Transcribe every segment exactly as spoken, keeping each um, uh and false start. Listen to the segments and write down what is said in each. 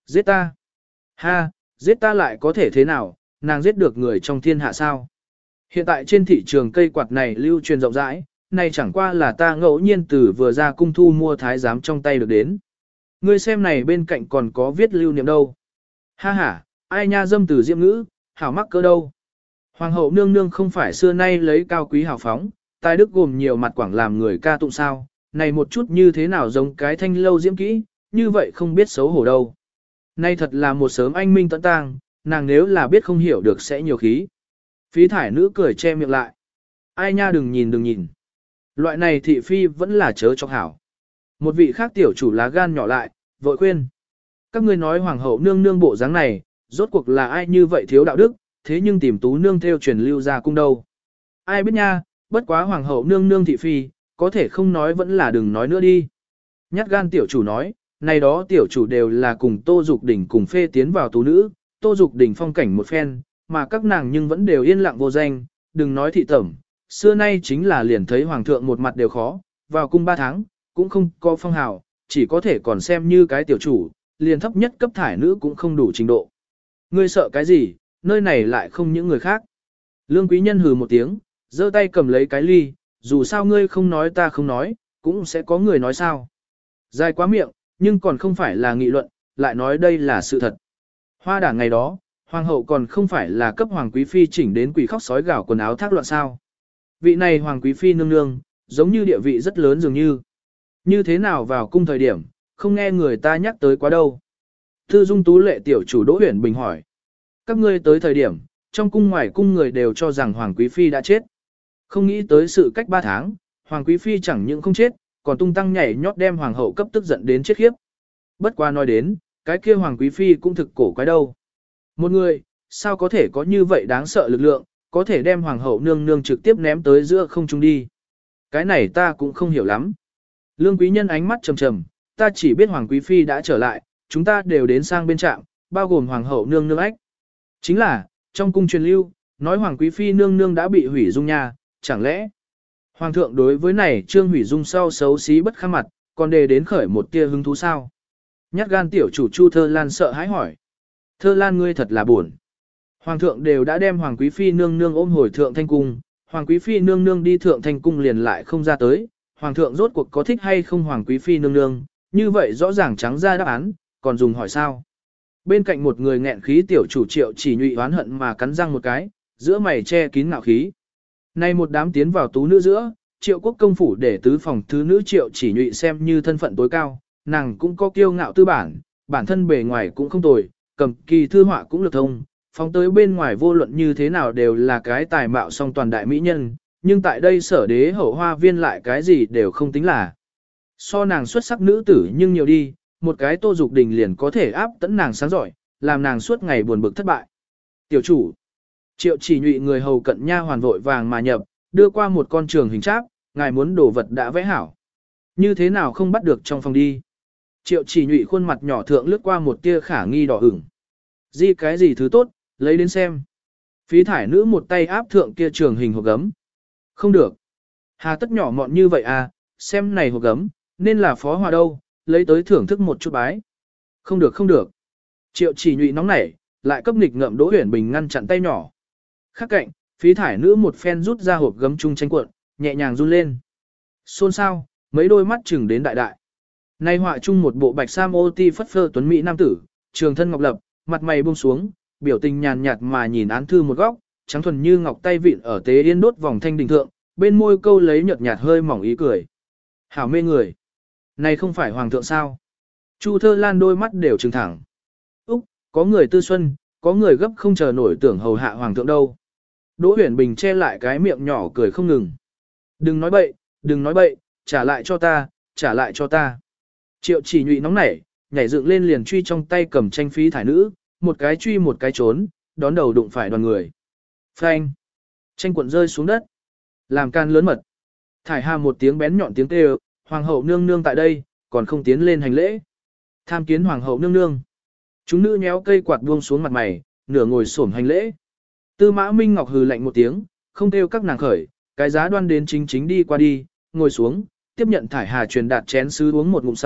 Giết ta. Ha, giết ta lại có thể thế nào, nàng giết được người trong thiên hạ sao? Hiện tại trên thị trường cây quạt này lưu truyền rộng rãi, này chẳng qua là ta ngẫu nhiên từ vừa ra cung thu mua thái giám trong tay được đến. Ngươi xem này bên cạnh còn có viết lưu niệm đâu. Ha ha, ai nha dâm từ diệm ngữ, hảo mắc cỡ đâu. Hoàng hậu nương nương không phải xưa nay lấy cao quý hào phóng, tài đức gồm nhiều mặt quảng làm người ca tụng sao, này một chút như thế nào giống cái thanh lâu diễm kỹ, như vậy không biết xấu hổ đâu. Nay thật là một sớm anh minh tận tang, nàng nếu là biết không hiểu được sẽ nhiều khí. Phí thải nữ cười che miệng lại. Ai nha đừng nhìn đừng nhìn. Loại này thị phi vẫn là chớ cho hảo. Một vị khác tiểu chủ lá gan nhỏ lại, vội khuyên. Các ngươi nói hoàng hậu nương nương bộ dáng này, rốt cuộc là ai như vậy thiếu đạo đức, thế nhưng tìm tú nương theo truyền lưu ra cung đâu. Ai biết nha, bất quá hoàng hậu nương nương thị phi, có thể không nói vẫn là đừng nói nữa đi. Nhát gan tiểu chủ nói, này đó tiểu chủ đều là cùng Tô Dục Đình cùng phê tiến vào tú nữ, Tô Dục Đình phong cảnh một phen, mà các nàng nhưng vẫn đều yên lặng vô danh, đừng nói thị tẩm, xưa nay chính là liền thấy hoàng thượng một mặt đều khó, vào cung ba tháng, cũng không có phong hào, chỉ có thể còn xem như cái tiểu chủ, liền thấp nhất cấp thải nữ cũng không đủ trình độ. Ngươi sợ cái gì, nơi này lại không những người khác. Lương quý nhân hừ một tiếng, giơ tay cầm lấy cái ly, dù sao ngươi không nói ta không nói, cũng sẽ có người nói sao. Dài quá miệng, nhưng còn không phải là nghị luận, lại nói đây là sự thật. Hoa đảng ngày đó, hoàng hậu còn không phải là cấp hoàng quý phi chỉnh đến quỷ khóc sói gào quần áo thác loạn sao. Vị này hoàng quý phi nương nương, giống như địa vị rất lớn dường như. Như thế nào vào cung thời điểm, không nghe người ta nhắc tới quá đâu. Thư dung tú lệ tiểu chủ Đỗ Huyền Bình hỏi. Các ngươi tới thời điểm, trong cung ngoài cung người đều cho rằng hoàng quý phi đã chết. Không nghĩ tới sự cách ba tháng, hoàng quý phi chẳng những không chết, còn tung tăng nhảy nhót đem hoàng hậu cấp tức giận đến chết khiếp. Bất qua nói đến, cái kia hoàng quý phi cũng thực cổ quái đâu. Một người, sao có thể có như vậy đáng sợ lực lượng, có thể đem hoàng hậu nương nương trực tiếp ném tới giữa không trung đi. Cái này ta cũng không hiểu lắm. Lương quý nhân ánh mắt trầm trầm, ta chỉ biết hoàng quý phi đã trở lại, chúng ta đều đến sang bên trạm, bao gồm hoàng hậu nương nương ách. Chính là, trong cung truyền lưu, nói hoàng quý phi nương nương đã bị hủy dung nha, chẳng lẽ hoàng thượng đối với này trương hủy dung sau xấu xí bất kham mặt, còn đề đến khởi một tia hứng thú sao? Nhát gan tiểu chủ Chu Thơ Lan sợ hãi hỏi. Thơ Lan ngươi thật là buồn. Hoàng thượng đều đã đem hoàng quý phi nương nương ôm hồi thượng thanh cung, hoàng quý phi nương nương đi thượng thanh cung liền lại không ra tới, hoàng thượng rốt cuộc có thích hay không hoàng quý phi nương nương, như vậy rõ ràng trắng ra đáp án, còn dùng hỏi sao? Bên cạnh một người nghẹn khí tiểu chủ Triệu Chỉ Nhụy oán hận mà cắn răng một cái, giữa mày che kín ngạo khí. Nay một đám tiến vào tú nữ giữa, Triệu Quốc công phủ để tứ phòng thứ nữ Triệu Chỉ Nhụy xem như thân phận tối cao, nàng cũng có kiêu ngạo tư bản, bản thân bề ngoài cũng không tồi, cầm kỳ thư họa cũng lực thông, phóng tới bên ngoài vô luận như thế nào đều là cái tài mạo song toàn đại mỹ nhân, nhưng tại đây sở đế hậu hoa viên lại cái gì đều không tính là. So nàng xuất sắc nữ tử nhưng nhiều đi, một cái Tô Dục Đình liền có thể áp tẫn nàng sáng giỏi, làm nàng suốt ngày buồn bực thất bại. Tiểu chủ, Triệu Chỉ Nhụy người hầu cận nha hoàn vội vàng mà nhập, đưa qua một con trường hình tráp, ngài muốn đồ vật đã vẽ hảo. Như thế nào không bắt được trong phòng đi. Triệu Chỉ Nhụy khuôn mặt nhỏ thượng lướt qua một tia khả nghi đỏ ửng. Di cái gì thứ tốt, lấy đến xem. Phí thải nữ một tay áp thượng kia trường hình hộp gấm. Không được. Hà tất nhỏ mọn như vậy à, xem này hộp gấm, nên là phó hòa đâu, lấy tới thưởng thức một chút bái. Không được không được. Triệu Chỉ Nhụy nóng nảy, lại cấp nghịch ngợm Đỗ Huyền Bình ngăn chặn tay nhỏ. Khác cạnh, phí thải nữ một phen rút ra hộp gấm chung tranh cuộn, nhẹ nhàng run lên. Xôn xao, mấy đôi mắt chừng đến đại đại. Nay họa chung một bộ bạch sam ô ti phất phơ tuấn mỹ nam tử, trường thân ngọc lập, mặt mày buông xuống, biểu tình nhàn nhạt mà nhìn án thư một góc, trắng thuần như ngọc tay vịn ở tế yên đốt vòng thanh đình thượng, bên môi câu lấy nhợt nhạt hơi mỏng ý cười. Hảo mê người. Này không phải hoàng thượng sao? Chu Thơ Lan đôi mắt đều trừng thẳng. Úc, có người tư xuân, có người gấp không chờ nổi tưởng hầu hạ hoàng thượng đâu. Đỗ Huyền Bình che lại cái miệng nhỏ cười không ngừng. Đừng nói bậy, đừng nói bậy, trả lại cho ta, trả lại cho ta. Triệu Chỉ Nhụy nóng nảy, nhảy dựng lên liền truy trong tay cầm tranh phí thải nữ, một cái truy một cái trốn, đón đầu đụng phải đoàn người. Phanh! Tranh cuộn rơi xuống đất. Làm can lớn mật. Thải Hà một tiếng bén nhọn tiếng kêu, hoàng hậu nương nương tại đây, còn không tiến lên hành lễ. Tham kiến hoàng hậu nương nương. Chúng nữ nhéo cây quạt buông xuống mặt mày, nửa ngồi xổm hành lễ. Tư Mã Minh Ngọc hừ lạnh một tiếng, không kêu các nàng khởi, cái giá đoan đến chính chính đi qua đi, ngồi xuống, tiếp nhận Thải Hà truyền đạt chén sứ uống một ngụm sau,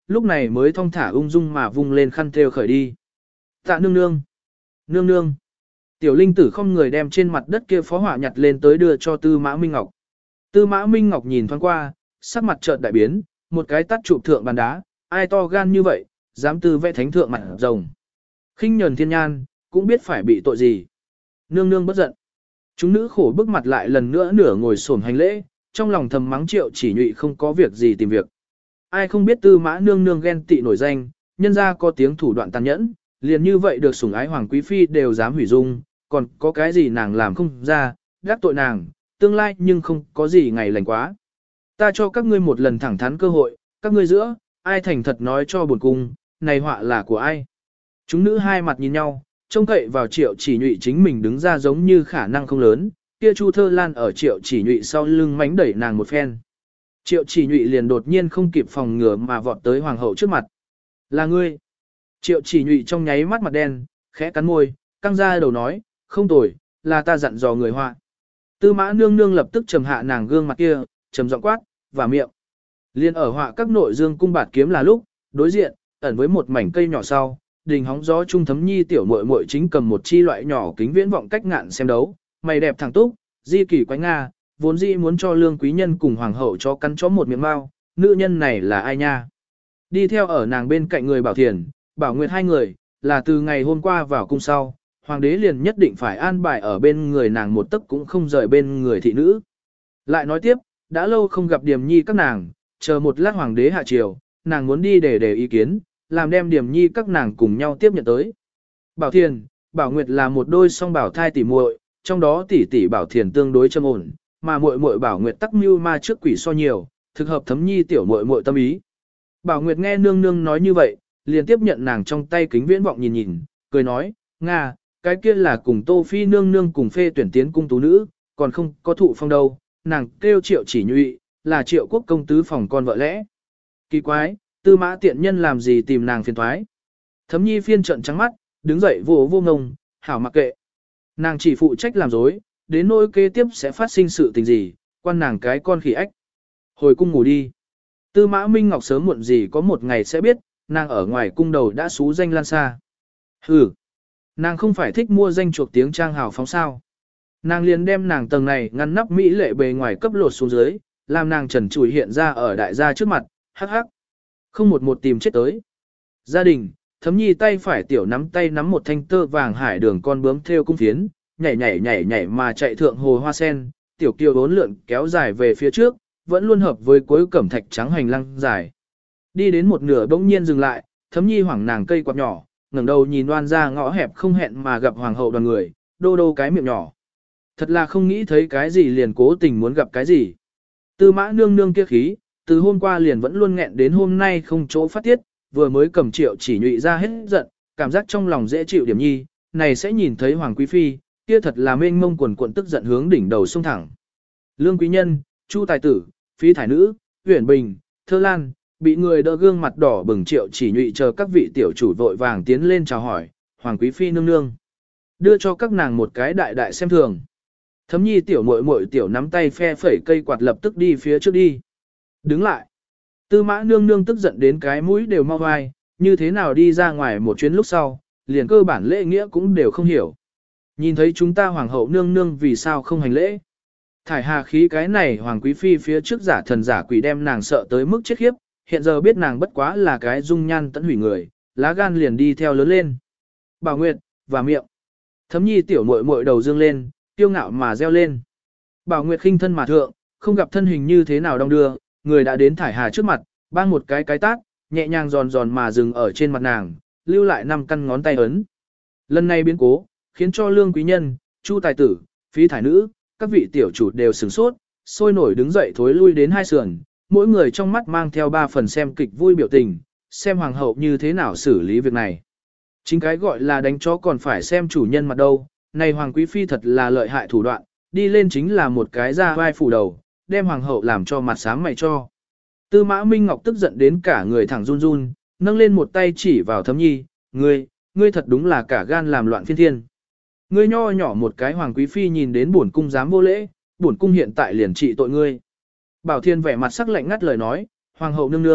lúc này mới thong thả ung dung mà vung lên khăn thêu khởi đi. Tạ nương nương, nương nương. Tiểu linh tử không người đem trên mặt đất kia phó họa nhặt lên tới đưa cho Tư Mã Minh Ngọc. Tư Mã Minh Ngọc nhìn thoáng qua, sắc mặt chợt đại biến, một cái tắt chụp thượng bàn đá, ai to gan như vậy, dám tư vẽ thánh thượng mặt rồng. Khinh nhờn thiên nhan, cũng biết phải bị tội gì. Nương nương bất giận. Chúng nữ khổ bức mặt lại lần nữa nửa ngồi xổm hành lễ, trong lòng thầm mắng Triệu Chỉ Nhụy không có việc gì tìm việc. Ai không biết Tư Mã nương nương ghen tị nổi danh, nhân ra có tiếng thủ đoạn tàn nhẫn, liền như vậy được sủng ái hoàng quý phi đều dám hủy dung, còn có cái gì nàng làm không ra, gác tội nàng, tương lai nhưng không có gì ngày lành quá. Ta cho các ngươi một lần thẳng thắn cơ hội, các ngươi giữa, ai thành thật nói cho buồn cung, này họa là của ai. Chúng nữ hai mặt nhìn nhau, trông cậy vào Triệu Chỉ Nhụy chính mình đứng ra giống như khả năng không lớn, kia Chu Thơ Lan ở Triệu Chỉ Nhụy sau lưng mánh đẩy nàng một phen. Triệu Chỉ Nhụy liền đột nhiên không kịp phòng ngừa mà vọt tới hoàng hậu trước mặt. Là ngươi. Triệu Chỉ Nhụy trong nháy mắt mặt đen, khẽ cắn môi, căng ra đầu nói, không tồi, là ta dặn dò người họa. Tư Mã nương nương lập tức trầm hạ nàng gương mặt kia, trầm giọng quát, và miệng. Liên ở họa các nội dương cung bạt kiếm là lúc, đối diện, ẩn với một mảnh cây nhỏ sau, đình hóng gió trung thấm nhi tiểu muội muội chính cầm một chi loại nhỏ kính viễn vọng cách ngạn xem đấu, mày đẹp thẳng túc, di kỳ quánh nga, vốn dĩ muốn cho lương quý nhân cùng hoàng hậu cho cắn chó một miệng mao, nữ nhân này là ai nha? Đi theo ở nàng bên cạnh người Bảo Thiền, Bảo Nguyệt hai người, là từ ngày hôm qua vào cung sau, hoàng đế liền nhất định phải an bài ở bên người nàng một tấc cũng không rời bên người thị nữ. Lại nói tiếp, đã lâu không gặp Điềm Nhi các nàng, chờ một lát hoàng đế hạ triều, nàng muốn đi để để ý kiến, làm đem Điềm Nhi các nàng cùng nhau tiếp nhận tới. Bảo Thiền, Bảo Nguyệt là một đôi song bảo thai tỷ muội, trong đó tỷ tỷ Bảo Thiền tương đối trầm ổn, mà muội muội Bảo Nguyệt tắc mưu ma trước quỷ so nhiều, thực hợp thấm nhi tiểu muội muội tâm ý. Bảo Nguyệt nghe nương nương nói như vậy, liền tiếp nhận nàng trong tay kính viễn vọng nhìn nhìn, cười nói, Nga, cái kia là cùng Tô Phi nương nương cùng phê tuyển tiến cung tú nữ, còn không có thụ phong đâu, nàng kêu Triệu Chỉ Nhụy, là Triệu quốc công tứ phòng con vợ lẽ. Kỳ quái, Tư Mã tiện nhân làm gì tìm nàng phiền thoái. Thấm nhi phiên trận trắng mắt, đứng dậy vô vô ngông, hảo mặc kệ. Nàng chỉ phụ trách làm dối, đến nỗi kế tiếp sẽ phát sinh sự tình gì, quan nàng cái con khỉ ếch. Hồi cung ngủ đi. Tư Mã Minh Ngọc sớm muộn gì có một ngày sẽ biết, nàng ở ngoài cung đầu đã xú danh lan xa. Hừ, nàng không phải thích mua danh chuộc tiếng trang hào phóng sao. Nàng liền đem nàng tầng này ngăn nắp mỹ lệ bề ngoài cấp lột xuống dưới, làm nàng trần trụi hiện ra ở đại gia trước mặt, hắc hắc. Không một một tìm chết tới. Gia đình, Thấm nhi tay phải tiểu nắm tay nắm một thanh tơ vàng hải đường con bướm theo cung phiến, nhảy nhảy nhảy nhảy mà chạy thượng hồ hoa sen, tiểu kiều bốn lượn kéo dài về phía trước, vẫn luôn hợp với cuối cẩm thạch trắng hành lang dài. Đi đến một nửa bỗng nhiên dừng lại, Thấm nhi hoảng nàng cây quạt nhỏ, ngẩng đầu nhìn đoan ra ngõ hẹp không hẹn mà gặp hoàng hậu đoàn người, đô đô cái miệng nhỏ. Thật là không nghĩ thấy cái gì liền cố tình muốn gặp cái gì. Tư Mã nương nương kia khí, từ hôm qua liền vẫn luôn nghẹn đến hôm nay không chỗ phát tiết, vừa mới cầm Triệu Chỉ Nhụy ra hết giận, cảm giác trong lòng dễ chịu điểm nhi, này sẽ nhìn thấy hoàng quý phi, kia thật là mênh mông quần cuộn tức giận hướng đỉnh đầu xông thẳng. Lương quý nhân, Chu tài tử, Phí thải nữ, Uyển Bình, Thơ Lan, bị người đỡ gương mặt đỏ bừng Triệu Chỉ Nhụy chờ các vị tiểu chủ vội vàng tiến lên chào hỏi, hoàng quý phi nương nương, đưa cho các nàng một cái đại đại xem thường. Thấm nhi tiểu muội muội tiểu nắm tay phe phẩy cây quạt lập tức đi phía trước đi. Đứng lại. Tư Mã nương nương tức giận đến cái mũi đều mau vai, như thế nào đi ra ngoài một chuyến lúc sau, liền cơ bản lễ nghĩa cũng đều không hiểu. Nhìn thấy chúng ta hoàng hậu nương nương vì sao không hành lễ. Thải hà khí cái này hoàng quý phi phía trước giả thần giả quỷ đem nàng sợ tới mức chết khiếp, hiện giờ biết nàng bất quá là cái dung nhan tận hủy người, lá gan liền đi theo lớn lên. Bảo Nguyệt, và miệng. Thấm nhi tiểu muội muội đầu dương lên, tiêu ngạo mà reo lên. Bảo Nguyệt khinh thân mà thượng, không gặp thân hình như thế nào đong đưa, người đã đến thải hà trước mặt, bang một cái cái tát, nhẹ nhàng giòn giòn mà dừng ở trên mặt nàng, lưu lại năm căn ngón tay ấn. Lần này biến cố, khiến cho Lương quý nhân, Chu tài tử, Phí thải nữ, các vị tiểu chủ đều sửng sốt, sôi nổi đứng dậy thối lui đến hai sườn, mỗi người trong mắt mang theo ba phần xem kịch vui biểu tình, xem hoàng hậu như thế nào xử lý việc này. Chính cái gọi là đánh chó còn phải xem chủ nhân mặt đâu, này hoàng quý phi thật là lợi hại thủ đoạn, đi lên chính là một cái ra vai phủ đầu, đem hoàng hậu làm cho mặt sáng mày cho. Tư Mã Minh Ngọc tức giận đến cả người thẳng run run, nâng lên một tay chỉ vào Thấm nhi, ngươi, ngươi thật đúng là cả gan làm loạn phiên thiên. Ngươi nho nhỏ một cái hoàng quý phi nhìn đến bổn cung dám vô lễ, bổn cung hiện tại liền trị tội ngươi. Bảo Thiên vẻ mặt sắc lạnh ngắt lời nói, hoàng hậu nương nương,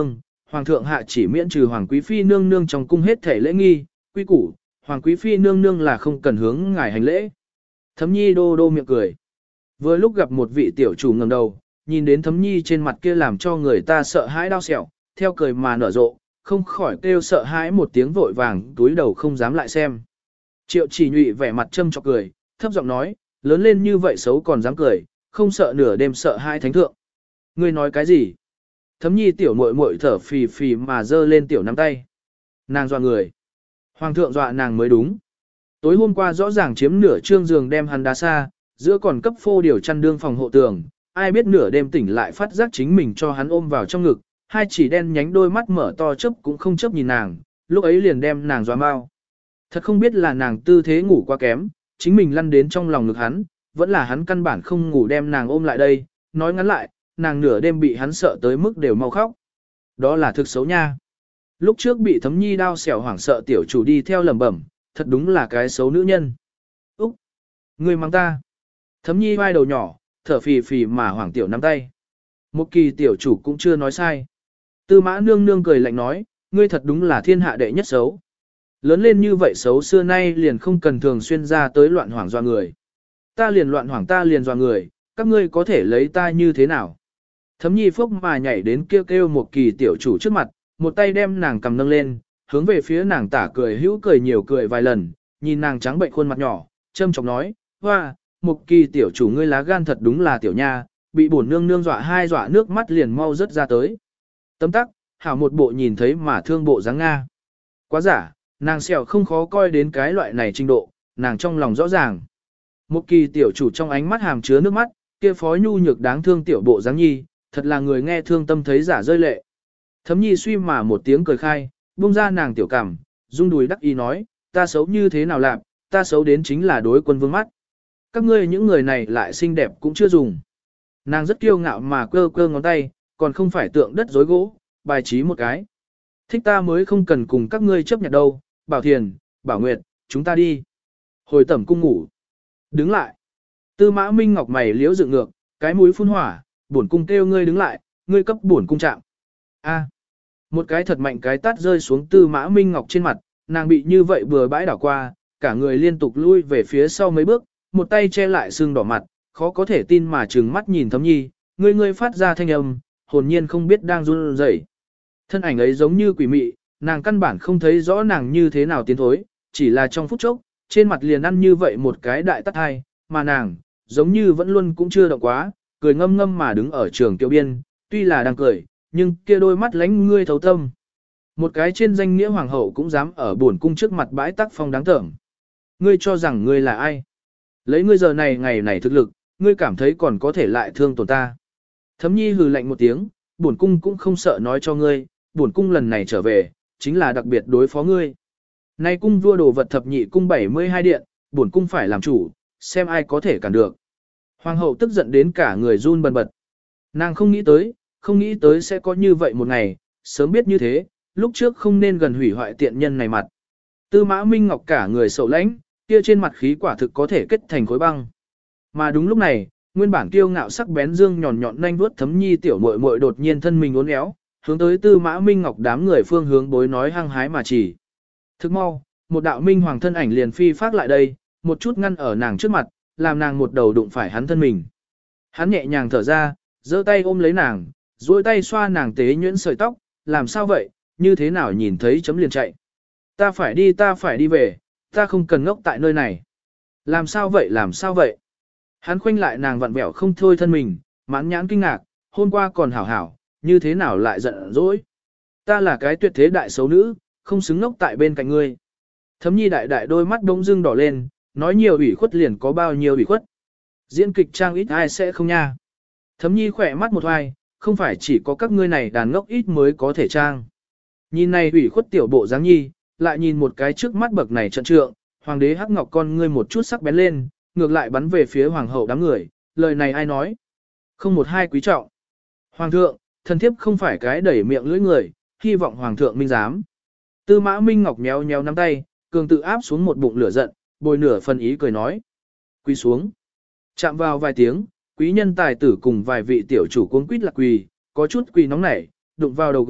hoàng thượng hạ chỉ miễn trừ hoàng quý phi nương nương trong cung hết thể lễ nghi, quy củ, hoàng quý phi nương nương là không cần hướng ngài hành lễ. Thấm nhi đô đô miệng cười. Vừa lúc gặp một vị tiểu chủ ngẩng đầu, nhìn đến thấm nhi trên mặt kia làm cho người ta sợ hãi đau sẹo, theo cười mà nở rộ, không khỏi kêu sợ hãi một tiếng vội vàng túi đầu không dám lại xem. Triệu chỉ nhụy vẻ mặt châm chọc cười, thấp giọng nói, lớn lên như vậy xấu còn dám cười, không sợ nửa đêm sợ hai thánh thượng. Ngươi nói cái gì? Thấm nhi tiểu muội muội thở phì phì mà giơ lên tiểu nắm tay. Nàng dọa người. Hoàng thượng dọa nàng mới đúng. Tối hôm qua rõ ràng chiếm nửa trương giường đem hắn đá xa, giữa còn cấp phô điều chăn đương phòng hộ tường, ai biết nửa đêm tỉnh lại phát giác chính mình cho hắn ôm vào trong ngực, hai chỉ đen nhánh đôi mắt mở to chớp cũng không chớp nhìn nàng, lúc ấy liền đem nàng dọa mau. Thật không biết là nàng tư thế ngủ quá kém, chính mình lăn đến trong lòng ngực hắn, vẫn là hắn căn bản không ngủ đem nàng ôm lại đây, nói ngắn lại, nàng nửa đêm bị hắn sợ tới mức đều mau khóc. Đó là thực xấu nha. Lúc trước bị thấm nhi đau xẻo hoảng sợ tiểu chủ đi theo lẩm bẩm, thật đúng là cái xấu nữ nhân. Úc! Ngươi mang ta. Thấm nhi vai đầu nhỏ, thở phì phì mà hoảng tiểu nắm tay. Một kỳ tiểu chủ cũng chưa nói sai. Tư mã nương nương cười lạnh nói, ngươi thật đúng là thiên hạ đệ nhất xấu. Lớn lên như vậy xấu xưa nay liền không cần thường xuyên ra tới loạn hoảng doa người. Ta liền loạn hoảng ta liền doa người, các ngươi có thể lấy ta như thế nào? Thấm nhi phúc mà nhảy đến kêu kêu một kỳ tiểu chủ trước mặt, một tay đem nàng cầm nâng lên, hướng về phía nàng tả cười hữu cười nhiều cười vài lần, nhìn nàng trắng bệnh khuôn mặt nhỏ, châm chọc nói, hoa, một kỳ tiểu chủ ngươi lá gan thật đúng là tiểu nha, bị bổn nương nương dọa hai dọa nước mắt liền mau rớt ra tới. Tấm tắc, hảo một bộ nhìn thấy mà thương bộ dáng Nga. Quá giả, nàng sẹo không khó coi đến cái loại này trình độ, nàng trong lòng rõ ràng. Một kỳ tiểu chủ trong ánh mắt hàm chứa nước mắt, kia phó nhu nhược đáng thương tiểu bộ dáng nhi, thật là người nghe thương tâm thấy giả rơi lệ. Thấm nhi suy mà một tiếng cười khai, buông ra nàng tiểu cảm, rung đùi đắc ý nói, ta xấu như thế nào làm, ta xấu đến chính là đối quân vương mắt. Các ngươi những người này lại xinh đẹp cũng chưa dùng. Nàng rất kiêu ngạo mà cơ cơ ngón tay, còn không phải tượng đất rối gỗ, bài trí một cái. Thích ta mới không cần cùng các ngươi chấp nhận đâu, Bảo Thiền, Bảo Nguyệt, chúng ta đi. Hồi tẩm cung ngủ. Đứng lại. Tư mã Minh Ngọc mày liễu dựng ngược, cái mũi phun hỏa, bổn cung kêu ngươi đứng lại, ngươi cấp bổn cung chạm. A. Một cái thật mạnh cái tát rơi xuống tư mã Minh Ngọc trên mặt, nàng bị như vậy bừa bãi đảo qua, cả người liên tục lui về phía sau mấy bước, một tay che lại xương đỏ mặt, khó có thể tin mà trừng mắt nhìn Thấm Nhi, ngươi ngươi phát ra thanh âm, hồn nhiên không biết đang run rẩy. Thân ảnh ấy giống như quỷ mị, nàng căn bản không thấy rõ nàng như thế nào tiến thối, chỉ là trong phút chốc, trên mặt liền ăn như vậy một cái đại tát hai, mà nàng, giống như vẫn luôn cũng chưa động quá, cười ngâm ngâm mà đứng ở trường kiệu biên, tuy là đang cười, nhưng kia đôi mắt lánh ngươi thấu tâm. Một cái trên danh nghĩa hoàng hậu cũng dám ở buồn cung trước mặt bãi tác phong đáng tởm. Ngươi cho rằng ngươi là ai? Lấy ngươi giờ này ngày này thực lực, ngươi cảm thấy còn có thể lại thương tổn ta. Thấm Nhi hừ lạnh một tiếng, buồn cung cũng không sợ nói cho ngươi, buồn cung lần này trở về, chính là đặc biệt đối phó ngươi. Nay cung vua đồ vật thập nhị cung bảy mươi hai điện, buồn cung phải làm chủ, xem ai có thể cản được. Hoàng hậu tức giận đến cả người run bần bật. Nàng không nghĩ tới, không nghĩ tới sẽ có như vậy một ngày, sớm biết như thế, lúc trước không nên gần hủy hoại tiện nhân này mặt. Tư mã Minh Ngọc cả người sầu lãnh, kia trên mặt khí quả thực có thể kết thành khối băng. Mà đúng lúc này, nguyên bản kiêu ngạo sắc bén dương nhọn nhọn nhanh vuốt Thấm Nhi tiểu muội muội đột nhiên thân mình uốn éo, hướng tới Tư mã Minh Ngọc đám người phương hướng bối nói hăng hái mà chỉ. Thức mau, một đạo minh hoàng thân ảnh liền phi phát lại đây, một chút ngăn ở nàng trước mặt, làm nàng một đầu đụng phải hắn thân mình. Hắn nhẹ nhàng thở ra, giơ tay ôm lấy nàng, duỗi tay xoa nàng tế nhuyễn sợi tóc, làm sao vậy, như thế nào nhìn thấy chấm liền chạy. Ta phải đi ta phải đi về, ta không cần ngốc tại nơi này. Làm sao vậy làm sao vậy. Hắn khoanh lại nàng vặn vẹo không thôi thân mình, mãn nhãn kinh ngạc, hôm qua còn hảo hảo, như thế nào lại giận dỗi. Ta là cái tuyệt thế đại xấu nữ, không xứng ngốc tại bên cạnh ngươi. Thấm Nhi đại đại đôi mắt đông dưng đỏ lên, nói nhiều ủy khuất liền có bao nhiêu ủy khuất. Diễn kịch trang ít ai sẽ không nha. Thấm Nhi khỏe mắt một hoài, không phải chỉ có các ngươi này đàn ngốc ít mới có thể trang. Nhìn này ủy khuất tiểu bộ dáng nhi, lại nhìn một cái trước mắt bậc này trận trượng, hoàng đế hắc ngọc con ngươi một chút sắc bén lên, ngược lại bắn về phía hoàng hậu đám người, lời này ai nói? Không một hai quý trọng. Hoàng thượng, thần thiếp không phải cái đẩy miệng lưỡi người, hy vọng hoàng thượng minh giám. Tư mã Minh Ngọc méo méo nắm tay, cường tự áp xuống một bụng lửa giận, bồi nửa phần ý cười nói. Quỳ xuống. Chạm vào vài tiếng, quý nhân tài tử cùng vài vị tiểu chủ cuống quýt lạc quỳ, có chút quỳ nóng nảy, đụng vào đầu gối,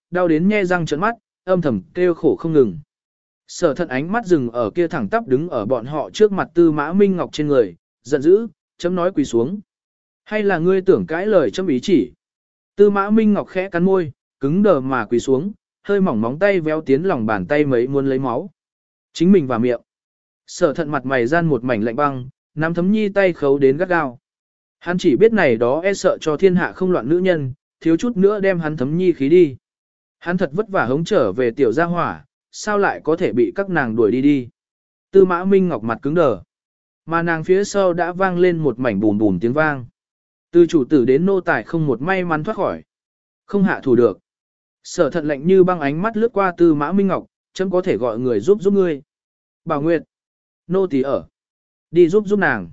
đau đến nhe răng trợn mắt, âm thầm kêu khổ không ngừng. Sở thận ánh mắt dừng ở kia thẳng tắp đứng ở bọn họ trước mặt Tư Mã Minh Ngọc trên người, giận dữ, chấm nói quỳ xuống. Hay là ngươi tưởng cãi lời chấm ý chỉ? Tư Mã Minh Ngọc khẽ cắn môi, cứng đờ mà quỳ xuống, hơi mỏng móng tay véo tiến lòng bàn tay mấy muốn lấy máu. Chính mình vào miệng. Sở thận mặt mày gian một mảnh lạnh băng, nắm Thấm Nhi tay khấu đến gắt gao. Hắn chỉ biết này đó e sợ cho thiên hạ không loạn nữ nhân, thiếu chút nữa đem hắn Thấm Nhi khí đi. Hắn thật vất vả hống trở về tiểu gia hỏa, sao lại có thể bị các nàng đuổi đi đi. Tư Mã Minh Ngọc mặt cứng đờ. Mà nàng phía sau đã vang lên một mảnh bùn bùn tiếng vang. Từ chủ tử đến nô tài không một may mắn thoát khỏi. Không hạ thủ được. Sở thận lạnh như băng ánh mắt lướt qua Tư Mã Minh Ngọc, chấm có thể gọi người giúp giúp ngươi. Bảo Nguyệt. Nô tỳ ở. Đi giúp giúp nàng.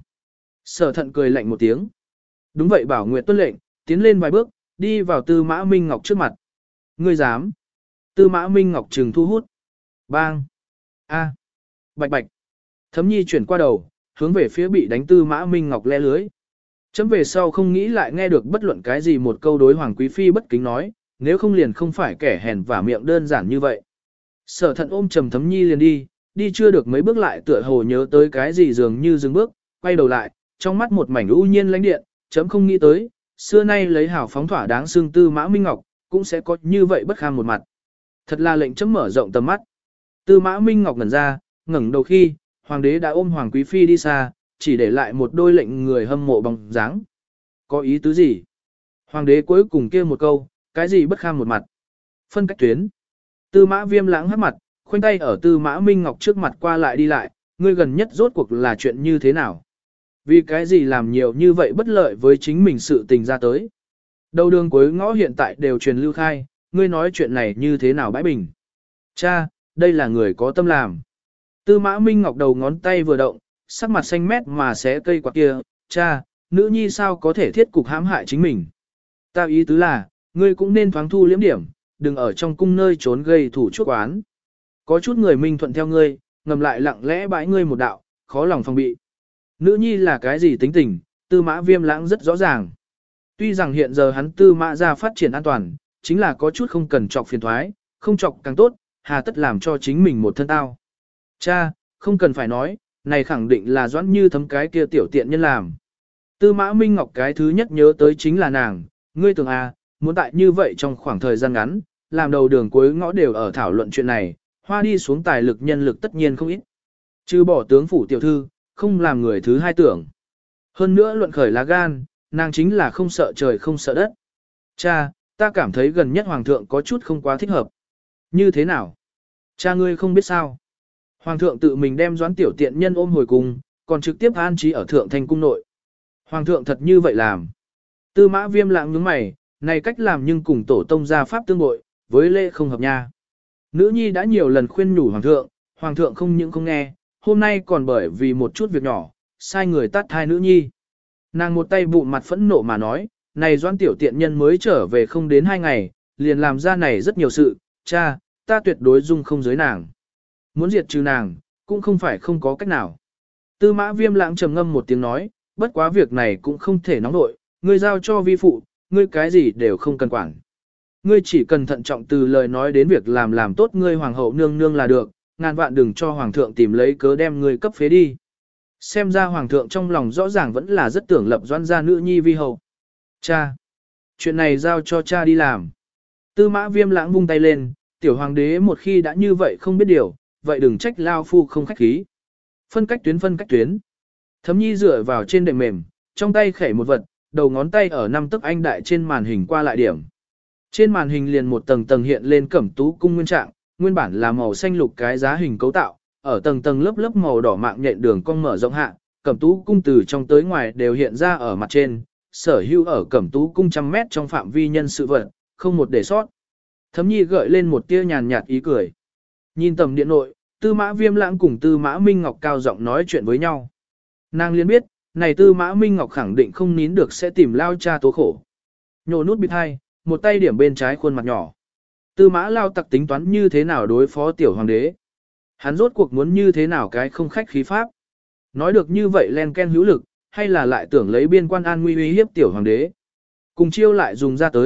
Sở thận cười lạnh một tiếng. Đúng vậy Bảo Nguyệt tuân lệnh, tiến lên vài bước, đi vào Tư Mã Minh Ngọc trước mặt. Ngươi dám. Tư Mã Minh Ngọc trừng thu hút. Bang. A. Bạch bạch. Thấm Nhi chuyển qua đầu, hướng về phía bị đánh Tư Mã Minh Ngọc le lưới. Chấm về sau không nghĩ lại nghe được bất luận cái gì một câu đối Hoàng Quý Phi bất kính nói, nếu không liền không phải kẻ hèn và miệng đơn giản như vậy. Sở thận ôm trầm Thấm Nhi liền đi, đi chưa được mấy bước lại tựa hồ nhớ tới cái gì dường như dừng bước, quay đầu lại, trong mắt một mảnh u nhiên lãnh điện, chấm không nghĩ tới, xưa nay lấy hảo phóng thỏa đáng xương Tư Mã Minh Ngọc, cũng sẽ có như vậy bất kham một mặt. Thật là lệnh chấm mở rộng tầm mắt. Tư Mã Minh Ngọc ngẩn ra, ngẩng đầu khi, Hoàng đế đã ôm Hoàng Quý Phi đi xa, chỉ để lại một đôi lệnh người hâm mộ bóng dáng. Có ý tứ gì? Hoàng đế cuối cùng kêu một câu, cái gì bất kham một mặt? Phân cách tuyến. Tư Mã Viêm lãng hất mặt, khoanh tay ở Tư Mã Minh Ngọc trước mặt qua lại đi lại, ngươi gần nhất rốt cuộc là chuyện như thế nào? Vì cái gì làm nhiều như vậy bất lợi với chính mình sự tình ra tới? Đầu đường cuối ngõ hiện tại đều truyền lưu khai, ngươi nói chuyện này như thế nào bãi bình? Cha, đây là người có tâm làm. Tư Mã Minh Ngọc đầu ngón tay vừa động, sắc mặt xanh mét mà xé cây quạt kia, cha, nữ nhi sao có thể thiết cục hãm hại chính mình. Ta ý tứ là, ngươi cũng nên thoáng thu liếm điểm, đừng ở trong cung nơi trốn gây thủ chuốc oán. Có chút người minh thuận theo ngươi, ngầm lại lặng lẽ bãi ngươi một đạo, khó lòng phòng bị. Nữ nhi là cái gì tính tình, Tư Mã Viêm lãng rất rõ ràng. Tuy rằng hiện giờ hắn Tư Mã ra phát triển an toàn, chính là có chút không cần chọc phiền thoái, không chọc càng tốt, hà tất làm cho chính mình một thân tao. Cha, không cần phải nói, này khẳng định là Doãn Như Thấm cái kia tiểu tiện nhân làm. Tư Mã Minh Ngọc cái thứ nhất nhớ tới chính là nàng, ngươi tưởng à, muốn tại như vậy trong khoảng thời gian ngắn, làm đầu đường cuối ngõ đều ở thảo luận chuyện này, hoa đi xuống tài lực nhân lực tất nhiên không ít. Trừ bỏ tướng phủ tiểu thư, không làm người thứ hai tưởng. Hơn nữa luận khởi lá gan, nàng chính là không sợ trời không sợ đất. Cha, ta cảm thấy gần nhất hoàng thượng có chút không quá thích hợp. Như thế nào? Cha ngươi không biết sao? Hoàng thượng tự mình đem Doãn tiểu tiện nhân ôm hồi cung, còn trực tiếp an trí ở thượng thanh cung nội. Hoàng thượng thật như vậy làm. Tư Mã Viêm lãng nhướng mày, này cách làm nhưng cùng tổ tông gia pháp tương bội, với lễ không hợp nha. Nữ nhi đã nhiều lần khuyên nhủ hoàng thượng, hoàng thượng không những không nghe, hôm nay còn bởi vì một chút việc nhỏ, sai người tát thai nữ nhi. Nàng một tay bụng mặt phẫn nộ mà nói, này Doãn tiểu tiện nhân mới trở về không đến hai ngày, liền làm ra này rất nhiều sự, cha, ta tuyệt đối dung không giới nàng. Muốn diệt trừ nàng, cũng không phải không có cách nào. Tư Mã Viêm lãng trầm ngâm một tiếng nói, bất quá việc này cũng không thể nóng nội, ngươi giao cho vi phụ, ngươi cái gì đều không cần quản. Ngươi chỉ cần thận trọng từ lời nói đến việc làm làm tốt ngươi hoàng hậu nương nương là được, ngàn vạn đừng cho hoàng thượng tìm lấy cớ đem ngươi cấp phế đi. Xem ra hoàng thượng trong lòng rõ ràng vẫn là rất tưởng lập Doãn gia nữ nhi vi hậu. Cha, chuyện này giao cho cha đi làm. Tư Mã Viêm lãng vung tay lên, tiểu hoàng đế một khi đã như vậy không biết điều, vậy đừng trách lao phu không khách khí. Phân cách tuyến phân cách tuyến. Thấm Nhi dựa vào trên đệm mềm, trong tay khẩy một vật, đầu ngón tay ở năm tấc anh đại trên màn hình qua lại điểm. Trên màn hình liền một tầng tầng hiện lên Cẩm Tú cung nguyên trạng, nguyên bản là màu xanh lục cái giá hình cấu tạo, ở tầng tầng lớp lớp màu đỏ mạng nhện đường cong mở rộng hạ, Cẩm Tú cung từ trong tới ngoài đều hiện ra ở mặt trên, sở hữu ở Cẩm Tú cung trăm mét trong phạm vi nhân sự vật, không một để sót. Thấm Nhi gợi lên một tia nhàn nhạt ý cười. Nhìn tầm điện nội, Tư Mã Viêm lãng cùng Tư Mã Minh Ngọc cao giọng nói chuyện với nhau. Nàng liên biết, này Tư Mã Minh Ngọc khẳng định không nín được sẽ tìm lao cha tố khổ. Nhổ nút bịt hai, một tay điểm bên trái khuôn mặt nhỏ. Tư Mã Lao Tặc tính toán như thế nào đối phó tiểu hoàng đế. Hắn rốt cuộc muốn như thế nào cái không khách khí pháp. Nói được như vậy len ken hữu lực, hay là lại tưởng lấy biên quan an nguy uy hiếp tiểu hoàng đế. Cùng chiêu lại dùng ra tới,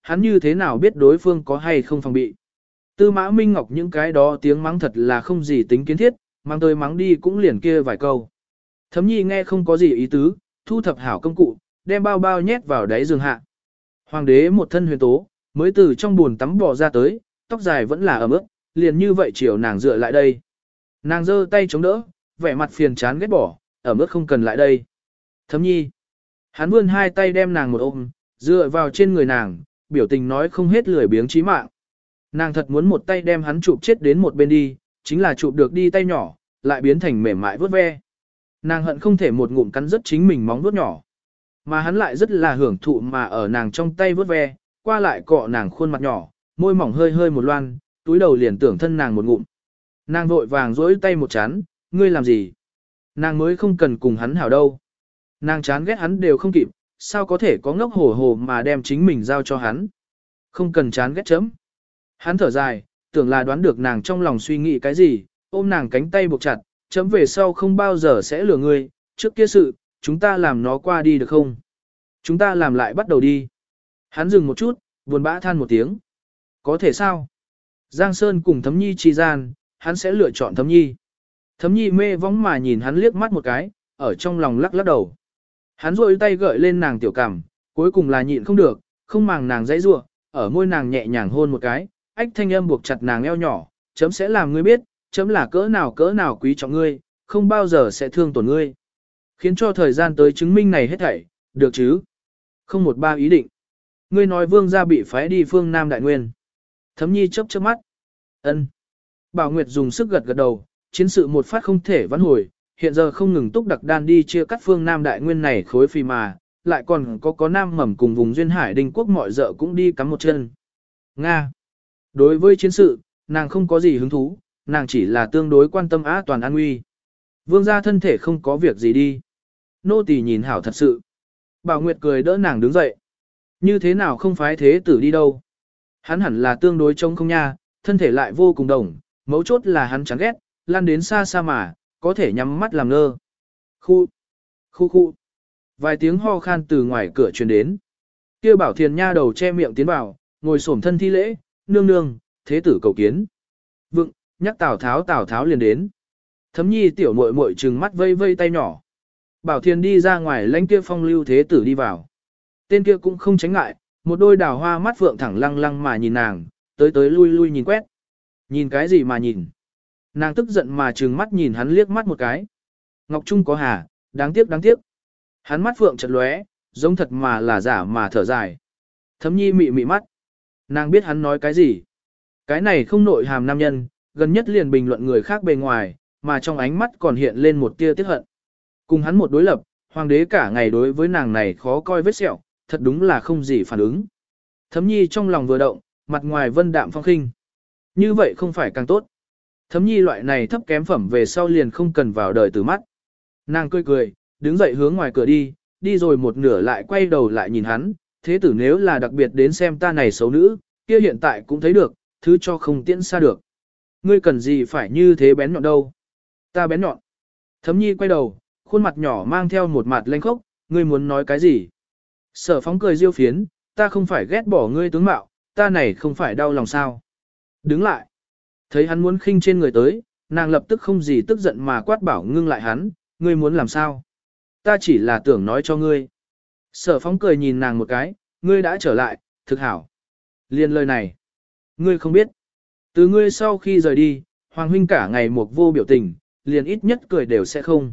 hắn như thế nào biết đối phương có hay không phòng bị. Tư Mã Minh Ngọc những cái đó tiếng mắng thật là không gì tính kiến thiết, mang tới mắng đi cũng liền kia vài câu. Thấm nhi nghe không có gì ý tứ, thu thập hảo công cụ, đem bao bao nhét vào đáy giường hạ. Hoàng đế một thân huyền tố, mới từ trong buồn tắm bò ra tới, tóc dài vẫn là ẩm ướt, liền như vậy chiều nàng dựa lại đây. Nàng giơ tay chống đỡ, vẻ mặt phiền chán ghét bỏ, ẩm ướt không cần lại đây. Thấm nhi. Hắn vươn hai tay đem nàng một ôm, dựa vào trên người nàng, biểu tình nói không hết lười biếng chí mạng. Nàng thật muốn một tay đem hắn chụp chết đến một bên đi, chính là chụp được đi tay nhỏ, lại biến thành mềm mại vớt ve. Nàng hận không thể một ngụm cắn rứt chính mình móng vuốt nhỏ. Mà hắn lại rất là hưởng thụ mà ở nàng trong tay vớt ve, qua lại cọ nàng khuôn mặt nhỏ, môi mỏng hơi hơi một loan, túi đầu liền tưởng thân nàng một ngụm. Nàng vội vàng dỗi tay một chán, ngươi làm gì? Nàng mới không cần cùng hắn hảo đâu. Nàng chán ghét hắn đều không kịp, sao có thể có ngốc hổ hồ mà đem chính mình giao cho hắn. Không cần chán ghét chấm. Hắn thở dài, tưởng là đoán được nàng trong lòng suy nghĩ cái gì, ôm nàng cánh tay buộc chặt, chấm về sau không bao giờ sẽ lừa ngươi, trước kia sự, chúng ta làm nó qua đi được không? Chúng ta làm lại bắt đầu đi. Hắn dừng một chút, buồn bã than một tiếng. Có thể sao? Giang Sơn cùng Thấm Nhi chi gian, hắn sẽ lựa chọn Thấm Nhi. Thấm Nhi mê vóng mà nhìn hắn liếc mắt một cái, ở trong lòng lắc lắc đầu. Hắn rôi tay gợi lên nàng tiểu cằm, cuối cùng là nhịn không được, không màng nàng dãy rủa, ở môi nàng nhẹ nhàng hôn một cái, ách thanh âm buộc chặt nàng eo nhỏ, chấm sẽ làm ngươi biết, chấm là cỡ nào cỡ nào quý trọng ngươi, không bao giờ sẽ thương tổn ngươi. Khiến cho thời gian tới chứng minh này hết thảy, được chứ? Không một ba ý định. Ngươi nói vương gia bị phái đi phương Nam Đại Nguyên. Thấm Nhi chớp chớp mắt. Ân. Bảo Nguyệt dùng sức gật gật đầu, chiến sự một phát không thể vãn hồi, hiện giờ không ngừng túc đặc đan đi chia cắt phương Nam Đại Nguyên này khối phi mà, lại còn có có Nam mầm cùng vùng duyên hải đinh quốc mọi dợ cũng đi cắm một chân. Nga. Đối với chiến sự, nàng không có gì hứng thú, nàng chỉ là tương đối quan tâm á toàn an nguy. Vương gia thân thể không có việc gì đi. Nô tỳ nhìn hảo thật sự. Bảo Nguyệt cười đỡ nàng đứng dậy. Như thế nào không phái thế tử đi đâu. Hắn hẳn là tương đối trông không nha, thân thể lại vô cùng đồng, mấu chốt là hắn chán ghét, lan đến xa xa mà, có thể nhắm mắt làm ngơ. Khu, khu khu. Vài tiếng ho khan từ ngoài cửa truyền đến. Kia Bảo Thiền nha đầu che miệng tiến vào, ngồi xổm thân thi lễ, nương nương, thế tử cầu kiến. Vựng, nhắc Tào Tháo Tào Tháo liền đến. Thấm Nhi tiểu muội muội trừng mắt vây vây tay nhỏ. Bảo Thiền đi ra ngoài lãnh kia phong lưu thế tử đi vào. Tên kia cũng không tránh ngại, một đôi đào hoa mắt phượng thẳng lăng lăng mà nhìn nàng, tới tới lui lui nhìn quét. Nhìn cái gì mà nhìn? Nàng tức giận mà trừng mắt nhìn hắn liếc mắt một cái. Ngọc Trung có hà, đáng tiếc đáng tiếc. Hắn mắt phượng chật lóe, giống thật mà là giả mà thở dài. Thấm Nhi mị mị mắt. Nàng biết hắn nói cái gì. Cái này không nội hàm nam nhân, gần nhất liền bình luận người khác bề ngoài, mà trong ánh mắt còn hiện lên một tia tiếc hận. Cùng hắn một đối lập, hoàng đế cả ngày đối với nàng này khó coi vết sẹo, thật đúng là không gì phản ứng. Thấm Nhi trong lòng vừa động, mặt ngoài vân đạm phong khinh. Như vậy không phải càng tốt. Thấm Nhi loại này thấp kém phẩm về sau liền không cần vào đời từ mắt. Nàng cười cười, đứng dậy hướng ngoài cửa đi, đi rồi một nửa lại quay đầu lại nhìn hắn, thế tử nếu là đặc biệt đến xem ta này xấu nữ, kia hiện tại cũng thấy được, thứ cho không tiễn xa được. Ngươi cần gì phải như thế bén nhọn đâu. Ta bén nhọn. Thấm Nhi quay đầu, khuôn mặt nhỏ mang theo một mặt lênh khốc, ngươi muốn nói cái gì? Sở Phóng cười diêu phiến, ta không phải ghét bỏ ngươi tướng mạo, ta này không phải đau lòng sao. Đứng lại. Thấy hắn muốn khinh trên người tới, nàng lập tức không gì tức giận mà quát bảo ngưng lại hắn, ngươi muốn làm sao? Ta chỉ là tưởng nói cho ngươi. Sở Phóng cười nhìn nàng một cái, ngươi đã trở lại, thực hảo. Liên lời này. Ngươi không biết. Từ ngươi sau khi rời đi, Hoàng huynh cả ngày một vô biểu tình, liền ít nhất cười đều sẽ không.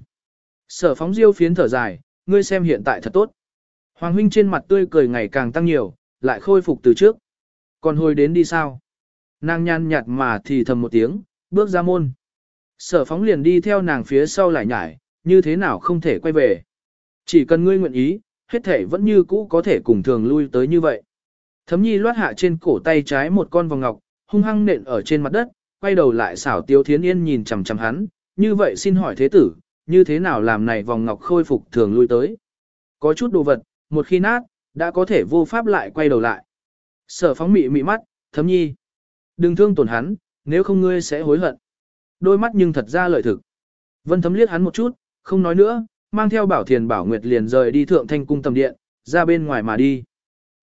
Sở Phóng diêu phiến thở dài, ngươi xem hiện tại thật tốt. Hoàng huynh trên mặt tươi cười ngày càng tăng nhiều, lại khôi phục từ trước. Còn hồi đến đi sao? Nàng nhàn nhạt mà thì thầm một tiếng, bước ra môn. Sở Phóng liền đi theo nàng phía sau lại nhải, như thế nào không thể quay về. Chỉ cần ngươi nguyện ý, hết thể vẫn như cũ có thể cùng thường lui tới như vậy. Thấm Nhi loát hạ trên cổ tay trái một con vòng ngọc, hung hăng nện ở trên mặt đất, quay đầu lại xảo Tiếu Thiến Yên nhìn chằm chằm hắn, như vậy xin hỏi thế tử, như thế nào làm này vòng ngọc khôi phục thường lui tới. Có chút đồ vật, một khi nát, đã có thể vô pháp lại quay đầu lại. Sở Phóng mị mị mắt, Thấm Nhi. Đừng thương tổn hắn, nếu không ngươi sẽ hối hận. Đôi mắt nhưng thật ra lợi thực. Vân Thấm liếc hắn một chút, không nói nữa, mang theo Bảo Thiền Bảo Nguyệt liền rời đi Thượng Thanh cung tầm điện, ra bên ngoài mà đi.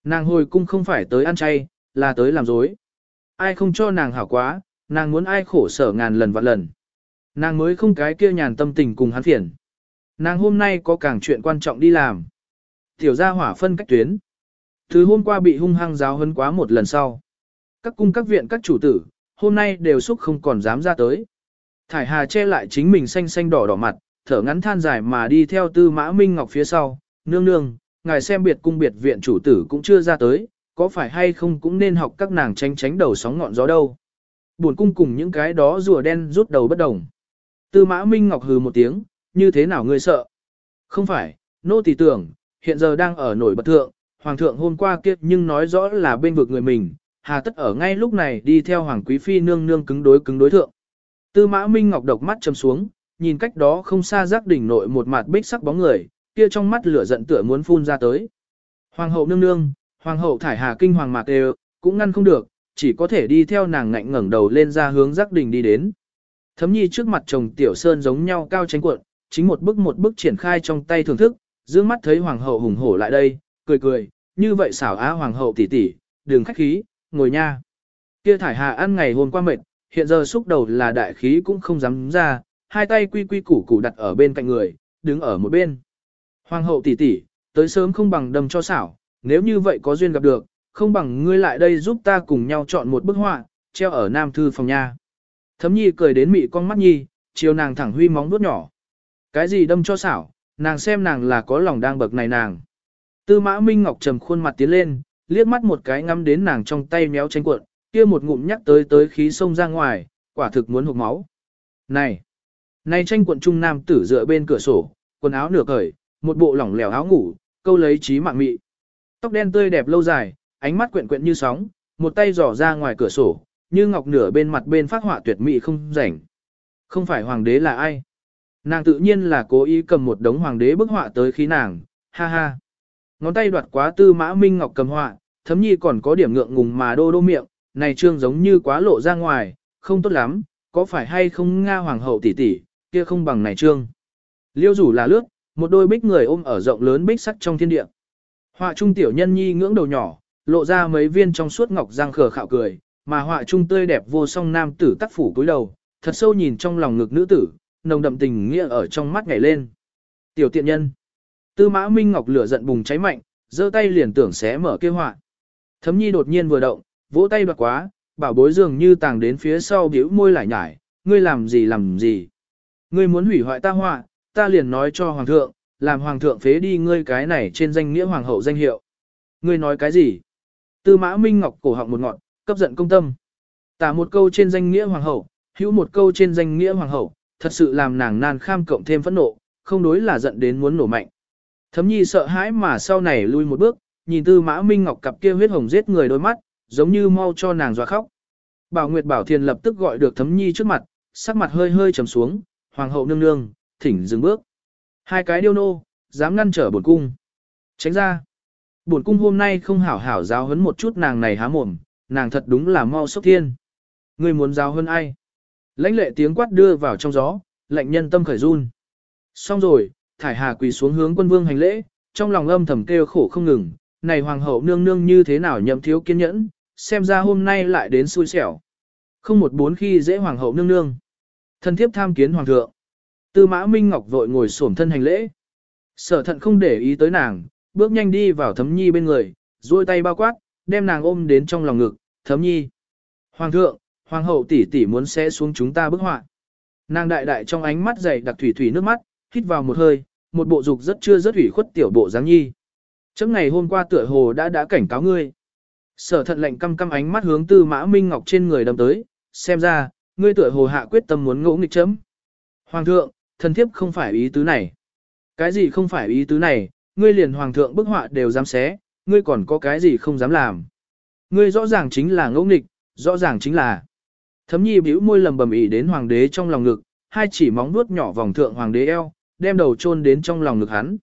Nàng hồi cung không phải tới ăn chay, là tới làm dối. Ai không cho nàng hảo quá, nàng muốn ai khổ sở ngàn lần vạn lần. Nàng mới không cái kia nhàn tâm tình cùng hắn phiền. Nàng hôm nay có càng chuyện quan trọng đi làm. Tiểu gia hỏa phân cách tuyến. Từ hôm qua bị hung hăng giáo huấn quá một lần sau. Các cung các viện các chủ tử, hôm nay đều xúc không còn dám ra tới. Thải Hà che lại chính mình xanh xanh đỏ đỏ mặt, thở ngắn than dài mà đi theo Tư Mã Minh Ngọc phía sau. Nương nương, ngài xem biệt cung biệt viện chủ tử cũng chưa ra tới, có phải hay không cũng nên học các nàng tránh tránh đầu sóng ngọn gió đâu. Buồn cung cùng những cái đó rùa đen rút đầu bất đồng. Tư Mã Minh Ngọc hừ một tiếng, như thế nào ngươi sợ? Không phải, nô tỳ tưởng, hiện giờ đang ở nổi bật thượng, hoàng thượng hôm qua kia nhưng nói rõ là bên vực người mình, hà tất ở ngay lúc này đi theo hoàng quý phi nương nương cứng đối cứng đối thượng. Tư Mã Minh Ngọc độc mắt chầm xuống, nhìn cách đó không xa giác đỉnh nội một mặt bích sắc bóng người, kia trong mắt lửa giận tựa muốn phun ra tới. Hoàng hậu nương nương, hoàng hậu Thải Hà kinh hoàng mạc đều, cũng ngăn không được, chỉ có thể đi theo nàng ngạnh ngẩng đầu lên ra hướng giác đỉnh đi đến. Thấm Nhi trước mặt chồng Tiểu Sơn giống nhau cao tránh cuộn, chính một bước một bước triển khai trong tay thưởng thức, dương mắt thấy hoàng hậu hùng hổ lại đây, cười cười, như vậy xảo á hoàng hậu tỷ tỷ, đừng khách khí, ngồi nha. Kia Thải Hà ăn ngày hôm qua mệt, hiện giờ xúc đầu là đại khí cũng không dám ra, hai tay quy quy củ củ đặt ở bên cạnh người, đứng ở một bên. Hoàng hậu tỷ tỷ, tới sớm không bằng đâm cho xảo, nếu như vậy có duyên gặp được, không bằng ngươi lại đây giúp ta cùng nhau chọn một bức họa, treo ở nam thư phòng nha. Thấm Nhi cười đến mị con mắt nhi, chiều nàng thẳng huy móng vuốt nhỏ. Cái gì đâm cho xảo, nàng xem nàng là có lòng đang bậc này nàng. Tư Mã Minh Ngọc trầm khuôn mặt tiến lên, liếc mắt một cái ngắm đến nàng trong tay méo tranh cuộn, kia một ngụm nhắc tới tới khí sông ra ngoài, quả thực muốn hộc máu. Này, này tranh cuộn trung nam tử dựa bên cửa sổ, quần áo nửa cởi, một bộ lỏng lẻo áo ngủ, câu lấy trí mạng mị. Tóc đen tươi đẹp lâu dài, ánh mắt quyện quyện như sóng, một tay giỏ ra ngoài cửa sổ, như ngọc nửa bên mặt bên phát họa tuyệt mỹ không rảnh. Không phải hoàng đế là ai? Nàng tự nhiên là cố ý cầm một đống hoàng đế bức họa tới khí nàng, ha ha. Ngón tay đoạt quá Tư Mã Minh Ngọc cầm họa, Thấm Nhi còn có điểm ngượng ngùng mà đô đô miệng, này trương giống như quá lộ ra ngoài, không tốt lắm, có phải hay không Nga hoàng hậu tỷ tỷ, kia không bằng này trương. Liêu rủ là lướt, một đôi bích người ôm ở rộng lớn bích sắc trong thiên địa. Họa trung tiểu nhân nhi ngưỡng đầu nhỏ, lộ ra mấy viên trong suốt ngọc răng khờ khạo cười, mà họa trung tươi đẹp vô song nam tử tác phủ cúi đầu, thật sâu nhìn trong lòng ngực nữ tử, nồng đậm tình nghĩa ở trong mắt nhảy lên. Tiểu tiện nhân. Tư Mã Minh Ngọc lửa giận bùng cháy mạnh, giơ tay liền tưởng xé mở kia họa. Thấm Nhi đột nhiên vừa động, vỗ tay đoạt quá, bảo bối dường như tàng đến phía sau bĩu môi lại nhải, ngươi làm gì làm gì? Ngươi muốn hủy hoại ta họa, ta liền nói cho hoàng thượng, làm hoàng thượng phế đi ngươi cái này trên danh nghĩa hoàng hậu danh hiệu. Ngươi nói cái gì? Tư Mã Minh Ngọc cổ họng một ngọn, cấp giận công tâm. Tả một câu trên danh nghĩa hoàng hậu, hữu một câu trên danh nghĩa hoàng hậu, thật sự làm nàng nan kham cộng thêm phẫn nộ, không đối là giận đến muốn nổ mạnh. Thấm Nhi sợ hãi mà sau này lui một bước, nhìn Tư Mã Minh Ngọc cặp kia huyết hồng giết người đôi mắt, giống như mau cho nàng dọa khóc. Bảo Nguyệt Bảo Thiền lập tức gọi được Thấm Nhi trước mặt, sắc mặt hơi hơi trầm xuống, hoàng hậu nương nương, thỉnh dừng bước. Hai cái điêu nô, dám ngăn trở bổn cung. Tránh ra. Bổn cung hôm nay không hảo hảo giáo huấn một chút nàng này há mồm, nàng thật đúng là mau sốc thiên. Ngươi muốn giáo huấn ai? Lãnh lệ tiếng quát đưa vào trong gió, lạnh nhân tâm khởi run. Xong rồi, Thải Hà quỳ xuống hướng quân vương hành lễ, trong lòng âm thầm kêu khổ không ngừng, này hoàng hậu nương nương như thế nào nhậm thiếu kiên nhẫn, xem ra hôm nay lại đến xui xẻo. Không một bốn khi dễ hoàng hậu nương nương. Thân thiếp tham kiến hoàng thượng. Tư Mã Minh Ngọc vội ngồi xổm thân hành lễ. Sở Thận không để ý tới nàng, bước nhanh đi vào Thấm Nhi bên người, duỗi tay bao quát, đem nàng ôm đến trong lòng ngực, Thấm Nhi. Hoàng thượng, hoàng hậu tỷ tỷ muốn sẽ xuống chúng ta bức họa. Nàng đại đại trong ánh mắt dày đặc thủy thủy nước mắt, hít vào một hơi, một bộ dục rất chưa rất ủy khuất tiểu bộ dáng nhi. Chấm ngày hôm qua tựa hồ đã đã cảnh cáo ngươi. Sở Thận lạnh căm căm ánh mắt hướng Tư Mã Minh Ngọc trên người đâm tới, xem ra, ngươi tựa hồ hạ quyết tâm muốn ngỗ nghịch chấm. Hoàng thượng, thần thiếp không phải ý tứ này. Cái gì không phải ý tứ này, ngươi liền hoàng thượng bức họa đều dám xé, ngươi còn có cái gì không dám làm. Ngươi rõ ràng chính là ngỗ nghịch, rõ ràng chính là. Thấm Nhi bĩu môi lầm bầm ỉ đến hoàng đế trong lòng ngực, hai chỉ móng vuốt nhỏ vòng thượng hoàng đế eo, đem đầu chôn đến trong lòng ngực hắn.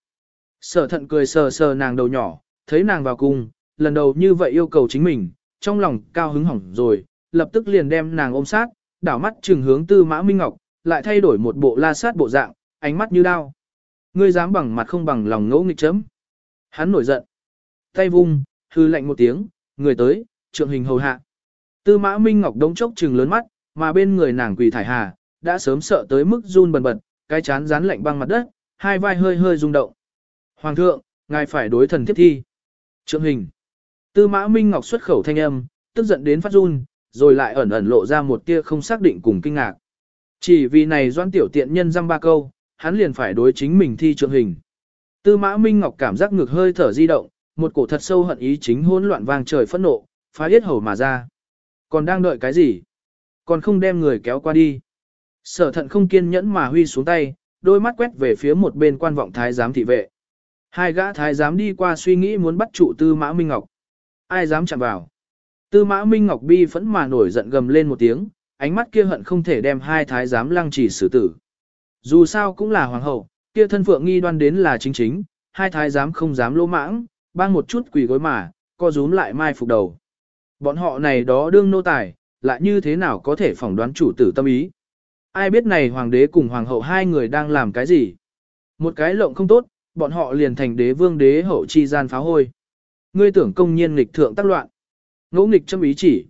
Sở Thận cười sờ sờ nàng đầu nhỏ, thấy nàng vào cung, lần đầu như vậy yêu cầu chính mình, trong lòng cao hứng hỏng rồi, lập tức liền đem nàng ôm sát, đảo mắt trừng hướng Tư Mã Minh Ngọc, lại thay đổi một bộ la sát bộ dạng, ánh mắt như đao. Ngươi dám bằng mặt không bằng lòng ngỗ nghịch chấm. Hắn nổi giận. Tay vung, hư lạnh một tiếng, người tới, trượng hình hầu hạ. Tư Mã Minh Ngọc đống chốc trừng lớn mắt, mà bên người nàng Quỳ Thải Hà, đã sớm sợ tới mức run bần bật, cái chán dán lạnh băng mặt đất, hai vai hơi hơi rung động. Hoàng thượng, ngài phải đối thần tiếp thi. Trượng hình. Tư Mã Minh Ngọc xuất khẩu thanh âm, tức giận đến phát run, rồi lại ẩn ẩn lộ ra một tia không xác định cùng kinh ngạc. Chỉ vì này Doãn tiểu tiện nhân dăm ba câu, hắn liền phải đối chính mình thi trượng hình. Tư Mã Minh Ngọc cảm giác ngược hơi thở di động, một cổ thật sâu hận ý chính hỗn loạn vang trời phẫn nộ, phá yết hầu mà ra. Còn đang đợi cái gì? Còn không đem người kéo qua đi. Sở Thận không kiên nhẫn mà huy xuống tay, đôi mắt quét về phía một bên quan vọng thái giám thị vệ. Hai gã thái giám đi qua suy nghĩ muốn bắt trụ Tư Mã Minh Ngọc. Ai dám chạm vào? Tư Mã Minh Ngọc bi phẫn mà nổi giận gầm lên một tiếng, ánh mắt kia hận không thể đem hai thái giám lăng trì xử tử. Dù sao cũng là hoàng hậu, kia thân phượng nghi đoan đến là chính chính, hai thái giám không dám lỗ mãng, bang một chút quỳ gối mà, co rúm lại mai phục đầu. Bọn họ này đó đương nô tài, lại như thế nào có thể phỏng đoán chủ tử tâm ý. Ai biết này hoàng đế cùng hoàng hậu hai người đang làm cái gì. Một cái lộng không tốt, bọn họ liền thành đế vương đế hậu chi gian phá hôi. Ngươi tưởng công nhiên nghịch thượng tác loạn. Ngỗ nghịch châm ý chỉ.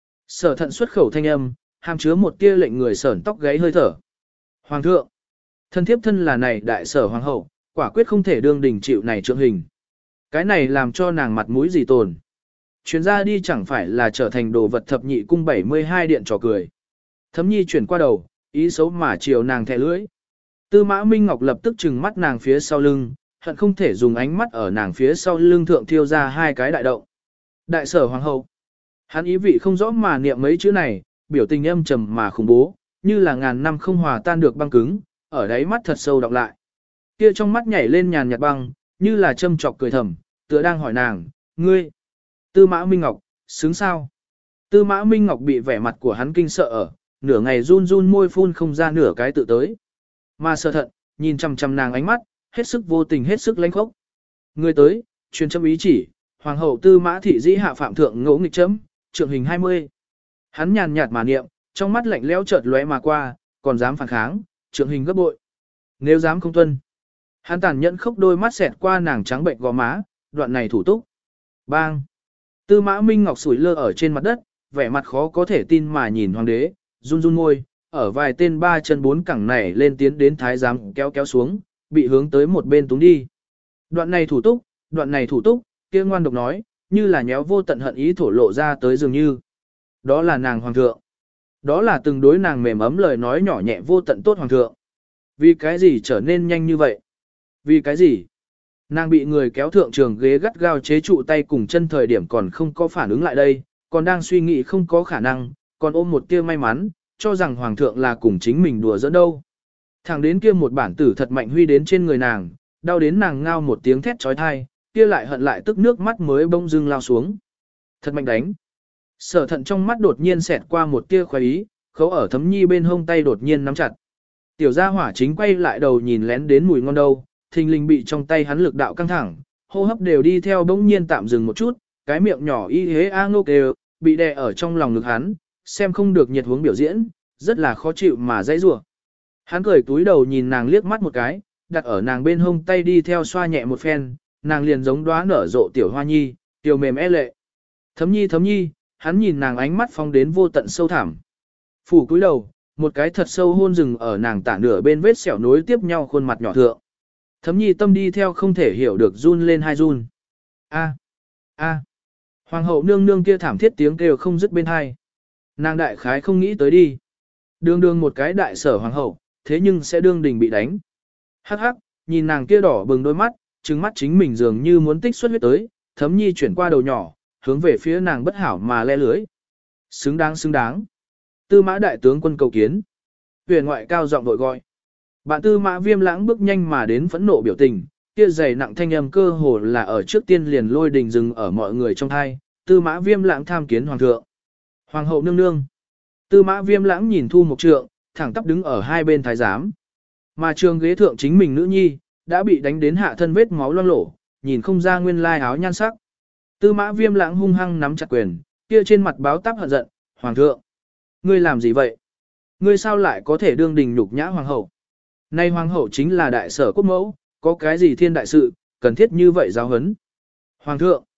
Sở Thận xuất khẩu thanh âm, hàm chứa một tia lệnh người sởn tóc gáy hơi thở. Hoàng thượng, thân thiếp thân là này đại sở hoàng hậu, quả quyết không thể đương đình chịu này trượng hình. Cái này làm cho nàng mặt mũi gì tồn. Chuyến ra đi chẳng phải là trở thành đồ vật thập nhị cung bảy mươi hai điện trò cười. Thấm nhi chuyển qua đầu, ý xấu mà chiều nàng thẻ lưỡi. Tư Mã Minh Ngọc lập tức trừng mắt nàng phía sau lưng, hận không thể dùng ánh mắt ở nàng phía sau lưng thượng thiêu ra hai cái đại động. Đại sở hoàng hậu. Hắn ý vị không rõ mà niệm mấy chữ này, biểu tình âm trầm mà khủng bố, như là ngàn năm không hòa tan được băng cứng, ở đáy mắt thật sâu đọc lại. Kia trong mắt nhảy lên nhàn nhạt băng, như là châm chọc cười thầm, tựa đang hỏi nàng, ngươi, Tư Mã Minh Ngọc, xứng sao? Tư Mã Minh Ngọc bị vẻ mặt của hắn kinh sợ ở, nửa ngày run run môi phun không ra nửa cái tự tới. Mà Sở Thận, nhìn chằm chằm nàng ánh mắt, hết sức vô tình hết sức lãnh khốc. Ngươi tới, truyền châm ý chỉ, hoàng hậu Tư Mã thị dĩ hạ phạm thượng ngỗ nghịch chấm, trượng hình hai mươi. Hắn nhàn nhạt mà niệm, trong mắt lạnh lẽo chợt lóe mà qua, còn dám phản kháng, trượng hình gấp bội. Nếu dám không tuân. Hắn tàn nhẫn khốc đôi mắt xẹt qua nàng trắng bệnh gò má, đoạn này thủ túc. Bang. Tư Mã Minh Ngọc sủi lơ ở trên mặt đất, vẻ mặt khó có thể tin mà nhìn hoàng đế, run run môi, ở vài tên ba chân bốn cẳng nảy lên tiến đến thái giám kéo kéo xuống, bị hướng tới một bên túng đi. Đoạn này thủ túc, đoạn này thủ túc, kia ngoan độc nói, như là nhéo vô tận hận ý thổ lộ ra tới dường như. Đó là nàng hoàng thượng. Đó là từng đối nàng mềm ấm lời nói nhỏ nhẹ vô tận tốt hoàng thượng. Vì cái gì trở nên nhanh như vậy? Vì cái gì? Nàng bị người kéo thượng trường ghế gắt gao chế trụ tay cùng chân thời điểm còn không có phản ứng lại đây, còn đang suy nghĩ không có khả năng, còn ôm một tia may mắn, cho rằng hoàng thượng là cùng chính mình đùa giỡn đâu. Thẳng đến kia một bản tử thật mạnh huy đến trên người nàng, đau đến nàng ngao một tiếng thét trói thai, kia lại hận lại tức nước mắt mới bông dưng lao xuống. Thật mạnh đánh. Sở Thận trong mắt đột nhiên xẹt qua một tia khoái ý, khấu ở Thấm Nhi bên hông tay đột nhiên nắm chặt. Tiểu gia hỏa chính quay lại đầu nhìn lén đến mùi ngon đâu, thình lình bị trong tay hắn lực đạo căng thẳng, hô hấp đều đi theo bỗng nhiên tạm dừng một chút, cái miệng nhỏ y hế a ngô kêu, bị đè ở trong lòng ngực hắn, xem không được nhiệt huống biểu diễn, rất là khó chịu mà dãy rủa. Hắn cười túi đầu nhìn nàng liếc mắt một cái, đặt ở nàng bên hông tay đi theo xoa nhẹ một phen, nàng liền giống đóa nở rộ tiểu hoa nhi, tiểu mềm e lệ. Thấm Nhi Thấm Nhi, hắn nhìn nàng ánh mắt phong đến vô tận sâu thẳm. Phủ cúi đầu, một cái thật sâu hôn rừng ở nàng tả nửa bên vết sẹo nối tiếp nhau khuôn mặt nhỏ thượng. Thấm Nhi tâm đi theo không thể hiểu được run lên hai run. A, a, hoàng hậu nương nương kia thảm thiết tiếng kêu không dứt bên hai. Nàng đại khái không nghĩ tới đi. Đương đương một cái đại sở hoàng hậu, thế nhưng sẽ đương đình bị đánh. Hắc hắc, nhìn nàng kia đỏ bừng đôi mắt, trừng mắt chính mình dường như muốn tích xuất huyết tới, Thấm Nhi chuyển qua đầu nhỏ, hướng về phía nàng bất hảo mà le lưới. Xứng đáng xứng đáng. Tư Mã đại tướng quân cầu kiến. Huyền ngoại cao giọng vội gọi. Bạn Tư Mã Viêm Lãng bước nhanh mà đến phẫn nộ biểu tình, kia dày nặng thanh âm cơ hồ là ở trước tiên liền lôi đình dừng ở mọi người trong thai. Tư Mã Viêm Lãng tham kiến hoàng thượng. Hoàng hậu nương nương. Tư Mã Viêm Lãng nhìn Thu Mộc Trượng, thẳng tắp đứng ở hai bên thái giám. Mà trường ghế thượng chính mình nữ nhi, đã bị đánh đến hạ thân vết máu loang lổ, nhìn không ra nguyên lai áo nhan sắc. Tư Mã Viêm Lãng hung hăng nắm chặt quyền, kia trên mặt báo táp hận giận, "Hoàng thượng, ngươi làm gì vậy? Ngươi sao lại có thể đương đình nhục nhã hoàng hậu? Nay hoàng hậu chính là đại sở quốc mẫu, có cái gì thiên đại sự, cần thiết như vậy giáo huấn?" "Hoàng thượng."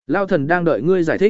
Lao thần đang đợi ngươi giải thích.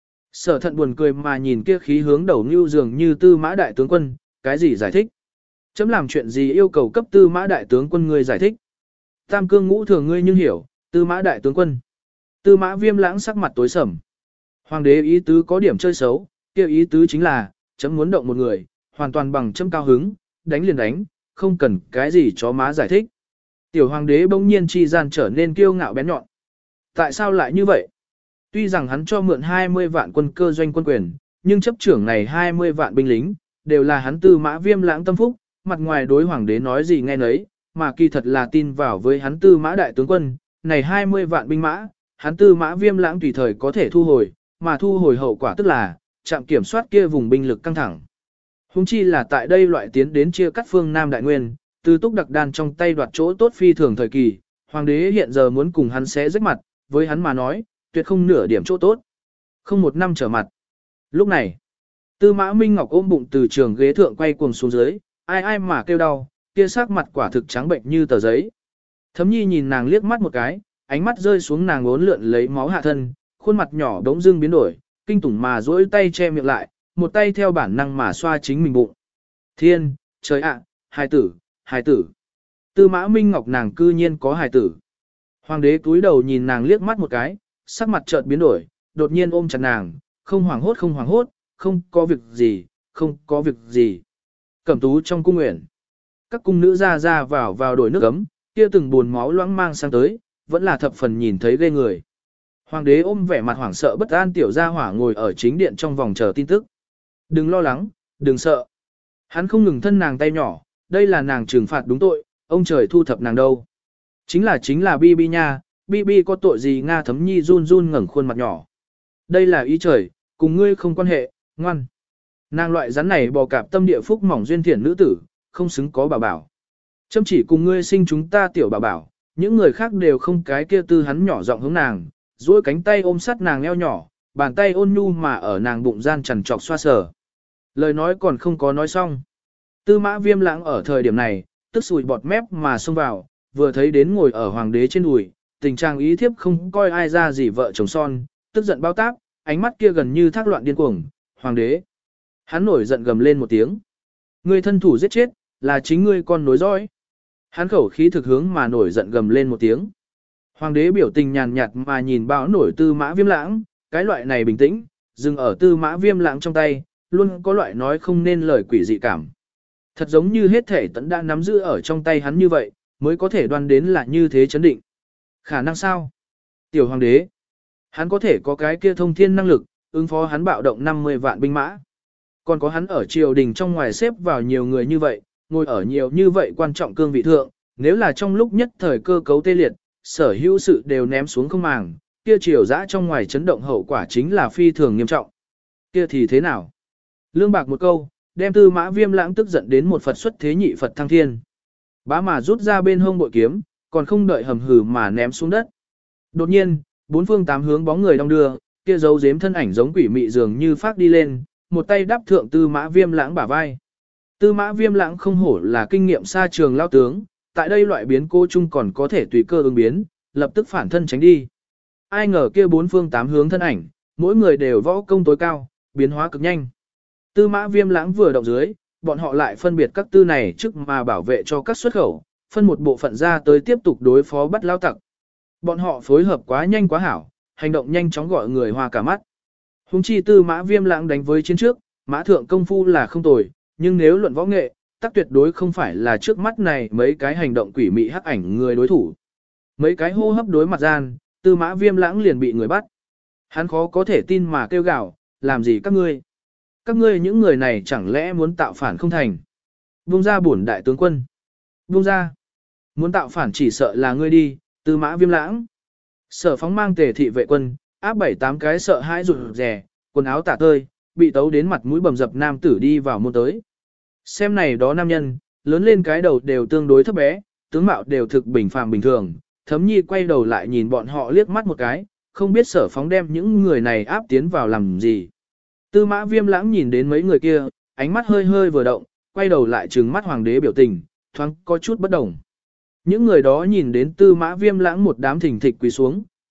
Sở thận buồn cười mà nhìn kia khí hướng đầu như dường như tư mã đại tướng quân, cái gì giải thích? Chấm làm chuyện gì yêu cầu cấp tư mã đại tướng quân ngươi giải thích? Tam cương ngũ thường ngươi nhưng hiểu, tư mã đại tướng quân. Tư mã viêm lãng sắc mặt tối sầm. Hoàng đế ý tứ có điểm chơi xấu, kêu ý tứ chính là, chấm muốn động một người, hoàn toàn bằng chấm cao hứng, đánh liền đánh, không cần cái gì chó má giải thích. Tiểu hoàng đế bỗng nhiên chi gian trở nên kiêu ngạo bén nhọn. Tại sao lại như vậy? Tuy rằng hắn cho mượn hai mươi vạn quân cơ doanh quân quyền, nhưng chấp trưởng này hai mươi vạn binh lính, đều là hắn tư mã viêm lãng tâm phúc, mặt ngoài đối hoàng đế nói gì nghe nấy, mà kỳ thật là tin vào với hắn tư mã đại tướng quân, này hai mươi vạn binh mã, hắn tư mã viêm lãng tùy thời có thể thu hồi, mà thu hồi hậu quả tức là, trạm kiểm soát kia vùng binh lực căng thẳng. Hùng chi là tại đây loại tiến đến chia cắt phương Nam Đại Nguyên, từ túc đặc đan trong tay đoạt chỗ tốt phi thường thời kỳ, hoàng đế hiện giờ muốn cùng hắn xé rách mặt, với hắn mà nói, tuyệt không nửa điểm chỗ tốt. Không một năm trở mặt. Lúc này, tư mã Minh Ngọc ôm bụng từ trường ghế thượng quay cuồng xuống dưới, ai ai mà kêu đau, kia sắc mặt quả thực trắng bệnh như tờ giấy. Thấm nhi nhìn nàng liếc mắt một cái, ánh mắt rơi xuống nàng uốn lượn lấy máu hạ thân, khuôn mặt nhỏ đống dưng biến đổi, kinh tủng mà duỗi tay che miệng lại, một tay theo bản năng mà xoa chính mình bụng. Thiên, trời ạ, hài tử, hài tử. Tư mã Minh Ngọc nàng cư nhiên có hài tử. Hoàng đế cúi đầu nhìn nàng liếc mắt một cái, sắc mặt chợt biến đổi, đột nhiên ôm chặt nàng, không hoảng hốt không hoảng hốt, không có việc gì, không có việc gì. Cẩm tú trong cung nguyện. Các cung nữ ra ra vào vào đổi nước ấm, kia từng buồn máu loãng mang sang tới, vẫn là thập phần nhìn thấy ghê người. Hoàng đế ôm vẻ mặt hoảng sợ bất an tiểu gia hỏa ngồi ở chính điện trong vòng chờ tin tức. Đừng lo lắng, đừng sợ. Hắn không ngừng thân nàng tay nhỏ, đây là nàng trừng phạt đúng tội, ông trời thu thập nàng đâu. Chính là chính là Bi Bi nha, Bi Bi có tội gì Nga Thấm nhi run run ngẩng khuôn mặt nhỏ. Đây là ý trời, cùng ngươi không quan hệ, ngoan. Nàng loại rắn này bò cạp tâm địa phúc mỏng duyên thiện nữ tử, không xứng có bảo bảo. Châm chỉ cùng ngươi sinh chúng ta tiểu bảo bảo, những người khác đều không cái kia tư hắn nhỏ giọng hướng nàng, duỗi cánh tay ôm sát nàng eo nhỏ, bàn tay ôn nhu mà ở nàng bụng gian chằn trọc xoa sờ. Lời nói còn không có nói xong. Tư mã viêm lãng ở thời điểm này, tức sùi bọt mép mà xông vào, vừa thấy đến ngồi ở hoàng đế trên đùi, tình trạng ý thiếp không coi ai ra gì vợ chồng son, tức giận bao táp, ánh mắt kia gần như thác loạn điên cuồng, hoàng đế. Hắn nổi giận gầm lên một tiếng. Ngươi thân thủ giết chết, là chính ngươi con nối dõi. Hắn khẩu khí thực hướng mà nổi giận gầm lên một tiếng. Hoàng đế biểu tình nhàn nhạt mà nhìn bão nổi tư mã viêm lãng, cái loại này bình tĩnh, dừng ở tư mã viêm lãng trong tay, luôn có loại nói không nên lời quỷ dị cảm. Thật giống như hết thể tẫn đã nắm giữ ở trong tay hắn như vậy, mới có thể đoan đến là như thế chấn định. Khả năng sao? Tiểu hoàng đế, hắn có thể có cái kia thông thiên năng lực, ứng phó hắn bạo động năm mươi vạn binh mã. Còn có hắn ở triều đình trong ngoài xếp vào nhiều người như vậy, ngồi ở nhiều như vậy quan trọng cương vị thượng, nếu là trong lúc nhất thời cơ cấu tê liệt, sở hữu sự đều ném xuống không màng, kia triều dã trong ngoài chấn động hậu quả chính là phi thường nghiêm trọng. Kia thì thế nào? Lương bạc một câu, đem tư mã viêm lãng tức giận đến một Phật xuất thế nhị Phật thăng thiên. Bá mà rút ra bên hông bội kiếm, còn không đợi hầm hử mà ném xuống đất. Đột nhiên, bốn phương tám hướng bóng người đong đưa, kia dấu giếm thân ảnh giống quỷ mị dường như phát đi lên, một tay đắp thượng tư mã viêm lãng bả vai. Tư mã viêm lãng không hổ là kinh nghiệm xa trường lao tướng, tại đây loại biến cố chung còn có thể tùy cơ ứng biến, lập tức phản thân tránh đi. Ai ngờ kia bốn phương tám hướng thân ảnh, mỗi người đều võ công tối cao, biến hóa cực nhanh. Tư mã viêm lãng vừa động dưới, bọn họ lại phân biệt các tư này trước mà bảo vệ cho các xuất khẩu, phân một bộ phận ra tới tiếp tục đối phó bắt lao tặc. Bọn họ phối hợp quá nhanh quá hảo, hành động nhanh chóng gọi người hoa cả mắt. Hùng chi tư mã viêm lãng đánh với chiến trước, mã thượng công phu là không tồi, nhưng nếu luận võ nghệ, tắc tuyệt đối không phải là trước mắt này mấy cái hành động quỷ mị hắc ảnh người đối thủ. Mấy cái hô hấp đối mặt gian, tư mã viêm lãng liền bị người bắt. Hắn khó có thể tin mà kêu gào, làm gì các ngươi? Các ngươi những người này chẳng lẽ muốn tạo phản không thành? Buông ra bổn đại tướng quân. Buông ra. Muốn tạo phản chỉ sợ là ngươi đi, tư mã viêm lãng. Sở phóng mang tề thị vệ quân, áp bảy tám cái sợ hãi rụt rè, quần áo tả tơi, bị tấu đến mặt mũi bầm dập nam tử đi vào môn tới. Xem này đó nam nhân, lớn lên cái đầu đều tương đối thấp bé, tướng mạo đều thực bình phàm bình thường. Thấm nhi quay đầu lại nhìn bọn họ liếc mắt một cái, không biết sở phóng đem những người này áp tiến vào làm gì. Tư mã viêm lãng nhìn đến mấy người kia, ánh mắt hơi hơi vừa động, quay đầu lại trừng mắt hoàng đế biểu tình, thoáng có chút bất đồng. Những người đó nhìn đến tư mã viêm lãng một đám thình thịch quỳ xuống,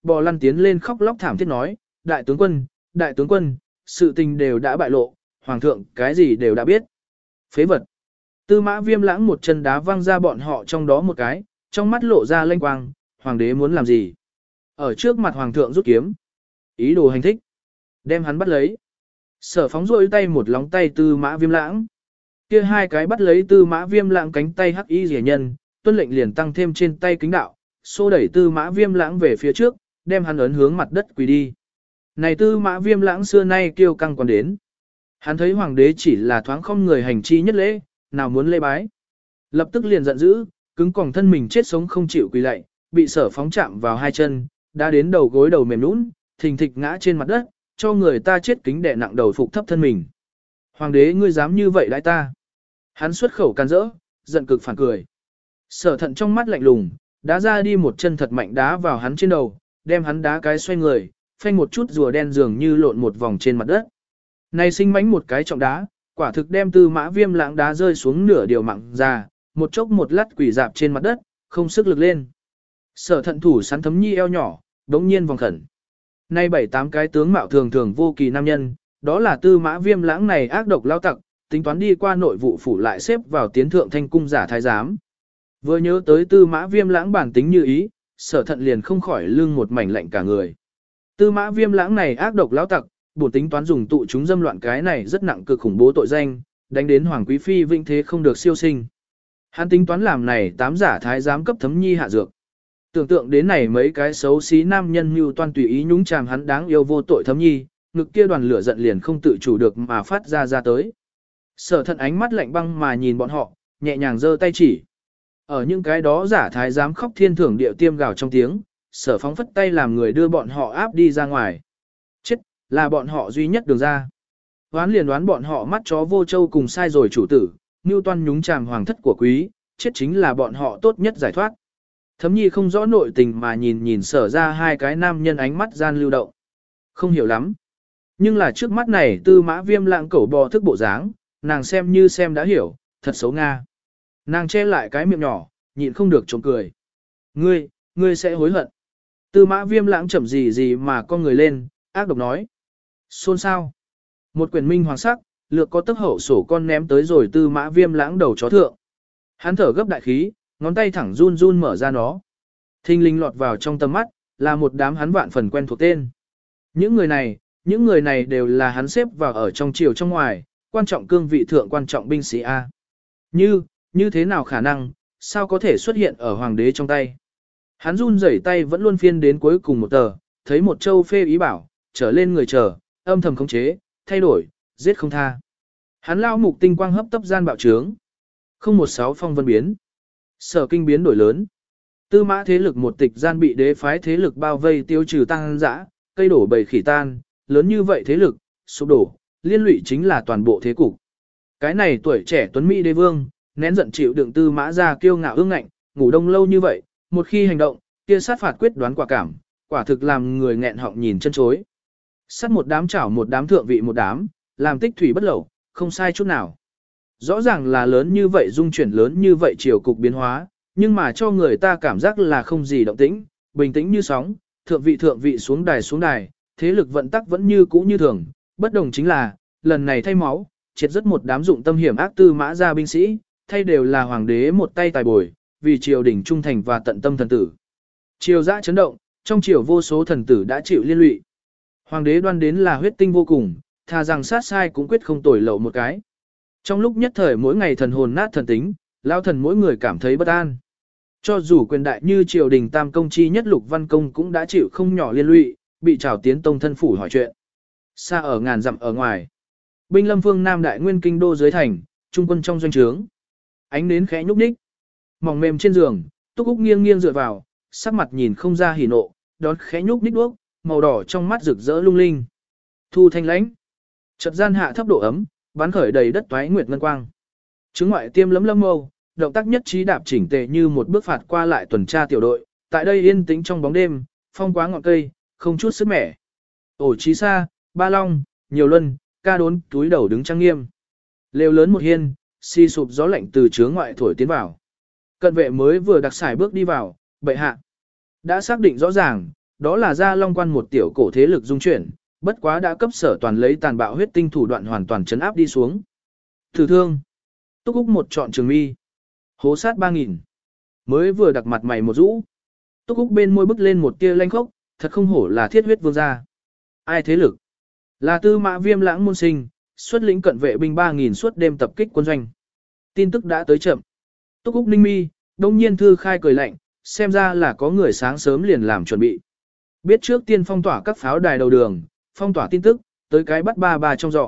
bò lăn tiến lên khóc lóc thảm thiết nói, đại tướng quân, đại tướng quân, sự tình đều đã bại lộ, hoàng thượng cái gì đều đã biết. Phế vật. Tư mã viêm lãng một chân đá văng ra bọn họ trong đó một cái, trong mắt lộ ra lanh quang, hoàng đế muốn làm gì? Ở trước mặt hoàng thượng rút kiếm. Ý đồ hành thích. Đem hắn bắt lấy. Sở phóng rôi tay một lóng tay tư mã viêm lãng. Kia hai cái bắt lấy tư mã viêm lãng cánh tay hắc y rẻ nhân, tuân lệnh liền tăng thêm trên tay kính đạo, xô đẩy tư mã viêm lãng về phía trước, đem hắn ấn hướng mặt đất quỳ đi. Này tư mã viêm lãng xưa nay kêu căng còn đến. Hắn thấy hoàng đế chỉ là thoáng không người hành chi nhất lễ, nào muốn lễ bái. Lập tức liền giận dữ, cứng còng thân mình chết sống không chịu quỳ lạy, bị sở phóng chạm vào hai chân, đã đến đầu gối đầu mềm nũng, thình thịch ngã trên mặt đất, cho người ta chết kính đè nặng đầu phục thấp thân mình. Hoàng đế ngươi dám như vậy đãi ta. Hắn xuất khẩu can rỡ, giận cực phản cười. Sở thận trong mắt lạnh lùng, đá ra đi một chân thật mạnh đá vào hắn trên đầu, đem hắn đá cái xoay người, phanh một chút rùa đen dường như lộn một vòng trên mặt đất. Này sinh mánh một cái trọng đá, quả thực đem tư mã viêm lãng đá rơi xuống nửa điều mặn ra, một chốc một lát quỷ dạp trên mặt đất, không sức lực lên. Sở thận thủ sắn thấm nhi eo nhỏ, đống nhiên vòng khẩn. Nay bảy tám cái tướng mạo thường thường vô kỳ nam nhân, đó là tư mã viêm lãng này ác độc lao tặc, tính toán đi qua nội vụ phủ lại xếp vào tiến thượng thanh cung giả thái giám. Vừa nhớ tới tư mã viêm lãng bản tính như ý, sở thận liền không khỏi lưng một mảnh lạnh cả người. Tư mã viêm lãng này ác độc lao tặc, bổn tính toán dùng tụ chúng dâm loạn cái này rất nặng cực khủng bố tội danh, đánh đến hoàng quý phi vinh thế không được siêu sinh. Hắn tính toán làm này tám giả thái giám cấp thấm nhi hạ dược. Tưởng tượng đến này mấy cái xấu xí nam nhân như toan tùy ý nhúng chàm hắn đáng yêu vô tội thấm nhi, ngực kia đoàn lửa giận liền không tự chủ được mà phát ra ra tới. Sở thận ánh mắt lạnh băng mà nhìn bọn họ, nhẹ nhàng giơ tay chỉ. Ở những cái đó giả thái giám khóc thiên thưởng điệu tiêm gào trong tiếng, sở phóng phất tay làm người đưa bọn họ áp đi ra ngoài. Chết, là bọn họ duy nhất đường ra. Đoán liền đoán bọn họ mắt chó vô châu cùng sai rồi chủ tử, như toan nhúng chàm hoàng thất của quý, chết chính là bọn họ tốt nhất giải thoát. Thấm nhi không rõ nội tình mà nhìn nhìn sở ra hai cái nam nhân ánh mắt gian lưu động. Không hiểu lắm. Nhưng là trước mắt này tư mã viêm lãng cẩu bò thức bộ dáng, nàng xem như xem đã hiểu, thật xấu nga. Nàng che lại cái miệng nhỏ, nhịn không được trộm cười. Ngươi, ngươi sẽ hối hận. Tư mã viêm lãng chậm gì gì mà con người lên, ác độc nói. Xôn sao? Một quyển minh hoàng sắc, lược có tấc hậu sổ con ném tới rồi tư mã viêm lãng đầu chó thượng. Hắn thở gấp đại khí, ngón tay thẳng run run mở ra nó. Thinh linh lọt vào trong tầm mắt, là một đám hắn vạn phần quen thuộc tên. Những người này, những người này đều là hắn xếp vào ở trong triều trong ngoài, quan trọng cương vị thượng quan trọng binh sĩ A. Như, như thế nào khả năng, sao có thể xuất hiện ở hoàng đế trong tay? Hắn run rẩy tay vẫn luôn phiên đến cuối cùng một tờ, thấy một châu phê ý bảo, trở lên người chờ, âm thầm khống chế, thay đổi, giết không tha. Hắn lao mục tinh quang hấp tấp gian bạo trướng. không một sáu phong vân biến. Sở kinh biến đổi lớn. Tư mã thế lực một tịch gian bị đế phái thế lực bao vây tiêu trừ tăng dã, cây đổ bầy khỉ tan, lớn như vậy thế lực, sụp đổ, liên lụy chính là toàn bộ thế cục. Cái này tuổi trẻ tuấn Mỹ đế vương, nén giận chịu đựng tư mã ra kiêu ngạo ương ngạnh, ngủ đông lâu như vậy, một khi hành động, kia sát phạt quyết đoán quả cảm, quả thực làm người nghẹn họng nhìn chân chối. Sát một đám chảo một đám thượng vị một đám, làm tích thủy bất lậu, không sai chút nào. Rõ ràng là lớn như vậy dung chuyển lớn như vậy chiều cục biến hóa, nhưng mà cho người ta cảm giác là không gì động tĩnh, bình tĩnh như sóng, thượng vị thượng vị xuống đài xuống đài, thế lực vận tắc vẫn như cũ như thường, bất đồng chính là, lần này thay máu, triệt rất một đám dụng tâm hiểm ác tư mã gia binh sĩ, thay đều là hoàng đế một tay tài bồi, vì triều đình trung thành và tận tâm thần tử. Triều dã chấn động, trong triều vô số thần tử đã chịu liên lụy. Hoàng đế đoan đến là huyết tinh vô cùng, thà rằng sát sai cũng quyết không tồi lậu một cái. Trong lúc nhất thời mỗi ngày thần hồn nát thần tính, lao thần mỗi người cảm thấy bất an. Cho dù quyền đại như triều đình tam công chi nhất lục văn công cũng đã chịu không nhỏ liên lụy, bị trảo tiến tông thân phủ hỏi chuyện. Xa ở ngàn dặm ở ngoài. Binh lâm phương Nam đại nguyên kinh đô dưới thành, trung quân trong doanh trướng. Ánh nến khẽ nhúc nhích. Mỏng mềm trên giường, Túc Úc nghiêng nghiêng dựa vào, sắc mặt nhìn không ra hỉ nộ, đón khẽ nhúc nhích đuốc, màu đỏ trong mắt rực rỡ lung linh. Thu thanh lãnh. Chợt gian hạ thấp độ ấm, bắn khởi đầy đất toái nguyệt ngân quang. Trứng ngoại tiêm lấm lâm mâu, động tác nhất trí đạp chỉnh tề như một bước phạt qua lại tuần tra tiểu đội, tại đây yên tĩnh trong bóng đêm, phong quá ngọn cây, không chút sức mẻ. Ổ trí xa, ba long, nhiều luân, ca đốn túi đầu đứng trang nghiêm. Lều lớn một hiên, xi sụp gió lạnh từ chướng ngoại thổi tiến vào. Cận vệ mới vừa đặc xài bước đi vào, bệ hạ. Đã xác định rõ ràng, đó là Gia Long Quan một tiểu cổ thế lực dung chuyển, bất quá đã cấp sở toàn lấy tàn bạo huyết tinh thủ đoạn hoàn toàn chấn áp đi xuống. Thử thương. Túc Úc một chọn trường mi. Hố sát ba nghìn. Mới vừa đặc mặt mày một rũ. Túc Úc bên môi bứt lên một tia lanh khốc, thật không hổ là thiết huyết vương gia. Ai thế lực? Là Tư Mã Viêm lãng môn sinh, xuất lĩnh cận vệ binh ba nghìn suốt đêm tập kích quân doanh. Tin tức đã tới chậm. Túc Úc ninh mi, đông nhiên thư khai cười lạnh, xem ra là có người sáng sớm liền làm chuẩn bị. Biết trước tiên phong tỏa các pháo đài đầu đường, phong tỏa tin tức, tới cái bắt ba ba trong dọ.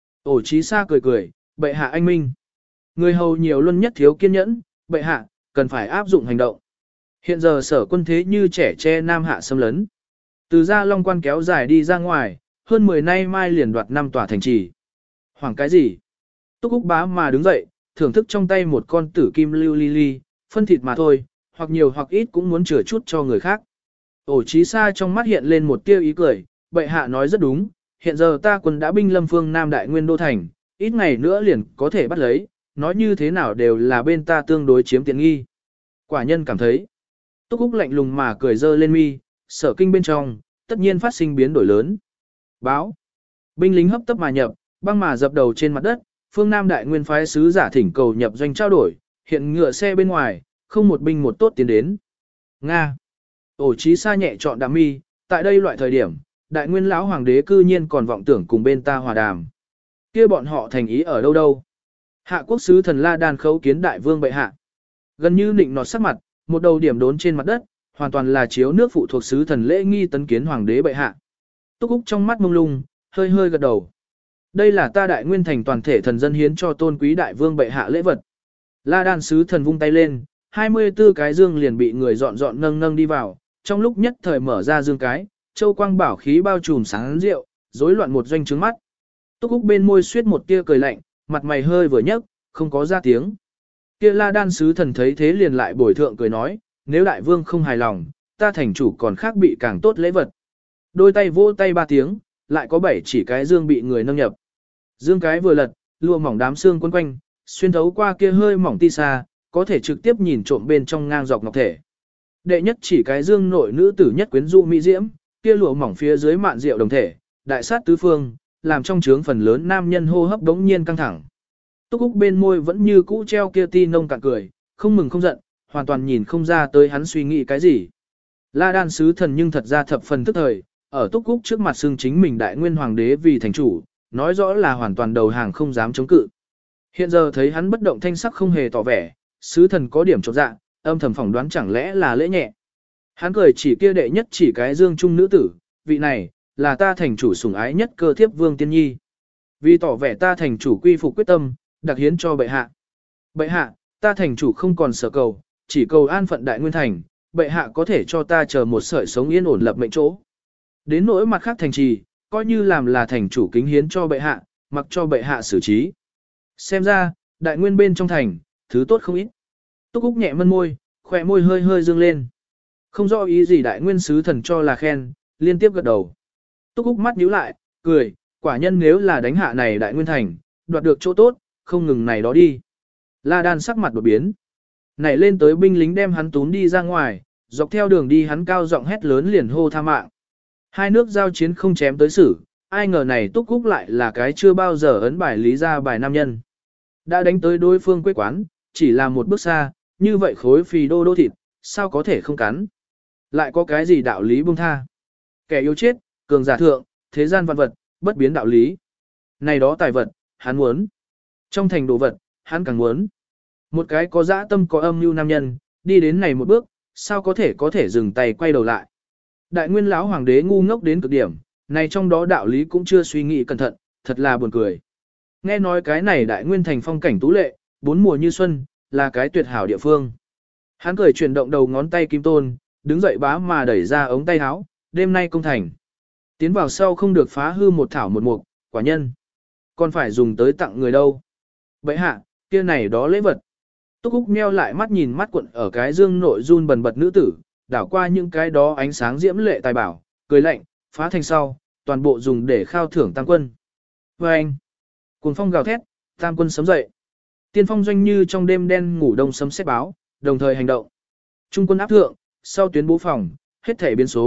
Ổ Chí Sa cười cười, bệ hạ anh minh. Người hầu nhiều luân nhất thiếu kiên nhẫn, bệ hạ, cần phải áp dụng hành động. Hiện giờ sở quân thế như trẻ tre nam hạ xâm lấn. Từ Gia Long Quan kéo dài đi ra ngoài, hơn mười nay mai liền đoạt năm tòa thành trì. Hoảng cái gì? Túc Úc bá mà đứng dậy, thưởng thức trong tay một con tử kim lưu ly ly, phân thịt mà thôi, hoặc nhiều hoặc ít cũng muốn chừa chút cho người khác. Ổ Chí Sa trong mắt hiện lên một tia ý cười, bệ hạ nói rất đúng, hiện giờ ta quân đã binh lâm phương Nam Đại Nguyên Đô Thành, ít ngày nữa liền có thể bắt lấy, nói như thế nào đều là bên ta tương đối chiếm tiện nghi. Quả nhân cảm thấy, Túc Úc lạnh lùng mà cười dơ lên mi, sở kinh bên trong, tất nhiên phát sinh biến đổi lớn. Báo, binh lính hấp tấp mà nhập, băng mà dập đầu trên mặt đất, phương Nam Đại Nguyên phái sứ giả thỉnh cầu nhập doanh trao đổi, hiện ngựa xe bên ngoài, không một binh một tốt tiến đến. Nga. Ổ Chí Sa nhẹ chọn đạm mi, tại đây loại thời điểm, Đại Nguyên lão hoàng đế cư nhiên còn vọng tưởng cùng bên ta hòa đàm. Kia bọn họ thành ý ở đâu đâu? Hạ quốc sứ thần La Đan khấu kiến đại vương bệ hạ. Gần như nịnh nọt sắc mặt, một đầu điểm đốn trên mặt đất, hoàn toàn là chiếu nước phụ thuộc sứ thần lễ nghi tấn kiến hoàng đế bệ hạ. Túc Úc trong mắt mông lung, hơi hơi gật đầu. Đây là ta Đại Nguyên thành toàn thể thần dân hiến cho tôn quý đại vương bệ hạ lễ vật. La Đan sứ thần vung tay lên, hai mươi tư cái dương liền bị người dọn dọn nâng nâng đi vào, trong lúc nhất thời mở ra dương cái, châu quang bảo khí bao trùm sáng rượu, rối loạn một doanh trướng mắt. Túc Úc bên môi suyết một tia cười lạnh, mặt mày hơi vừa nhấc, không có ra tiếng. Kia La Đan sứ thần thấy thế liền lại bồi thượng cười nói, nếu đại vương không hài lòng, ta thành chủ còn khác bị càng tốt lễ vật. Đôi tay vỗ tay ba tiếng, lại có bảy chỉ cái dương bị người nâng nhập. Dương cái vừa lật, lụa mỏng đám xương quấn quanh, xuyên thấu qua kia hơi mỏng ti xa, có thể trực tiếp nhìn trộm bên trong ngang dọc ngọc thể. Đệ nhất chỉ cái dương nội nữ tử nhất quyến rũ mỹ diễm, kia lụa mỏng phía dưới mạn rượu đồng thể, đại sát tứ phương, làm trong trướng phần lớn nam nhân hô hấp đống nhiên căng thẳng. Túc Úc bên môi vẫn như cũ treo kia ti nông cạn cười, không mừng không giận, hoàn toàn nhìn không ra tới hắn suy nghĩ cái gì. La Đan sứ thần nhưng thật ra thập phần tức thời, ở Túc Úc trước mặt xưng chính mình Đại Nguyên hoàng đế vì thành chủ, nói rõ là hoàn toàn đầu hàng không dám chống cự. Hiện giờ thấy hắn bất động thanh sắc không hề tỏ vẻ, sứ thần có điểm chột dạ, âm thầm phỏng đoán chẳng lẽ là lễ nhẹ. Hắn cười chỉ kia đệ nhất chỉ cái dương trung nữ tử, vị này, là ta thành chủ sủng ái nhất cơ thiếp vương tiên nhi. Vì tỏ vẻ ta thành chủ quy phục quyết tâm, đặc hiến cho bệ hạ. Bệ hạ, ta thành chủ không còn sở cầu, chỉ cầu an phận Đại Nguyên thành, bệ hạ có thể cho ta chờ một sợi sống yên ổn lập mệnh chỗ. Đến nỗi mặt khác thành trì, coi như làm là thành chủ kính hiến cho bệ hạ, mặc cho bệ hạ xử trí. Xem ra, Đại Nguyên bên trong thành, thứ tốt không ít. Túc Úc nhẹ mân môi, khỏe môi hơi hơi dương lên. Không rõ ý gì Đại Nguyên sứ thần cho là khen, liên tiếp gật đầu. Túc Úc mắt nhíu lại, cười, quả nhân nếu là đánh hạ này Đại Nguyên thành, đoạt được chỗ tốt, không ngừng này đó đi. La Đan sắc mặt đột biến. Nảy lên tới binh lính đem hắn tún đi ra ngoài, dọc theo đường đi hắn cao giọng hét lớn liền hô tha mạng. Hai nước giao chiến không chém tới xử, ai ngờ này Túc Úc lại là cái chưa bao giờ ấn bài lý ra bài nam nhân. Đã đánh tới đối phương quê quán, chỉ là một bước xa, như vậy khối phì đô đô thịt, sao có thể không cắn. Lại có cái gì đạo lý buông tha. Kẻ yếu chết, cường giả thượng, thế gian vạn vật, bất biến đạo lý. Này đó tài vật, hắn muốn. Trong thành đồ vật, hắn càng muốn. Một cái có dã tâm có âm mưu nam nhân, đi đến này một bước, sao có thể có thể dừng tay quay đầu lại. Đại Nguyên lão hoàng đế ngu ngốc đến cực điểm, này trong đó đạo lý cũng chưa suy nghĩ cẩn thận, thật là buồn cười. Nghe nói cái này Đại Nguyên thành phong cảnh tú lệ, bốn mùa như xuân, là cái tuyệt hảo địa phương. Hắn cười chuyển động đầu ngón tay kim tôn, đứng dậy bá mà đẩy ra ống tay áo, đêm nay công thành. Tiến vào sau không được phá hư một thảo một mục, quả nhân. Còn phải dùng tới tặng người đâu. Vậy hạ, kia này đó lễ vật. Túc Úc meo lại mắt nhìn mắt cuộn ở cái dương nội run bần bật nữ tử, đảo qua những cái đó ánh sáng diễm lệ tài bảo, cười lạnh, phá thành sau, toàn bộ dùng để khao thưởng tam quân. Và anh, cuồng phong gào thét, tam quân sớm dậy. Tiên phong doanh như trong đêm đen ngủ đông sấm sét báo, đồng thời hành động. Trung quân áp thượng, sau tuyến bố phòng, hết thể biến số,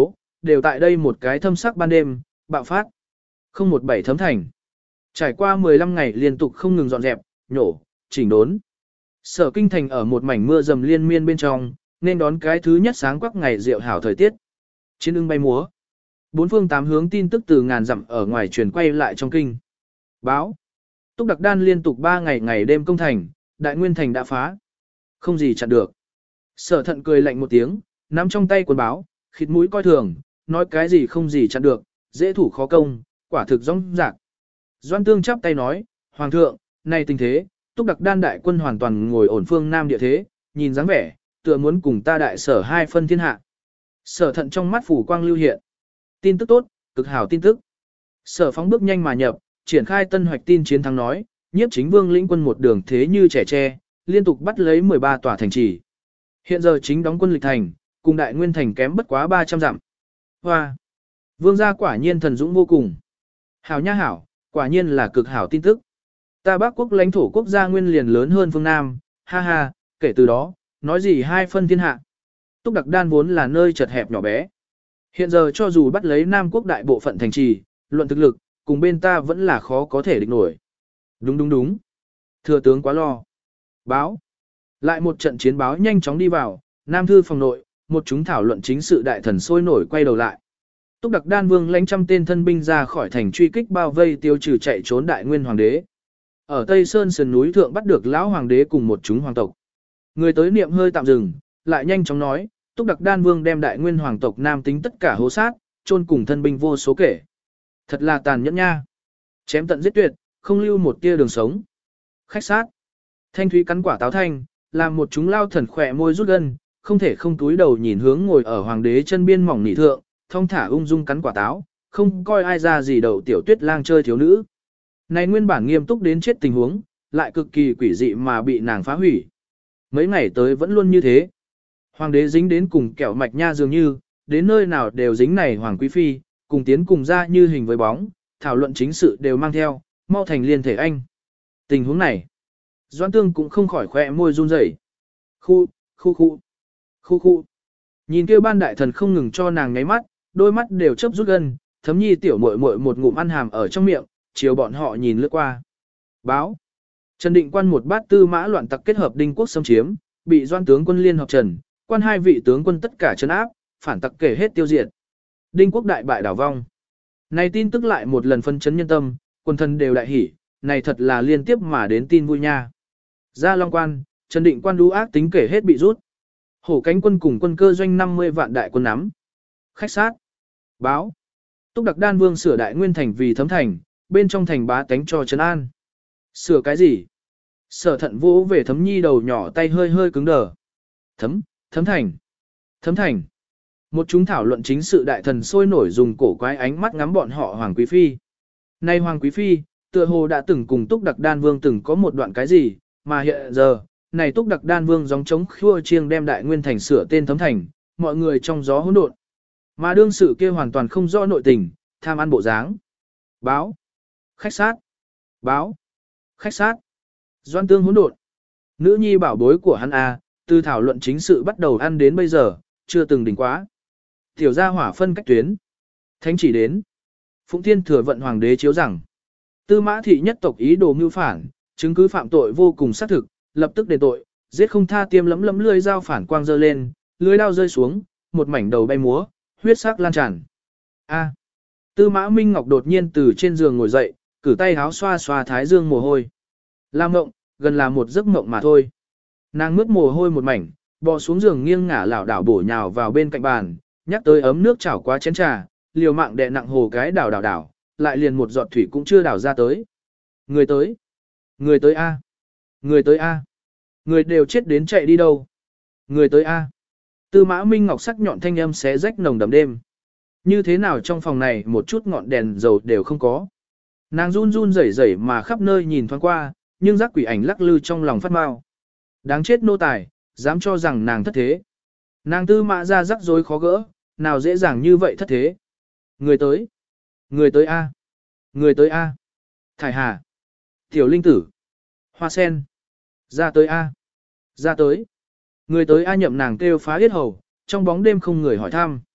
đều tại đây một cái thâm sắc ban đêm, bạo phát. Không một bảy thấm thành. Trải qua mười lăm ngày liên tục không ngừng dọn dẹp, nhổ, chỉnh đốn. Sở kinh thành ở một mảnh mưa dầm liên miên bên trong, nên đón cái thứ nhất sáng quắc ngày diệu hảo thời tiết. Chiến ưng bay múa. Bốn phương tám hướng tin tức từ ngàn dặm ở ngoài truyền quay lại trong kinh. Báo. Túc Đặc Đan liên tục ba ngày ngày đêm công thành, Đại Nguyên thành đã phá. Không gì chặn được. Sở thận cười lạnh một tiếng, nắm trong tay quần báo, khịt mũi coi thường, nói cái gì không gì chặn được, dễ thủ khó công, quả thực rong rạc. Doan Tương chắp tay nói, Hoàng thượng, này tình thế, Túc Đặc Đan đại quân hoàn toàn ngồi ổn phương Nam địa thế, nhìn dáng vẻ, tựa muốn cùng ta đại sở hai phân thiên hạ. Sở thận trong mắt phủ quang lưu hiện. Tin tức tốt, cực hảo tin tức. Sở phóng bước nhanh mà nhập, triển khai tân hoạch tin chiến thắng nói, nhiếp chính vương lĩnh quân một đường thế như trẻ tre, liên tục bắt lấy mười ba tòa thành trì. Hiện giờ chính đóng quân lịch thành, cùng đại nguyên thành kém bất quá ba trăm dặm. Hoa! Vương gia quả nhiên thần dũng vô cùng. Hảo nha hảo, quả nhiên là cực hảo tin tức. Ta Bắc quốc lãnh thổ quốc gia nguyên liền lớn hơn phương Nam, ha ha, kể từ đó, nói gì hai phân thiên hạ. Túc Đặc Đan vốn là nơi chật hẹp nhỏ bé. Hiện giờ cho dù bắt lấy Nam quốc đại bộ phận thành trì, luận thực lực, cùng bên ta vẫn là khó có thể địch nổi. Đúng đúng đúng. Thừa tướng quá lo. Báo. Lại một trận chiến báo nhanh chóng đi vào, Nam thư phòng nội, một chúng thảo luận chính sự đại thần sôi nổi quay đầu lại. Túc Đặc Đan vương lãnh trăm tên thân binh ra khỏi thành truy kích bao vây tiêu trừ chạy trốn đại nguyên hoàng đế. Ở Tây Sơn sườn núi thượng bắt được lão hoàng đế cùng một chúng hoàng tộc. Người tới niệm hơi tạm dừng, lại nhanh chóng nói, Túc Đặc Đan vương đem đại nguyên hoàng tộc nam tính tất cả hố sát, chôn cùng thân binh vô số kể. Thật là tàn nhẫn nha. Chém tận giết tuyệt, không lưu một tia đường sống. Khách sát. Thanh thúy cắn quả táo thanh, làm một chúng lao thần khỏe môi rút gân, không thể không túi đầu nhìn hướng ngồi ở hoàng đế chân biên mỏng nị thượng, thong thả ung dung cắn quả táo, không coi ai ra gì đầu tiểu tuyết lang chơi thiếu nữ. Này nguyên bản nghiêm túc đến chết tình huống, lại cực kỳ quỷ dị mà bị nàng phá hủy. Mấy ngày tới vẫn luôn như thế. Hoàng đế dính đến cùng kẹo mạch nha dường như, đến nơi nào đều dính này hoàng quý phi, cùng tiến cùng ra như hình với bóng, thảo luận chính sự đều mang theo, mau thành liên thể anh. Tình huống này, Doãn Tương cũng không khỏi khỏe môi run rẩy. Khu, khu khu, khu khu. Nhìn kêu ban đại thần không ngừng cho nàng ngáy mắt, đôi mắt đều chớp rút gân, thấm nhi tiểu muội muội một ngụm ăn hàm ở trong miệng, chiều bọn họ nhìn lướt qua. Báo. Trần Định Quan một bát tư mã loạn tặc kết hợp đinh quốc xâm chiếm, bị Doan tướng quân liên hợp Trần, quan hai vị tướng quân tất cả trấn áp, phản tặc kể hết tiêu diệt. Đinh quốc đại bại đảo vong. Này tin tức lại một lần phân chấn nhân tâm, quân thần đều đại hỉ, này thật là liên tiếp mà đến tin vui nha. Ra Long Quan, Trần Định Quan đú ác tính kể hết bị rút. Hổ cánh quân cùng quân cơ doanh năm mươi vạn đại quân nắm. Khách sát. Báo. Túc Đặc Đan vương sửa đại nguyên thành vì thấm thành, bên trong thành bá tánh cho trấn an. Sửa cái gì? Sở thận vỗ về thấm nhi đầu nhỏ tay hơi hơi cứng đờ. Thấm, thấm thành. Thấm thành. Một chúng thảo luận chính sự đại thần sôi nổi dùng cổ quái ánh mắt ngắm bọn họ Hoàng Quý Phi. Nay Hoàng Quý Phi, tựa hồ đã từng cùng Túc Đặc Đan Vương từng có một đoạn cái gì, mà hiện giờ, này Túc Đặc Đan Vương gióng trống khua chiêng đem đại nguyên thành sửa tên thấm thành, mọi người trong gió hỗn độn. Mà đương sự kia hoàn toàn không rõ nội tình, tham ăn bộ dáng. Báo. Khách sát. Báo. Khách sát. Doan tương hỗn độn. Nữ nhi bảo bối của hắn a, từ thảo luận chính sự bắt đầu ăn đến bây giờ, chưa từng đỉnh quá. Tiểu gia hỏa phân cách tuyến. Thánh chỉ đến. Phụng Thiên thừa vận hoàng đế chiếu rằng, Tư Mã thị nhất tộc ý đồ mưu phản, chứng cứ phạm tội vô cùng xác thực, lập tức đền tội, giết không tha tiêm lấm lấm lưỡi dao phản quang giơ lên, lưỡi dao rơi xuống, một mảnh đầu bay múa, huyết sắc lan tràn. A. Tư Mã Minh Ngọc đột nhiên từ trên giường ngồi dậy, cử tay háo xoa xoa thái dương mồ hôi. Lam mộng, gần là một giấc mộng mà thôi. Nàng mướt mồ hôi một mảnh, bò xuống giường nghiêng ngả lảo đảo bổ nhào vào bên cạnh bàn, nhắc tới ấm nước chảo qua chén trà, liều mạng đè nặng hồ cái đảo đảo đảo, lại liền một giọt thủy cũng chưa đảo ra tới. Người tới, người tới a, người tới a, người đều chết đến chạy đi đâu? Người tới a. Tư Mã Minh Ngọc sắc nhọn thanh âm xé rách nồng đậm đêm. Như thế nào trong phòng này một chút ngọn đèn dầu đều không có. Nàng run run rẩy rẩy mà khắp nơi nhìn thoáng qua, nhưng giác quỷ ảnh lắc lư trong lòng phát mau. Đáng chết nô tài, dám cho rằng nàng thất thế. Nàng Tư Mã ra rắc rối khó gỡ, nào dễ dàng như vậy thất thế. Người tới, người tới a, người tới a. Thải Hà, Tiểu Linh Tử, Hoa Sen, ra tới a, ra tới. Người tới a nhậm nàng kêu phá yết hầu, trong bóng đêm không người hỏi thăm.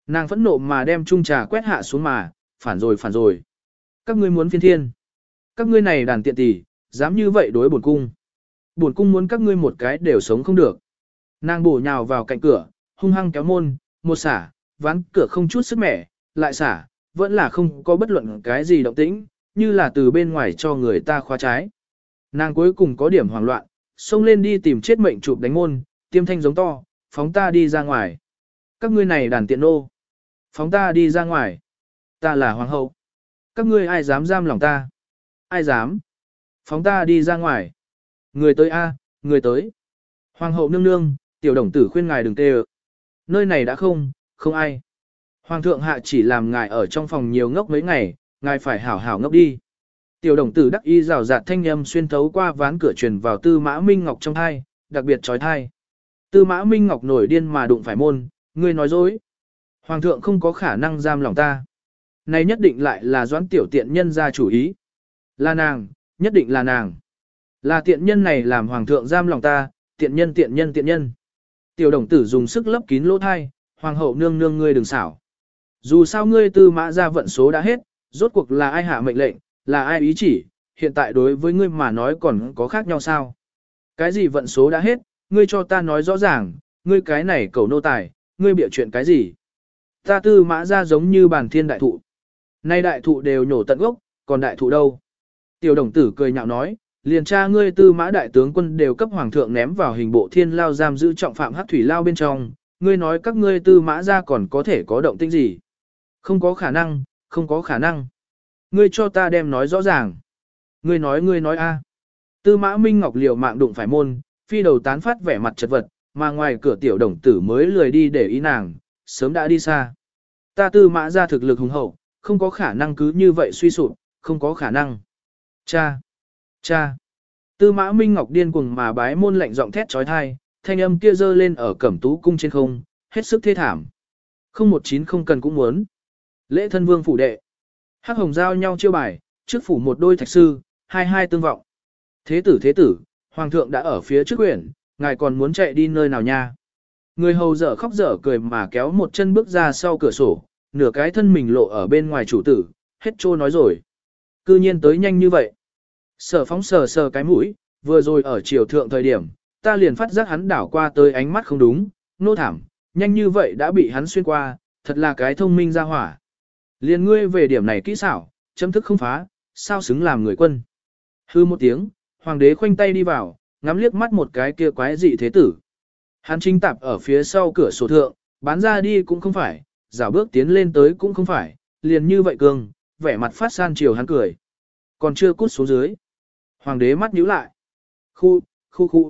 Nàng phẫn nộ mà đem chung trà quét hạ xuống mà, phản rồi phản rồi. Các ngươi muốn phiên thiên. Các ngươi này đàn tiện tỷ, dám như vậy đối bổn cung. Bổn cung muốn các ngươi một cái đều sống không được. Nàng bổ nhào vào cạnh cửa, hung hăng kéo môn, một xả, ván cửa không chút sức mẻ, lại xả, vẫn là không có bất luận cái gì động tĩnh, như là từ bên ngoài cho người ta khóa trái. Nàng cuối cùng có điểm hoảng loạn, xông lên đi tìm chết mệnh chụp đánh môn, tiêm thanh giống to, phóng ta đi ra ngoài. Các ngươi này đàn tiện nô. Phóng ta đi ra ngoài. Ta là hoàng hậu. Các ngươi ai dám giam lòng ta? Ai dám? Phóng ta đi ra ngoài. Người tới a, người tới. Hoàng hậu nương nương, tiểu đồng tử khuyên ngài đừng tê ợ. Nơi này đã không, không ai. Hoàng thượng hạ chỉ làm ngài ở trong phòng nhiều ngốc mấy ngày, ngài phải hảo hảo ngốc đi. Tiểu đồng tử đắc y rào rạt thanh âm xuyên thấu qua ván cửa truyền vào Tư Mã Minh Ngọc trong thai, đặc biệt trói thai. Tư Mã Minh Ngọc nổi điên mà đụng phải môn, ngươi nói dối. Hoàng thượng không có khả năng giam lòng ta. Này nhất định lại là doãn tiểu tiện nhân ra chủ ý. Là nàng, nhất định là nàng. Là tiện nhân này làm hoàng thượng giam lòng ta, tiện nhân tiện nhân tiện nhân. Tiểu đồng tử dùng sức lấp kín lỗ thai, hoàng hậu nương nương ngươi đừng xảo. Dù sao ngươi Tư Mã ra vận số đã hết, rốt cuộc là ai hạ mệnh lệnh, là ai ý chỉ, hiện tại đối với ngươi mà nói còn có khác nhau sao? Cái gì vận số đã hết, ngươi cho ta nói rõ ràng, ngươi cái này cầu nô tài, ngươi bịa chuyện cái gì? Ta Tư Mã ra giống như bàn thiên đại thụ. Nay đại thụ đều nhổ tận gốc, còn đại thụ đâu? Tiểu đồng tử cười nhạo nói, liền cha ngươi Tư Mã đại tướng quân đều cấp hoàng thượng ném vào hình bộ thiên lao giam giữ trọng phạm hắc thủy lao bên trong, ngươi nói các ngươi Tư Mã ra còn có thể có động tĩnh gì? Không có khả năng, không có khả năng. Ngươi cho ta đem nói rõ ràng. Ngươi nói ngươi nói a. Tư Mã Minh Ngọc liều mạng đụng phải môn, phi đầu tán phát vẻ mặt chật vật, mà ngoài cửa tiểu đồng tử mới lười đi để ý nàng, sớm đã đi xa. Ta Tư Mã ra thực lực hùng hậu, không có khả năng cứ như vậy suy sụp, không có khả năng. Cha! Cha! Tư Mã Minh Ngọc điên cuồng mà bái môn lạnh giọng thét trói thai, thanh âm kia dơ lên ở Cẩm Tú cung trên không, hết sức thê thảm. Không một chín không cần cũng muốn. Lễ thân vương phủ đệ. Hắc hồng giao nhau chiêu bài, trước phủ một đôi thạch sư, hai hai tương vọng. Thế tử thế tử, hoàng thượng đã ở phía trước quyển, ngài còn muốn chạy đi nơi nào nha? Người hầu dở khóc dở cười mà kéo một chân bước ra sau cửa sổ, nửa cái thân mình lộ ở bên ngoài chủ tử, hết trô nói rồi. Cư nhiên tới nhanh như vậy. Sở phóng sờ sờ cái mũi, vừa rồi ở chiều thượng thời điểm, ta liền phát giác hắn đảo qua tới ánh mắt không đúng, nô thảm, nhanh như vậy đã bị hắn xuyên qua, thật là cái thông minh ra hỏa. Liền ngươi về điểm này kỹ xảo, châm thức không phá, sao xứng làm người quân. Hư một tiếng, hoàng đế khoanh tay đi vào, ngắm liếc mắt một cái kia quái dị thế tử. Hắn chính tạp ở phía sau cửa sổ thượng, bán ra đi cũng không phải, dạo bước tiến lên tới cũng không phải, liền như vậy cường, vẻ mặt phát san chiều hắn cười. Còn chưa cút xuống dưới. Hoàng đế mắt nhíu lại. Khu, khu khu.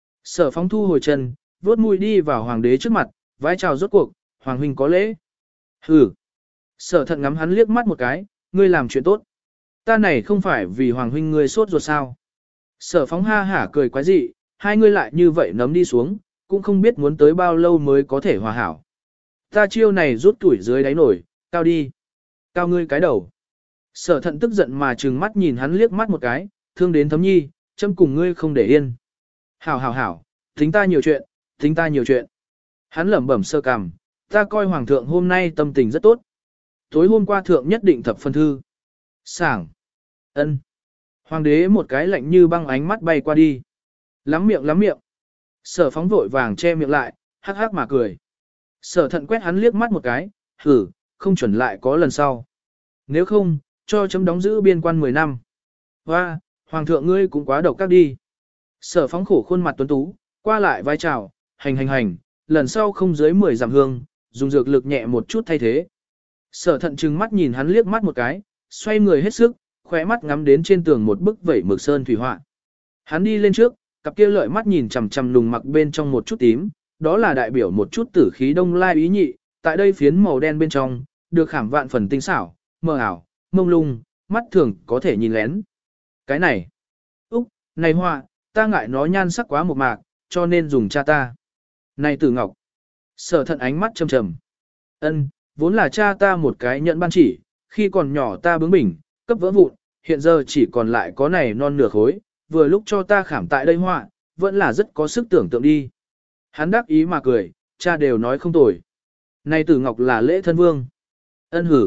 Sở phóng thu hồi chân, vuốt mũi đi vào hoàng đế trước mặt, vái chào rốt cuộc, hoàng huynh có lễ. Hừ. Sở thận ngắm hắn liếc mắt một cái, ngươi làm chuyện tốt. Ta này không phải vì hoàng huynh ngươi sốt ruột sao. Sở phóng ha hả cười quái dị, hai ngươi lại như vậy nấm đi xuống, cũng không biết muốn tới bao lâu mới có thể hòa hảo. Ta chiêu này rút tuổi dưới đáy nổi, cao đi. Cao ngươi cái đầu. Sở thận tức giận mà trừng mắt nhìn hắn liếc mắt một cái, thương đến thấm nhi, châm cùng ngươi không để yên. Hảo hảo hảo, tính ta nhiều chuyện, tính ta nhiều chuyện. Hắn lẩm bẩm sơ cằm, ta coi hoàng thượng hôm nay tâm tình rất tốt. Tối hôm qua thượng nhất định thập phân thư. Sảng. Ân. Hoàng đế một cái lạnh như băng ánh mắt bay qua đi. Lắm miệng lắm miệng. Sở phóng vội vàng che miệng lại, hắc hắc mà cười. Sở thận quét hắn liếc mắt một cái, hử, không chuẩn lại có lần sau. Nếu không, cho chấm đóng giữ biên quan mười năm. Hoa, hoàng thượng ngươi cũng quá độc các đi. Sở phóng khổ khuôn mặt tuấn tú, qua lại vai chào, hành hành hành, lần sau không dưới mười giảm hương, dùng dược lực nhẹ một chút thay thế. Sở thận trừng mắt nhìn hắn liếc mắt một cái, xoay người hết sức, khóe mắt ngắm đến trên tường một bức vẩy mực sơn thủy họa. Hắn đi lên trước, cặp kia lợi mắt nhìn chằm chằm lùng mặc bên trong một chút tím, đó là đại biểu một chút tử khí đông lai ý nhị, tại đây phiến màu đen bên trong, được khảm vạn phần tinh xảo, mờ ảo, mông lung, mắt thường có thể nhìn lén. Cái này, úc, này họa, ta ngại nó nhan sắc quá một mạc, cho nên dùng cha ta. Này Tử Ngọc, sở thận ánh mắt trầm trầm. Ân, vốn là cha ta một cái nhận ban chỉ, khi còn nhỏ ta bướng bỉnh, cấp vỡ vụn, hiện giờ chỉ còn lại có này non nửa khối, vừa lúc cho ta khảm tại đây họa, vẫn là rất có sức tưởng tượng đi. Hắn đắc ý mà cười, cha đều nói không tồi. Này tử ngọc là lễ thân vương. Ân hử.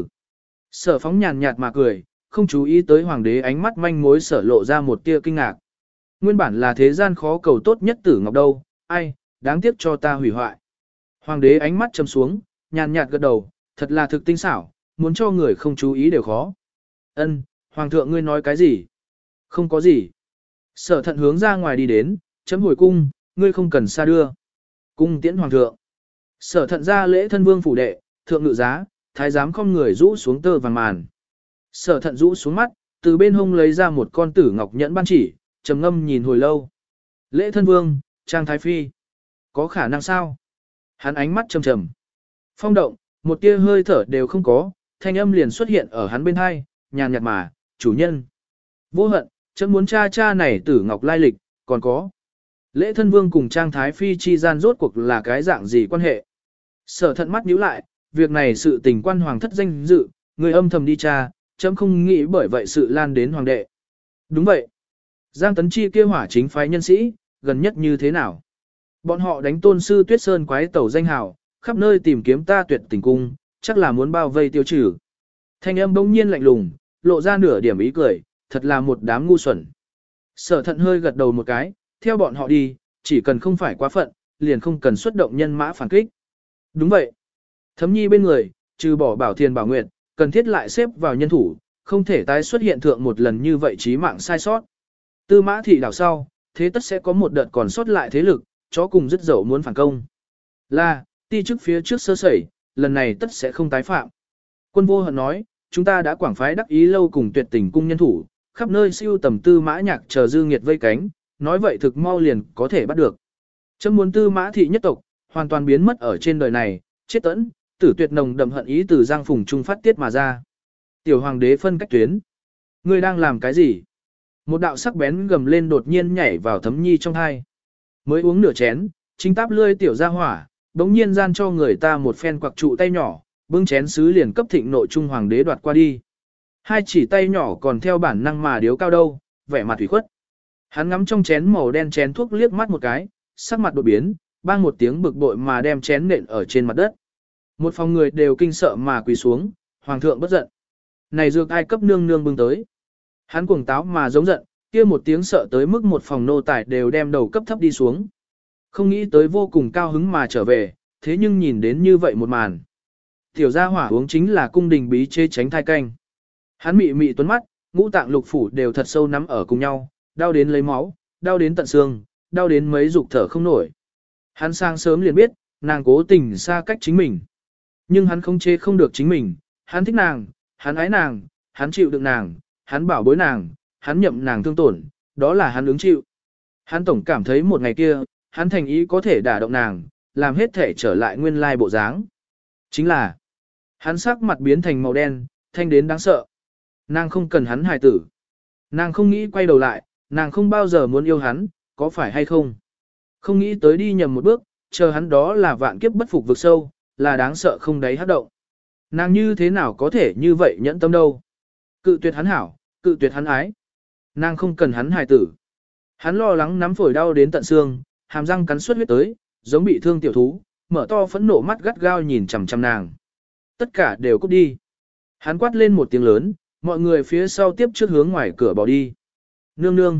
Sở phóng nhàn nhạt mà cười, không chú ý tới hoàng đế ánh mắt manh mối sở lộ ra một tia kinh ngạc. Nguyên bản là thế gian khó cầu tốt nhất tử ngọc đâu, ai, đáng tiếc cho ta hủy hoại. Hoàng đế ánh mắt trầm xuống, nhàn nhạt gật đầu, thật là thực tinh xảo, muốn cho người không chú ý đều khó. Ân, hoàng thượng ngươi nói cái gì? Không có gì. Sở thận hướng ra ngoài đi đến, chấm hồi cung, ngươi không cần xa đưa. Cung tiễn hoàng thượng. Sở thận ra lễ thân vương phủ đệ, thượng ngự giá, thái giám không người rũ xuống tơ vàng màn. Sở thận rũ xuống mắt, từ bên hông lấy ra một con tử ngọc nhẫn ban chỉ, trầm ngâm nhìn hồi lâu. Lễ thân vương, trang thái phi. Có khả năng sao? Hắn ánh mắt trầm trầm. Phong động, một tia hơi thở đều không có, thanh âm liền xuất hiện ở hắn bên hai, nhàn nhạt mà, chủ nhân. Vô hận, chấm muốn cha cha này tử ngọc lai lịch, còn có. Lễ thân vương cùng trang thái phi chi gian rốt cuộc là cái dạng gì quan hệ? Sở thận mắt nhíu lại, việc này sự tình quan hoàng thất danh dự, người âm thầm đi cha, chấm không nghĩ bởi vậy sự lan đến hoàng đệ. Đúng vậy. Giang Tấn Chi kia hỏa chính phái nhân sĩ, gần nhất như thế nào? Bọn họ đánh tôn sư Tuyết Sơn quái tẩu danh hào, khắp nơi tìm kiếm ta tuyệt tình cung, chắc là muốn bao vây tiêu trừ. Thanh âm bỗng nhiên lạnh lùng, lộ ra nửa điểm ý cười, thật là một đám ngu xuẩn. Sở thận hơi gật đầu một cái, theo bọn họ đi, chỉ cần không phải quá phận, liền không cần xuất động nhân mã phản kích. Đúng vậy. Thấm nhi bên người, trừ bỏ bảo thiền bảo nguyện, cần thiết lại xếp vào nhân thủ, không thể tái xuất hiện thượng một lần như vậy chí mạng sai sót. Tư mã thị đảo sau, thế tất sẽ có một đợt còn sót lại thế lực, chó cùng dứt dậu muốn phản công. Là, ti chức phía trước sơ sẩy, lần này tất sẽ không tái phạm. Quân vô hận nói, chúng ta đã quảng phái đắc ý lâu cùng tuyệt tình cung nhân thủ, khắp nơi siêu tầm tư mã nhạc chờ dư nghiệt vây cánh, nói vậy thực mau liền có thể bắt được. Chấm muốn tư mã thị nhất tộc, hoàn toàn biến mất ở trên đời này, chết tẫn, tử tuyệt nồng đậm hận ý từ giang phùng trung phát tiết mà ra. Tiểu hoàng đế phân cách tuyến. Ngươi đang làm cái gì? Một đạo sắc bén gầm lên đột nhiên nhảy vào Thấm Nhi trong hai. Mới uống nửa chén, chính táp lươi tiểu ra hỏa, đống nhiên gian cho người ta một phen quặc trụ tay nhỏ, bưng chén sứ liền cấp thịnh nội trung hoàng đế đoạt qua đi. Hai chỉ tay nhỏ còn theo bản năng mà điếu cao đâu, vẻ mặt thủy khuất. Hắn ngắm trong chén màu đen chén thuốc liếc mắt một cái, sắc mặt đột biến, bang một tiếng bực bội mà đem chén nện ở trên mặt đất. Một phòng người đều kinh sợ mà quỳ xuống, hoàng thượng bất giận. Này dược ai cấp nương nương bưng tới. Hắn cuồng táo mà giống giận, kia một tiếng sợ tới mức một phòng nô tài đều đem đầu cấp thấp đi xuống. Không nghĩ tới vô cùng cao hứng mà trở về, thế nhưng nhìn đến như vậy một màn. Tiểu gia hỏa uống chính là cung đình bí chế tránh thai canh. Hắn mị mị tuấn mắt, ngũ tạng lục phủ đều thật sâu nắm ở cùng nhau, đau đến lấy máu, đau đến tận xương, đau đến mấy dục thở không nổi. Hắn sang sớm liền biết, nàng cố tình xa cách chính mình. Nhưng hắn không chê không được chính mình, hắn thích nàng, hắn ái nàng, hắn chịu đựng nàng, hắn bảo bối nàng, hắn nhậm nàng thương tổn, đó là hắn ứng chịu. Hắn tổng cảm thấy một ngày kia, hắn thành ý có thể đả động nàng, làm hết thể trở lại nguyên lai bộ dáng. Chính là, hắn sắc mặt biến thành màu đen, thanh đến đáng sợ. Nàng không cần hắn hài tử. Nàng không nghĩ quay đầu lại, nàng không bao giờ muốn yêu hắn, có phải hay không? Không nghĩ tới đi nhầm một bước, chờ hắn đó là vạn kiếp bất phục vực sâu, là đáng sợ không đáy hát động. Nàng như thế nào có thể như vậy nhẫn tâm đâu? Cự tuyệt hắn hảo, cự tuyệt hắn ái. Nàng không cần hắn hài tử. Hắn lo lắng nắm phổi đau đến tận xương, hàm răng cắn suốt huyết tới, giống bị thương tiểu thú, mở to phẫn nộ mắt gắt gao nhìn chằm chằm nàng. Tất cả đều cút đi. Hắn quát lên một tiếng lớn, mọi người phía sau tiếp trước hướng ngoài cửa bỏ đi. Nương nương.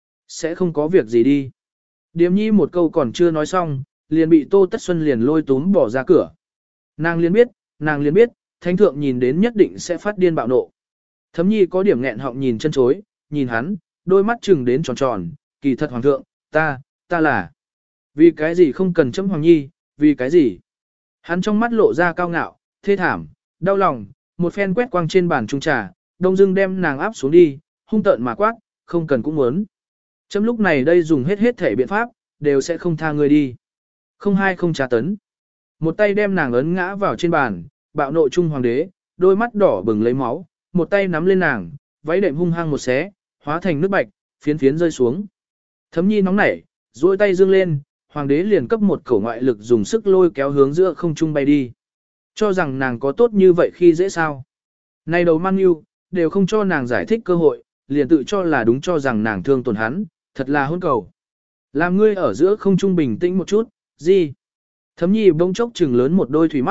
Sẽ không có việc gì đi. Điềm nhi một câu còn chưa nói xong, liền bị Tô Tất Xuân liền lôi túm bỏ ra cửa. Nàng liền biết, nàng liền biết, thánh thượng nhìn đến nhất định sẽ phát điên bạo nộ. Thấm nhi có điểm nghẹn họng nhìn chân chối, nhìn hắn, đôi mắt chừng đến tròn tròn, kỳ thật hoàng thượng, ta, ta là. Vì cái gì không cần chấm hoàng nhi, vì cái gì? Hắn trong mắt lộ ra cao ngạo, thê thảm, đau lòng, một phen quét quang trên bàn trung trà, đông dưng đem nàng áp xuống đi, hung tợn mà quát, không cần cũng muốn. Chấm lúc này đây dùng hết hết thể biện pháp, đều sẽ không tha người đi. Không hai không trà tấn. Một tay đem nàng ấn ngã vào trên bàn, bạo nộ trung hoàng đế, đôi mắt đỏ bừng lấy máu, một tay nắm lên nàng, váy đệm hung hăng một xé, hóa thành nước bạch, phiến phiến rơi xuống. Thấm nhi nóng nảy, duỗi tay dương lên, hoàng đế liền cấp một khẩu ngoại lực dùng sức lôi kéo hướng giữa không trung bay đi. Cho rằng nàng có tốt như vậy khi dễ sao. Này đầu mang yêu, đều không cho nàng giải thích cơ hội, liền tự cho là đúng cho rằng nàng thương tổn hắn, thật là hôn cầu. Làm ngươi ở giữa không trung bình tĩnh một chút, gì? Thấm nhi bỗng chốc trừng lớn một đôi thủy mắt,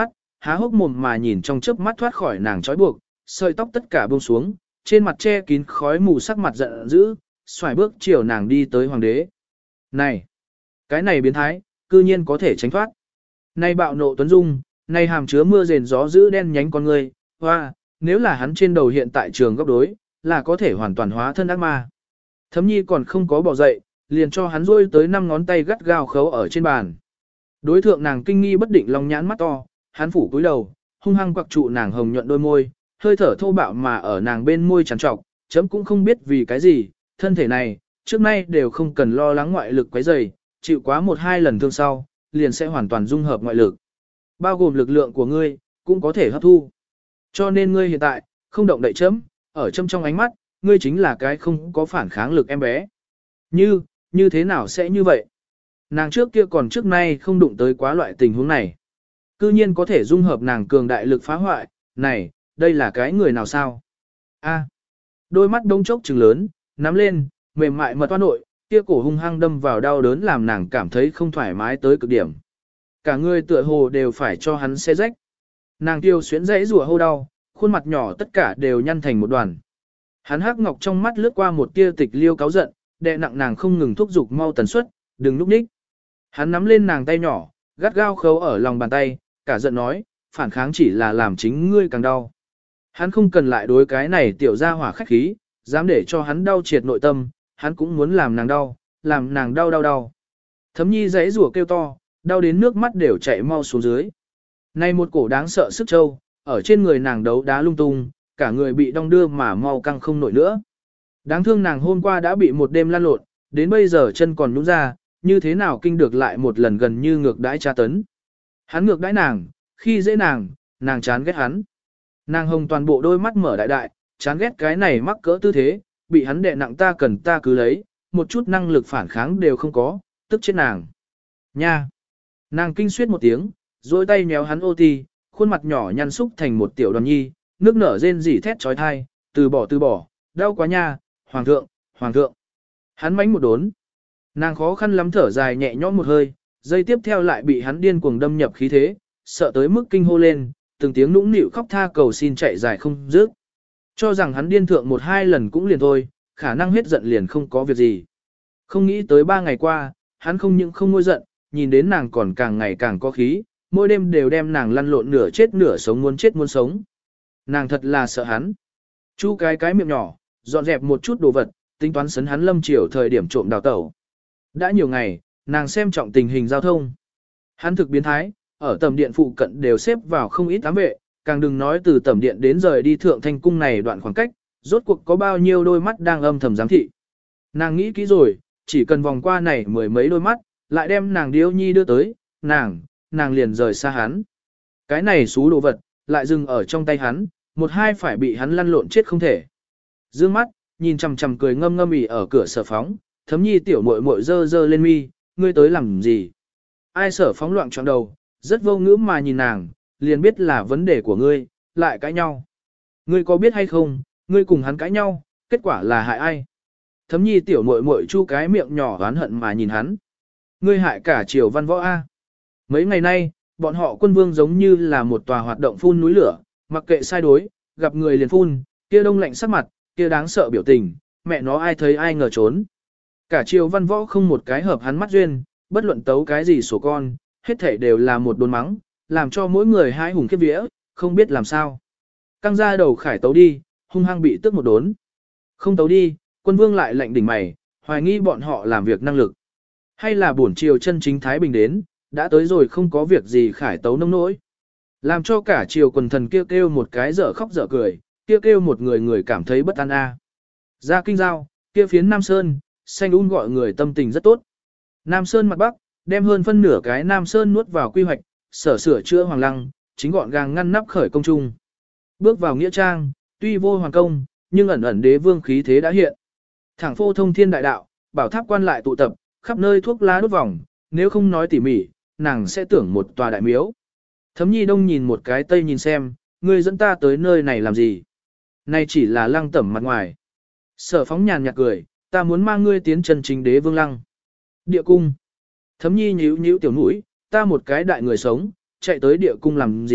há hốc mồm mà nhìn trong chớp mắt thoát khỏi nàng trói buộc, sợi tóc tất cả buông xuống, trên mặt che kín khói mù sắc mặt giận dữ, xoài bước chiều nàng đi tới hoàng đế. Này, cái này biến thái, cư nhiên có thể tránh thoát. Này bạo nộ tuấn dung, này hàm chứa mưa rền gió dữ đen nhánh con người, hoa, nếu là hắn trên đầu hiện tại trường góc đối, là có thể hoàn toàn hóa thân ác ma. Thấm nhi còn không có bỏ dậy, liền cho hắn rôi tới năm ngón tay gắt gao khấu ở trên bàn. Đối thượng nàng kinh nghi bất định long nhãn mắt to, hắn phủ cúi đầu, hung hăng quặc trụ nàng hồng nhuận đôi môi, hơi thở thô bạo mà ở nàng bên môi trằn trọc, chấm cũng không biết vì cái gì, thân thể này, trước nay đều không cần lo lắng ngoại lực quấy rầy, chịu quá một hai lần thương sau, liền sẽ hoàn toàn dung hợp ngoại lực. Bao gồm lực lượng của ngươi, cũng có thể hấp thu. Cho nên ngươi hiện tại, không động đậy chấm, ở chấm trong ánh mắt, ngươi chính là cái không có phản kháng lực em bé. Như, như thế nào sẽ như vậy? Nàng trước kia còn trước nay không đụng tới quá loại tình huống này. Cư nhiên có thể dung hợp nàng cường đại lực phá hoại, này, đây là cái người nào sao? A. Đôi mắt đông chốc trừng lớn, nắm lên, mềm mại mật toan nội, kia cổ hung hăng đâm vào đau đớn làm nàng cảm thấy không thoải mái tới cực điểm. Cả người tựa hồ đều phải cho hắn xé rách. Nàng tiêu xuyến dãy rủa hô đau, khuôn mặt nhỏ tất cả đều nhăn thành một đoàn. Hắn hắc ngọc trong mắt lướt qua một tia tịch liêu cáu giận, đè nặng nàng không ngừng thúc giục mau tần suất, đừng núp ních. Hắn nắm lên nàng tay nhỏ, gắt gao khấu ở lòng bàn tay, cả giận nói, phản kháng chỉ là làm chính ngươi càng đau. Hắn không cần lại đối cái này tiểu ra hỏa khách khí, dám để cho hắn đau triệt nội tâm, hắn cũng muốn làm nàng đau, làm nàng đau đau đau. Thấm nhi giãy rủa kêu to, đau đến nước mắt đều chảy mau xuống dưới. Này một cổ đáng sợ sức trâu, ở trên người nàng đấu đá lung tung, cả người bị đong đưa mà mau căng không nổi nữa. Đáng thương nàng hôm qua đã bị một đêm lăn lộn, đến bây giờ chân còn nhũn ra, như thế nào kinh được lại một lần gần như ngược đãi tra tấn. Hắn ngược đãi nàng, khi dễ nàng, nàng chán ghét hắn. Nàng hồng toàn bộ đôi mắt mở đại đại, chán ghét cái này mắc cỡ tư thế, bị hắn đè nặng ta cần ta cứ lấy, một chút năng lực phản kháng đều không có, tức chết nàng. Nha! Nàng kinh suýt một tiếng, duỗi tay nhéo hắn ô ti, khuôn mặt nhỏ nhăn xúc thành một tiểu đoàn nhi, nước nở rên rỉ thét trói thai, từ bỏ từ bỏ, đau quá nha, hoàng thượng, hoàng thượng. Hắn mánh một đốn. Nàng khó khăn lắm thở dài nhẹ nhõm một hơi, dây tiếp theo lại bị hắn điên cuồng đâm nhập khí thế, sợ tới mức kinh hô lên, từng tiếng nũng nịu khóc tha cầu xin chạy dài không dứt. Cho rằng hắn điên thượng một hai lần cũng liền thôi, khả năng hết giận liền không có việc gì. Không nghĩ tới ba ngày qua, hắn không những không ngôi giận, nhìn đến nàng còn càng ngày càng có khí, mỗi đêm đều đem nàng lăn lộn nửa chết nửa sống muốn chết muốn sống. Nàng thật là sợ hắn. Chu cái cái miệng nhỏ, dọn dẹp một chút đồ vật, tính toán sấn hắn lâm chiều thời điểm trộm đào tẩu. Đã nhiều ngày, nàng xem trọng tình hình giao thông. Hắn thực biến thái, ở tầm điện phụ cận đều xếp vào không ít ám vệ, càng đừng nói từ tầm điện đến rời đi thượng thanh cung này đoạn khoảng cách, rốt cuộc có bao nhiêu đôi mắt đang âm thầm giám thị. Nàng nghĩ kỹ rồi, chỉ cần vòng qua này mười mấy đôi mắt, lại đem nàng điêu nhi đưa tới, nàng, nàng liền rời xa hắn. Cái này xú đồ vật, lại dừng ở trong tay hắn, một hai phải bị hắn lăn lộn chết không thể. Dương mắt, nhìn chằm chằm cười ngâm ngâm ỉ ở cửa Sở Phóng, Thấm nhi tiểu muội muội dơ dơ lên mi, ngươi tới làm gì? Ai Sở Phóng loạn trọn đầu, rất vô ngữ mà nhìn nàng, liền biết là vấn đề của ngươi, lại cãi nhau. Ngươi có biết hay không, ngươi cùng hắn cãi nhau, kết quả là hại ai? Thấm nhi tiểu muội muội chu cái miệng nhỏ oán hận mà nhìn hắn. Ngươi hại cả triều văn võ A. Mấy ngày nay, bọn họ quân vương giống như là một tòa hoạt động phun núi lửa, mặc kệ sai đối, gặp người liền phun, kia đông lạnh sắc mặt, kia đáng sợ biểu tình, mẹ nó ai thấy ai ngờ trốn. Cả triều văn võ không một cái hợp hắn mắt duyên, bất luận tấu cái gì sổ con, hết thảy đều là một đồn mắng, làm cho mỗi người hai hùng khiếp vía, không biết làm sao. Căng ra đầu khải tấu đi, hung hăng bị tước một đốn. Không tấu đi, quân vương lại lạnh đỉnh mày, hoài nghi bọn họ làm việc năng lực. Hay là bổn triều chân chính Thái Bình đến, đã tới rồi không có việc gì khải tấu nông nỗi. Làm cho cả triều quần thần kêu kêu một cái dở khóc dở cười, kêu kêu một người người cảm thấy bất an a. Ra kinh giao, kia phiến Nam Sơn, xanh un gọi người tâm tình rất tốt. Nam Sơn mặt bắc, đem hơn phân nửa cái Nam Sơn nuốt vào quy hoạch, sở sửa chữa hoàng lăng, chính gọn gàng ngăn nắp khởi công trung. Bước vào nghĩa trang, tuy vô hoàng công, nhưng ẩn ẩn đế vương khí thế đã hiện. Thẳng phô thông thiên đại đạo, bảo tháp quan lại tụ tập, khắp nơi thuốc lá đốt vòng, nếu không nói tỉ mỉ, nàng sẽ tưởng một tòa đại miếu. Thấm nhi đông nhìn một cái tây nhìn xem, ngươi dẫn ta tới nơi này làm gì? Này chỉ là lăng tẩm mặt ngoài. Sở Phóng nhàn nhạt cười, ta muốn mang ngươi tiến chân chính đế vương lăng. Địa cung. Thấm nhi nhíu nhíu tiểu mũi, ta một cái đại người sống, chạy tới địa cung làm gì,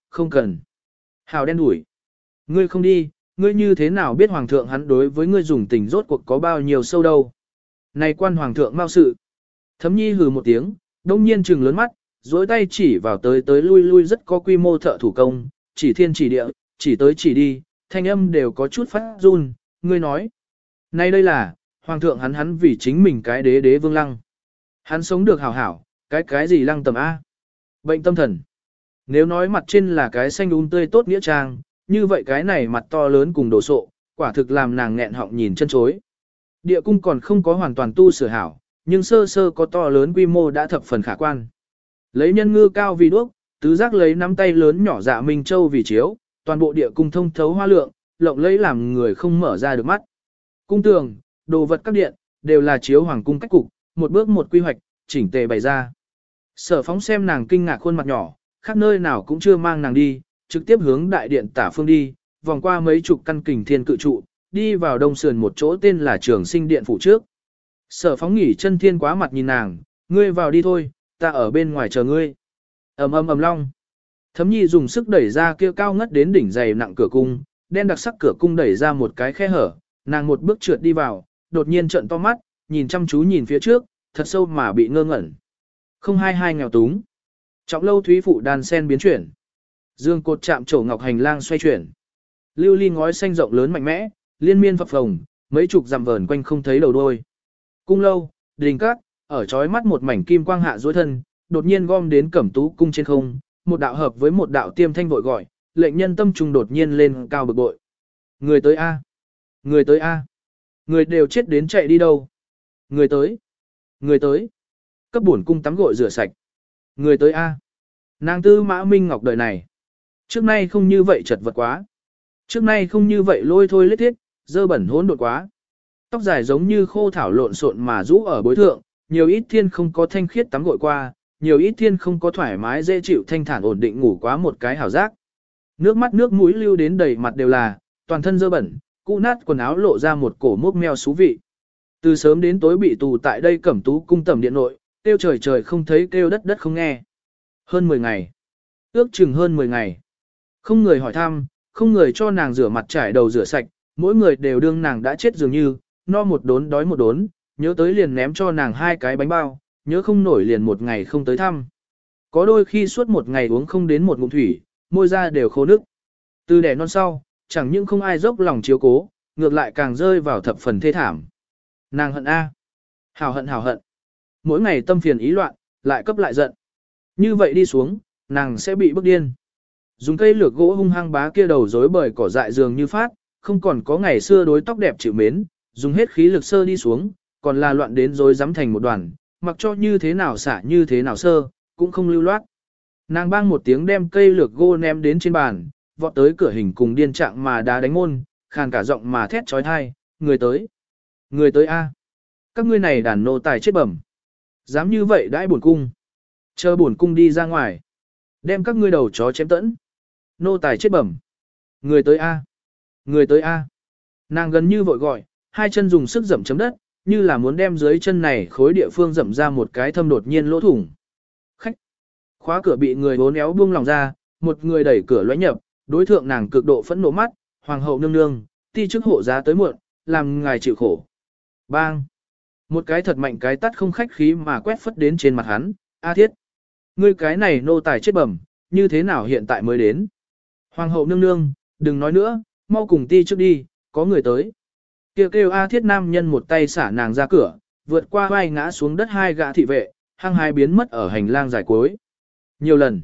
không cần. Hào đen đuổi. Ngươi không đi, ngươi như thế nào biết hoàng thượng hắn đối với ngươi dùng tình rốt cuộc có bao nhiêu sâu đâu. Này quan hoàng thượng mau sự. Thấm nhi hừ một tiếng, đông nhiên trừng lớn mắt, dối tay chỉ vào tới tới lui lui rất có quy mô thợ thủ công, chỉ thiên chỉ địa, chỉ tới chỉ đi, thanh âm đều có chút phát run, ngươi nói. Nay đây là, hoàng thượng hắn hắn vì chính mình cái đế đế vương lăng. Hắn sống được hảo hảo, cái cái gì lăng tầm A. Bệnh tâm thần. Nếu nói mặt trên là cái xanh un tươi tốt nghĩa trang, như vậy cái này mặt to lớn cùng đồ sộ, quả thực làm nàng nghẹn họng nhìn chân chối. Địa cung còn không có hoàn toàn tu sửa hảo, nhưng sơ sơ có to lớn quy mô đã thập phần khả quan. Lấy nhân ngư cao vì đuốc, tứ giác lấy nắm tay lớn nhỏ dạ minh châu vì chiếu, toàn bộ địa cung thông thấu hoa lượng, lộng lẫy làm người không mở ra được mắt. Cung tường, đồ vật các điện, đều là chiếu hoàng cung cách cục, một bước một quy hoạch, chỉnh tề bày ra. Sở Phóng xem nàng kinh ngạc khuôn mặt nhỏ, khác nơi nào cũng chưa mang nàng đi, trực tiếp hướng đại điện tả phương đi, vòng qua mấy chục căn kình thiên cự trụ, đi vào đông sườn một chỗ tên là Trường Sinh Điện phủ trước. Sở Phóng nghỉ chân thiên quá mặt nhìn nàng, ngươi vào đi thôi, ta ở bên ngoài chờ ngươi. Ầm ầm ầm long. Thấm Nhi dùng sức đẩy ra kia cao ngất đến đỉnh dày nặng cửa cung, đen đặc sắc cửa cung đẩy ra một cái khe hở, nàng một bước trượt đi vào, đột nhiên trợn to mắt, nhìn chăm chú nhìn phía trước, thật sâu mà bị ngơ ngẩn. Không hai hai nghèo túng. Trọng lâu thúy phụ đàn sen biến chuyển. Dương cột chạm trổ ngọc hành lang xoay chuyển. Lưu ly ngói xanh rộng lớn mạnh mẽ, liên miên phập phồng, mấy chục dặm vờn quanh không thấy đầu đuôi. Cung lâu, đình cát, ở chói mắt một mảnh kim quang hạ duỗi thân, đột nhiên gom đến Cẩm Tú cung trên không, một đạo hợp với một đạo tiêm thanh vội gọi, lệnh nhân tâm trung đột nhiên lên cao bực bội. Người tới a, người tới a, người đều chết đến chạy đi đâu? Người tới, người tới, cấp bổn cung tắm gội rửa sạch. Người tới a, nàng Tư Mã Minh Ngọc đời này, trước nay không như vậy chật vật quá, trước nay không như vậy lôi thôi lết thiết, dơ bẩn hỗn độn quá. Tóc dài giống như khô thảo lộn xộn mà rũ ở bối thượng, nhiều ít thiên không có thanh khiết tắm gội qua, nhiều ít thiên không có thoải mái dễ chịu thanh thản ổn định ngủ quá một cái hảo giác. Nước mắt nước mũi lưu đến đầy mặt đều là, toàn thân dơ bẩn, cũ nát quần áo lộ ra một cổ mốc meo xú vị. Từ sớm đến tối bị tù tại đây Cẩm Tú cung tầm điện nội, kêu trời trời không thấy kêu đất đất không nghe. Hơn mười ngày. Ước chừng hơn mười ngày. Không người hỏi thăm, không người cho nàng rửa mặt trải đầu rửa sạch, mỗi người đều đương nàng đã chết dường như, no một đốn đói một đốn, nhớ tới liền ném cho nàng hai cái bánh bao, nhớ không nổi liền một ngày không tới thăm. Có đôi khi suốt một ngày uống không đến một ngụm thủy, môi ra đều khô nước. Từ đẻ non sau, chẳng những không ai dốc lòng chiếu cố, ngược lại càng rơi vào thập phần thê thảm. Nàng hận a, hào hận hào hận. Mỗi ngày tâm phiền ý loạn, lại cấp lại giận. Như vậy đi xuống, nàng sẽ bị bức điên. Dùng cây lược gỗ hung hăng bá kia đầu rối bời cỏ dại dường như phát, không còn có ngày xưa đối tóc đẹp chịu mến, dùng hết khí lực sơ đi xuống, còn là loạn đến rối rắm thành một đoàn, mặc cho như thế nào xả như thế nào sơ, cũng không lưu loát. Nàng bang một tiếng đem cây lược gỗ ném đến trên bàn, vọt tới cửa hình cùng điên trạng mà đá đánh môn, khàn cả giọng mà thét trói thai, người tới, người tới a, các ngươi này đàn nô tài chết bẩm, dám như vậy đãi bổn cung, chờ bổn cung đi ra ngoài, đem các ngươi đầu chó chém tẫn, nô tài chết bẩm, người tới a, người tới a, nàng gần như vội gọi, hai chân dùng sức dậm chấm đất, như là muốn đem dưới chân này khối địa phương dậm ra một cái thâm đột nhiên lỗ thủng. Khách, khóa cửa bị người bốn éo buông lòng ra, một người đẩy cửa lóe nhập, đối thượng nàng cực độ phẫn nộ mắt, hoàng hậu nương nương, ti chức hộ giá tới muộn, làm ngài chịu khổ. Bang! Một cái thật mạnh cái tắt không khách khí mà quét phất đến trên mặt hắn, A Thiết! Ngươi cái này nô tài chết bẩm, như thế nào hiện tại mới đến? Hoàng hậu nương nương, đừng nói nữa, mau cùng ti trước đi, có người tới. Kêu kêu A Thiết nam nhân một tay xả nàng ra cửa, vượt qua vai ngã xuống đất hai gã thị vệ, hăng hai biến mất ở hành lang dài cuối. Nhiều lần,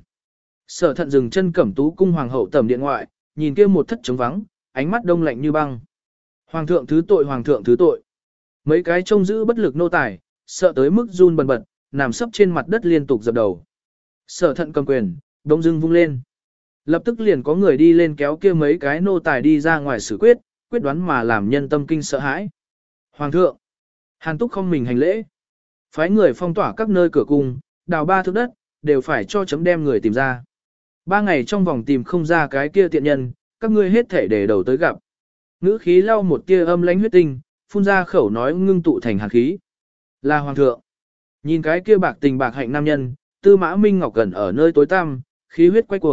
Sở Thận dừng chân Cẩm Tú cung hoàng hậu tầm điện ngoại, nhìn kia một thất trống vắng, ánh mắt đông lạnh như băng. Hoàng thượng thứ tội, hoàng thượng thứ tội. Mấy cái trông giữ bất lực nô tài, sợ tới mức run bần bật, nằm sấp trên mặt đất liên tục dập đầu. Sở Thận cầm quyền, đông dưng vung lên. Lập tức liền có người đi lên kéo kia mấy cái nô tài đi ra ngoài xử quyết, quyết đoán mà làm nhân tâm kinh sợ hãi. Hoàng thượng, Hàn Túc không mình hành lễ. Phái người phong tỏa các nơi cửa cung, đào ba thước đất, đều phải cho chấm đem người tìm ra. Ba ngày trong vòng tìm không ra cái kia tiện nhân, các ngươi hết thể để đầu tới gặp. Ngữ khí lau một tia âm lãnh huyết tinh, phun ra khẩu nói ngưng tụ thành hàn khí. Là hoàng thượng. Nhìn cái kia bạc tình bạc hạnh nam nhân, Tư Mã Minh Ngọc gần ở nơi tối tăm, khí huyết quay cuồng,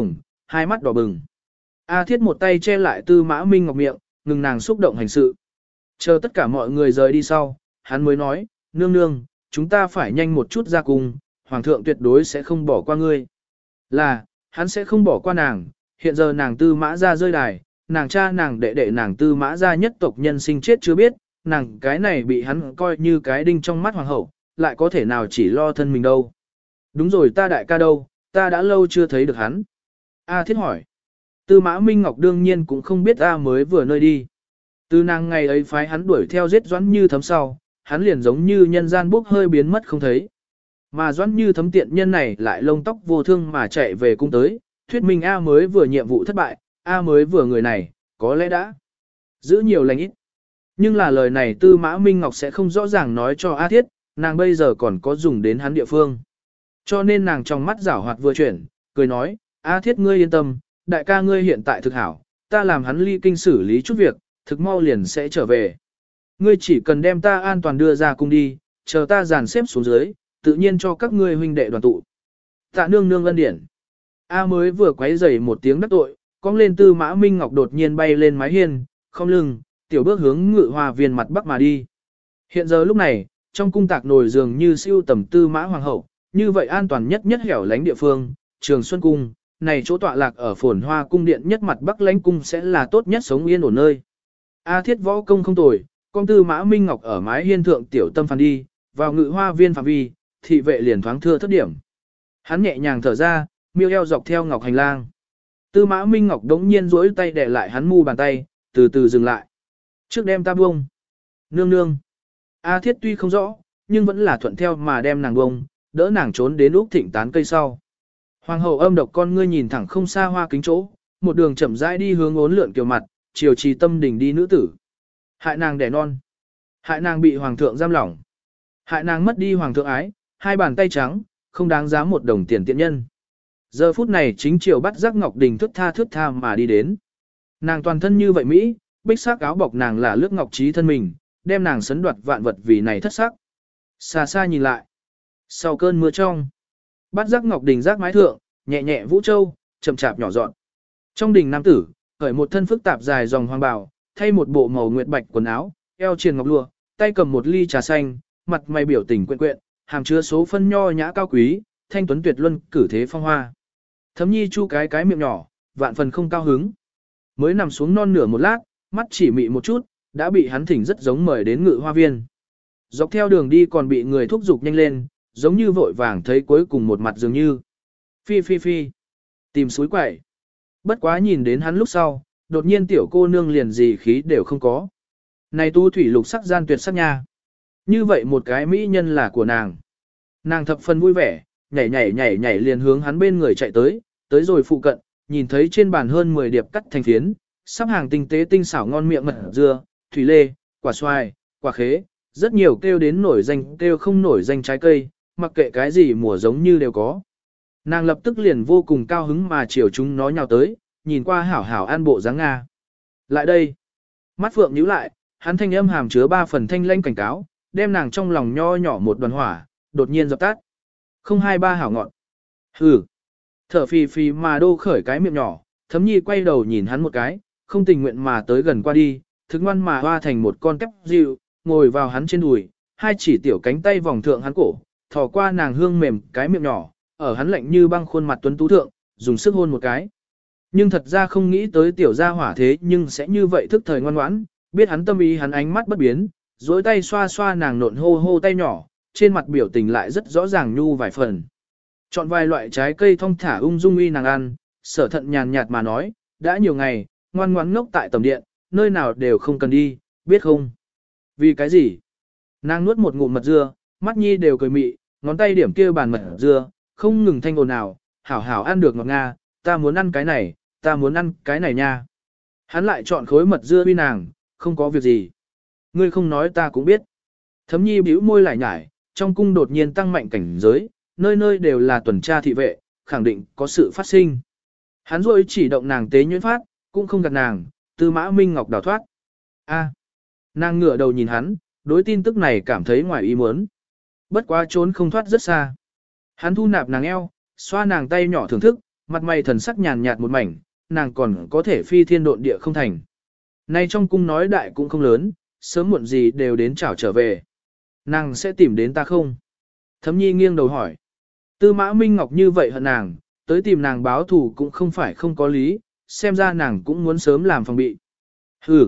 hai mắt đỏ bừng. A Thiết một tay che lại Tư Mã Minh Ngọc miệng, ngừng nàng xúc động hành sự. Chờ tất cả mọi người rời đi sau, hắn mới nói, nương nương, chúng ta phải nhanh một chút ra cung, hoàng thượng tuyệt đối sẽ không bỏ qua ngươi. Là, hắn sẽ không bỏ qua nàng, hiện giờ nàng Tư Mã ra rơi đài, nàng cha nàng đệ đệ nàng Tư Mã ra nhất tộc nhân sinh chết chưa biết, nàng cái này bị hắn coi như cái đinh trong mắt hoàng hậu, lại có thể nào chỉ lo thân mình đâu. Đúng rồi, ta đại ca đâu, ta đã lâu chưa thấy được hắn. A Thiết hỏi. Tư Mã Minh Ngọc đương nhiên cũng không biết A mới vừa nơi đi. Từ nàng ngày ấy phái hắn đuổi theo giết Doãn Như Thấm sau, hắn liền giống như nhân gian bốc hơi biến mất không thấy. Mà Doãn Như Thấm tiện nhân này lại lông tóc vô thương mà chạy về cung tới, thuyết minh A mới vừa nhiệm vụ thất bại, A mới vừa người này, có lẽ đã giữ nhiều lành ít. Nhưng là lời này Tư Mã Minh Ngọc sẽ không rõ ràng nói cho A Thiết, nàng bây giờ còn có dùng đến hắn địa phương. Cho nên nàng trong mắt giảo hoạt vừa chuyển, cười nói, A Thiết ngươi yên tâm, đại ca ngươi hiện tại thực hảo, ta làm hắn ly kinh xử lý chút việc, thực mau liền sẽ trở về. Ngươi chỉ cần đem ta an toàn đưa ra cung đi, chờ ta dàn xếp xuống dưới, tự nhiên cho các ngươi huynh đệ đoàn tụ. Tạ nương nương ân điển. A mới vừa quấy rầy một tiếng đắc tội, cong lên Tư Mã Minh Ngọc đột nhiên bay lên mái hiên, không lưng, tiểu bước hướng Ngự Hoa Viên mặt bắc mà đi. Hiện giờ lúc này, trong cung tạc nổi dường như siêu tầm Tư Mã Hoàng hậu, như vậy an toàn nhất nhất hẻo lánh địa phương, Trường Xuân Cung, này chỗ tọa lạc ở Phồn Hoa cung điện nhất mặt bắc lãnh cung sẽ là tốt nhất sống yên ổn nơi. A Thiết võ công không tồi, con Tư Mã Minh Ngọc ở mái hiên thượng tiểu tâm phàn đi, vào Ngự Hoa Viên phạm vi, thị vệ liền thoáng thưa thất điểm. Hắn nhẹ nhàng thở ra, miêu eo dọc theo ngọc hành lang. Tư Mã Minh Ngọc đống nhiên duỗi tay đè lại hắn mu bàn tay, từ từ dừng lại. Trước đem ta buông. Nương nương. A Thiết tuy không rõ, nhưng vẫn là thuận theo mà đem nàng buông, đỡ nàng trốn đến úc thịnh tán cây sau. Hoàng hậu âm độc con ngươi nhìn thẳng không xa hoa kính chỗ, một đường chậm rãi đi hướng ốn lượn kiều mặt, chiều trì tâm đỉnh đi nữ tử. Hại nàng đẻ non. Hại nàng bị hoàng thượng giam lỏng. Hại nàng mất đi hoàng thượng ái, hai bàn tay trắng, không đáng giá một đồng tiền tiện nhân. Giờ phút này chính triều bắt giác Ngọc Đình thước tha thước tha mà đi đến. Nàng toàn thân như vậy Mỹ, bích sắc áo bọc nàng là lướt ngọc trí thân mình, đem nàng sấn đoạt vạn vật vì này thất sắc. Xa xa nhìn lại. Sau cơn mưa trong, bắt giác Ngọc Đình giác mái thượng, nhẹ nhẹ vũ châu, chậm chạp nhỏ dọn. Trong đình nam tử, cởi một thân phức tạp dài dòng hoàng bào, thay một bộ màu nguyệt bạch quần áo, eo triền ngọc lụa, tay cầm một ly trà xanh, mặt mày biểu tình quyện quyện, hàm chứa số phân nho nhã cao quý, thanh tuấn tuyệt luân, cử thế phong hoa. Thấm Nhi chu cái cái miệng nhỏ, vạn phần không cao hứng. Mới nằm xuống non nửa một lát, mắt chỉ mị một chút, đã bị hắn thỉnh rất giống mời đến Ngự Hoa Viên. Dọc theo đường đi còn bị người thúc giục nhanh lên, giống như vội vàng thấy cuối cùng một mặt dường như. Phi phi phi. Tìm suối quẩy. Bất quá nhìn đến hắn lúc sau, đột nhiên tiểu cô nương liền gì khí đều không có. Này tu thủy lục sắc gian tuyệt sắc nha. Như vậy một cái mỹ nhân là của nàng. Nàng thập phần vui vẻ, nhảy nhảy nhảy nhảy liền hướng hắn bên người chạy tới, tới rồi phụ cận, nhìn thấy trên bàn hơn mười điệp cắt thành phiến, sắp hàng tinh tế tinh xảo ngon miệng mật dưa, thủy lê, quả xoài, quả khế, rất nhiều kêu đến nổi danh kêu không nổi danh trái cây, mặc kệ cái gì mùa giống như đều có. Nàng lập tức liền vô cùng cao hứng mà chiều chúng nó nhào tới, nhìn qua hảo hảo an bộ dáng Nga. Lại đây. Mắt phượng nhíu lại, hắn thanh âm hàm chứa ba phần thanh lanh cảnh cáo, đem nàng trong lòng nho nhỏ một đoàn hỏa, đột nhiên dập tắt. Không hai ba hảo ngọn. Hừ. Thở phì phì mà đô khởi cái miệng nhỏ, Thấm Nhi quay đầu nhìn hắn một cái, không tình nguyện mà tới gần qua đi, thức ngoan mà hoa thành một con tép dịu, ngồi vào hắn trên đùi, hai chỉ tiểu cánh tay vòng thượng hắn cổ, thò qua nàng hương mềm cái miệng nhỏ, ở hắn lạnh như băng khuôn mặt tuấn tú thượng, dùng sức hôn một cái. Nhưng thật ra không nghĩ tới tiểu gia hỏa thế nhưng sẽ như vậy thức thời ngoan ngoãn, biết hắn tâm ý hắn ánh mắt bất biến, dối tay xoa xoa nàng nộn hô hô tay nhỏ, trên mặt biểu tình lại rất rõ ràng nhu vài phần. Chọn vài loại trái cây thong thả ung dung uy nàng ăn, sở thận nhàn nhạt mà nói, đã nhiều ngày, ngoan ngoãn ngốc tại tầm điện, nơi nào đều không cần đi, biết không? Vì cái gì? Nàng nuốt một ngụm mật dưa, mắt nhi đều cười mị, ngón tay điểm kia bàn mật dưa, không ngừng thanh ồn nào, hảo hảo ăn được ngọt nga, ta muốn ăn cái này, ta muốn ăn cái này nha. Hắn lại chọn khối mật dưa uy nàng, không có việc gì. Ngươi không nói ta cũng biết. Thấm Nhi bĩu môi lại nhải, trong cung đột nhiên tăng mạnh cảnh giới, nơi nơi đều là tuần tra thị vệ, khẳng định có sự phát sinh. Hắn rồi chỉ động nàng tế nhuyễn phát, cũng không gạt nàng, Tư Mã Minh Ngọc đào thoát. A. Nàng ngửa đầu nhìn hắn, đối tin tức này cảm thấy ngoài ý muốn. Bất quá trốn không thoát rất xa. Hắn thu nạp nàng eo, xoa nàng tay nhỏ thưởng thức, mặt mày thần sắc nhàn nhạt một mảnh, nàng còn có thể phi thiên độn địa không thành. Nay trong cung nói đại cũng không lớn, sớm muộn gì đều đến chảo trở về. Nàng sẽ tìm đến ta không? Thấm nhi nghiêng đầu hỏi. Tư mã Minh Ngọc như vậy hận nàng, tới tìm nàng báo thù cũng không phải không có lý, xem ra nàng cũng muốn sớm làm phòng bị. Hừ.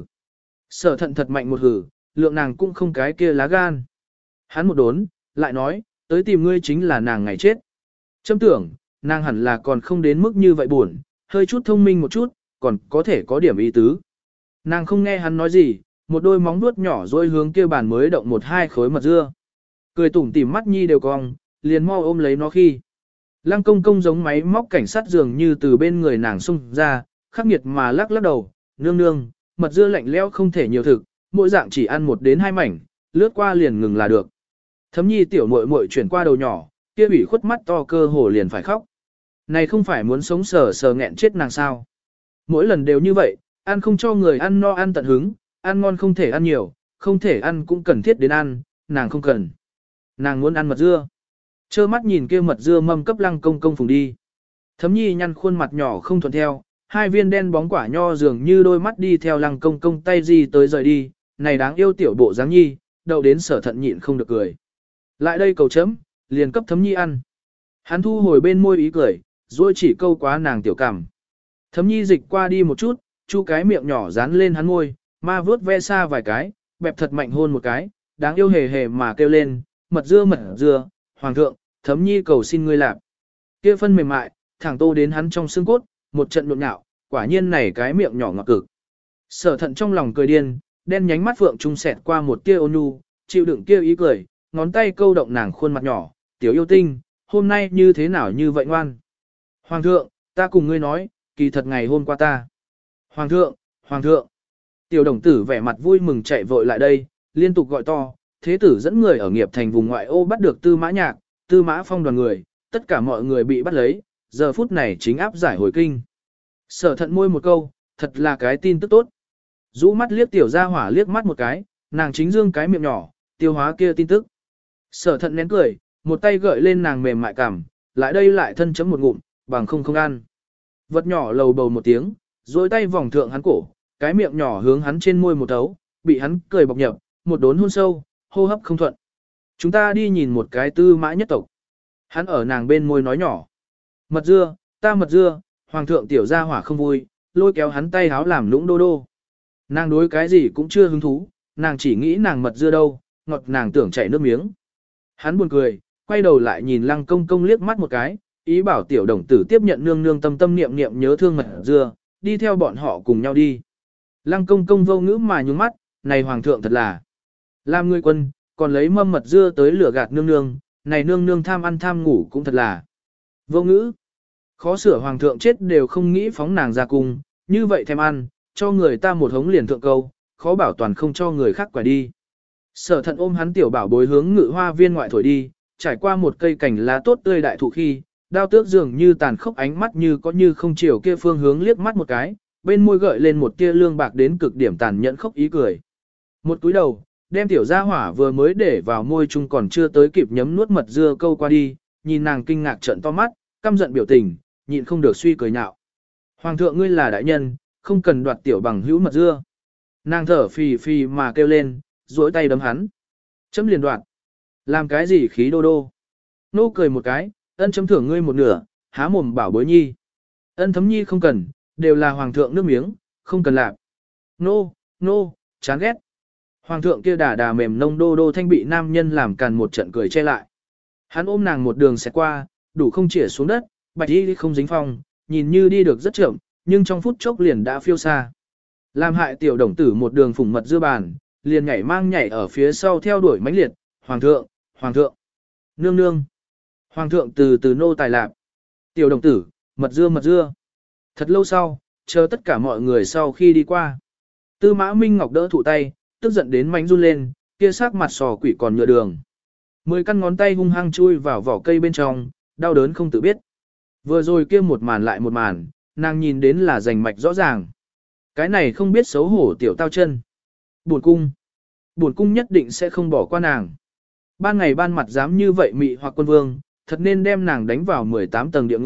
Sở thận thật mạnh một hừ, lượng nàng cũng không cái kia lá gan. Hắn một đốn, lại nói, tới tìm ngươi chính là nàng ngày chết. Châm tưởng, nàng hẳn là còn không đến mức như vậy buồn, hơi chút thông minh một chút, còn có thể có điểm ý tứ. Nàng không nghe hắn nói gì, một đôi móng vuốt nhỏ dôi hướng kia bàn mới động một hai khối mật dưa. Cười tủm tỉm mắt nhi đều cong, liền mau ôm lấy nó khi. Lăng công công giống máy móc cảnh sát dường như từ bên người nàng xung ra, khắc nghiệt mà lắc lắc đầu, nương nương, mật dưa lạnh lẽo không thể nhiều thực, mỗi dạng chỉ ăn một đến hai mảnh, lướt qua liền ngừng là được. Thấm nhi tiểu muội muội chuyển qua đầu nhỏ, kia ủy khuất mắt to cơ hồ liền phải khóc. Này không phải muốn sống sờ sờ nghẹn chết nàng sao. Mỗi lần đều như vậy, ăn không cho người ăn no ăn tận hứng, ăn ngon không thể ăn nhiều, không thể ăn cũng cần thiết đến ăn, nàng không cần. Nàng muốn ăn mật dưa. Chơ mắt nhìn kia mật dưa mâm cấp lăng công công phùng đi. Thấm nhi nhăn khuôn mặt nhỏ không thuận theo, hai viên đen bóng quả nho dường như đôi mắt đi theo lăng công công tay gì tới rời đi, này đáng yêu tiểu bộ dáng nhi, đậu đến sở thận nhịn không được cười. Lại đây cầu chấm, liền cấp thấm nhi ăn. Hắn thu hồi bên môi ý cười, rồi chỉ câu quá nàng tiểu cảm. Thấm nhi dịch qua đi một chút, chu cái miệng nhỏ dán lên hắn môi, ma vớt ve xa vài cái, bẹp thật mạnh hôn một cái, đáng yêu hề hề mà kêu lên, mật dưa mật dưa, hoàng thượng, thấm nhi cầu xin ngươi làm. Kia phân mềm mại, thẳng tô đến hắn trong xương cốt, một trận nhộn nhạo, quả nhiên này cái miệng nhỏ ngọt cực. Sở thận trong lòng cười điên, đen nhánh mắt phượng trung sẹt qua một tia ôn nhu, chịu đựng kia ý cười, ngón tay câu động nàng khuôn mặt nhỏ, tiểu yêu tinh, hôm nay như thế nào như vậy ngoan. Hoàng thượng, ta cùng ngươi nói, kỳ thật ngày hôm qua ta. Hoàng thượng, hoàng thượng. Tiểu đồng tử vẻ mặt vui mừng chạy vội lại đây, liên tục gọi to, thế tử dẫn người ở nghiệp thành vùng ngoại ô bắt được tư mã nhạc, tư mã phong đoàn người, tất cả mọi người bị bắt lấy, giờ phút này chính áp giải hồi kinh. Sở thận môi một câu, thật là cái tin tức tốt. Rũ mắt liếc tiểu gia hỏa liếc mắt một cái, nàng chính dương cái miệng nhỏ, tiêu hóa kia tin tức. Sở thận nén cười, một tay gợi lên nàng mềm mại cằm, lại đây lại thân chấm một ngụm, bằng không không ăn. Vật nhỏ lầu bầu một tiếng, duỗi tay vòng thượng hắn cổ, cái miệng nhỏ hướng hắn trên môi một tấu, bị hắn cười bọc nhập, một đốn hôn sâu, hô hấp không thuận. Chúng ta đi nhìn một cái tư mã nhất tộc. Hắn ở nàng bên môi nói nhỏ. Mật dưa, ta mật dưa, hoàng thượng tiểu gia hỏa không vui, lôi kéo hắn tay háo làm lũng đô đô. Nàng đối cái gì cũng chưa hứng thú, nàng chỉ nghĩ nàng mật dưa đâu, ngọt nàng tưởng chảy nước miếng. Hắn buồn cười, quay đầu lại nhìn lăng công công liếc mắt một cái, ý bảo tiểu đồng tử tiếp nhận nương nương tâm tâm niệm niệm nhớ thương mật dưa, đi theo bọn họ cùng nhau đi. Lăng công công vô ngữ mà nhúng mắt, này hoàng thượng thật là làm người quân, còn lấy mâm mật dưa tới lửa gạt nương nương, này nương nương tham ăn tham ngủ cũng thật là vô ngữ. Khó sửa hoàng thượng chết đều không nghĩ phóng nàng ra cung, như vậy thèm ăn, cho người ta một hống liền thượng câu, khó bảo toàn không cho người khác quả đi. Sở thận ôm hắn tiểu bảo bối hướng ngự hoa viên ngoại thổi đi, trải qua một cây cảnh lá tốt tươi đại thụ khi, đao tước dường như tàn khốc ánh mắt như có như không chiều kia phương hướng liếc mắt một cái, bên môi gợi lên một tia lương bạc đến cực điểm tàn nhẫn khốc ý cười. Một túi đầu, đem tiểu gia hỏa vừa mới để vào môi chung còn chưa tới kịp nhấm nuốt mật dưa câu qua đi, nhìn nàng kinh ngạc trợn to mắt, căm giận biểu tình, nhịn không được suy cười nhạo. Hoàng thượng ngươi là đại nhân, không cần đoạt tiểu bằng hữu mật dưa. Nàng thở phì phì mà kêu lên, duỗi tay đấm hắn. Chấm liền đoạt. Làm cái gì khí đô đô. Nô cười một cái, ân chấm thưởng ngươi một nửa, há mồm bảo bối nhi. Ân thấm nhi không cần, đều là hoàng thượng nước miếng, không cần làm. Nô, nô, chán ghét. Hoàng thượng kia đà đà mềm nông đô đô thanh bị nam nhân làm càn một trận cười che lại. Hắn ôm nàng một đường xẹt qua, đủ không chĩa xuống đất, bạch y không dính phong, nhìn như đi được rất chậm, nhưng trong phút chốc liền đã phiêu xa. Làm hại tiểu đồng tử một đường phủng mật dưa bàn, liền nhảy mang nhảy ở phía sau theo đuổi mãnh liệt, hoàng thượng, hoàng thượng, nương nương. Hoàng thượng từ từ nô tài lạp, tiểu đồng tử, mật dưa mật dưa. Thật lâu sau, chờ tất cả mọi người sau khi đi qua. Tư mã Minh Ngọc đỡ thụ tay, tức giận đến mánh run lên, kia sắc mặt sò quỷ còn nhựa đường. Mười căn ngón tay hung hăng chui vào vỏ cây bên trong, đau đớn không tự biết. Vừa rồi kia một màn lại một màn, nàng nhìn đến là rành mạch rõ ràng. Cái này không biết xấu hổ tiểu tao chân. Buồn cung. Buồn cung nhất định sẽ không bỏ qua nàng. Ban ngày ban mặt dám như vậy mị hoặc quân vương, thật nên đem nàng đánh vào mười tám tầng địa ngục,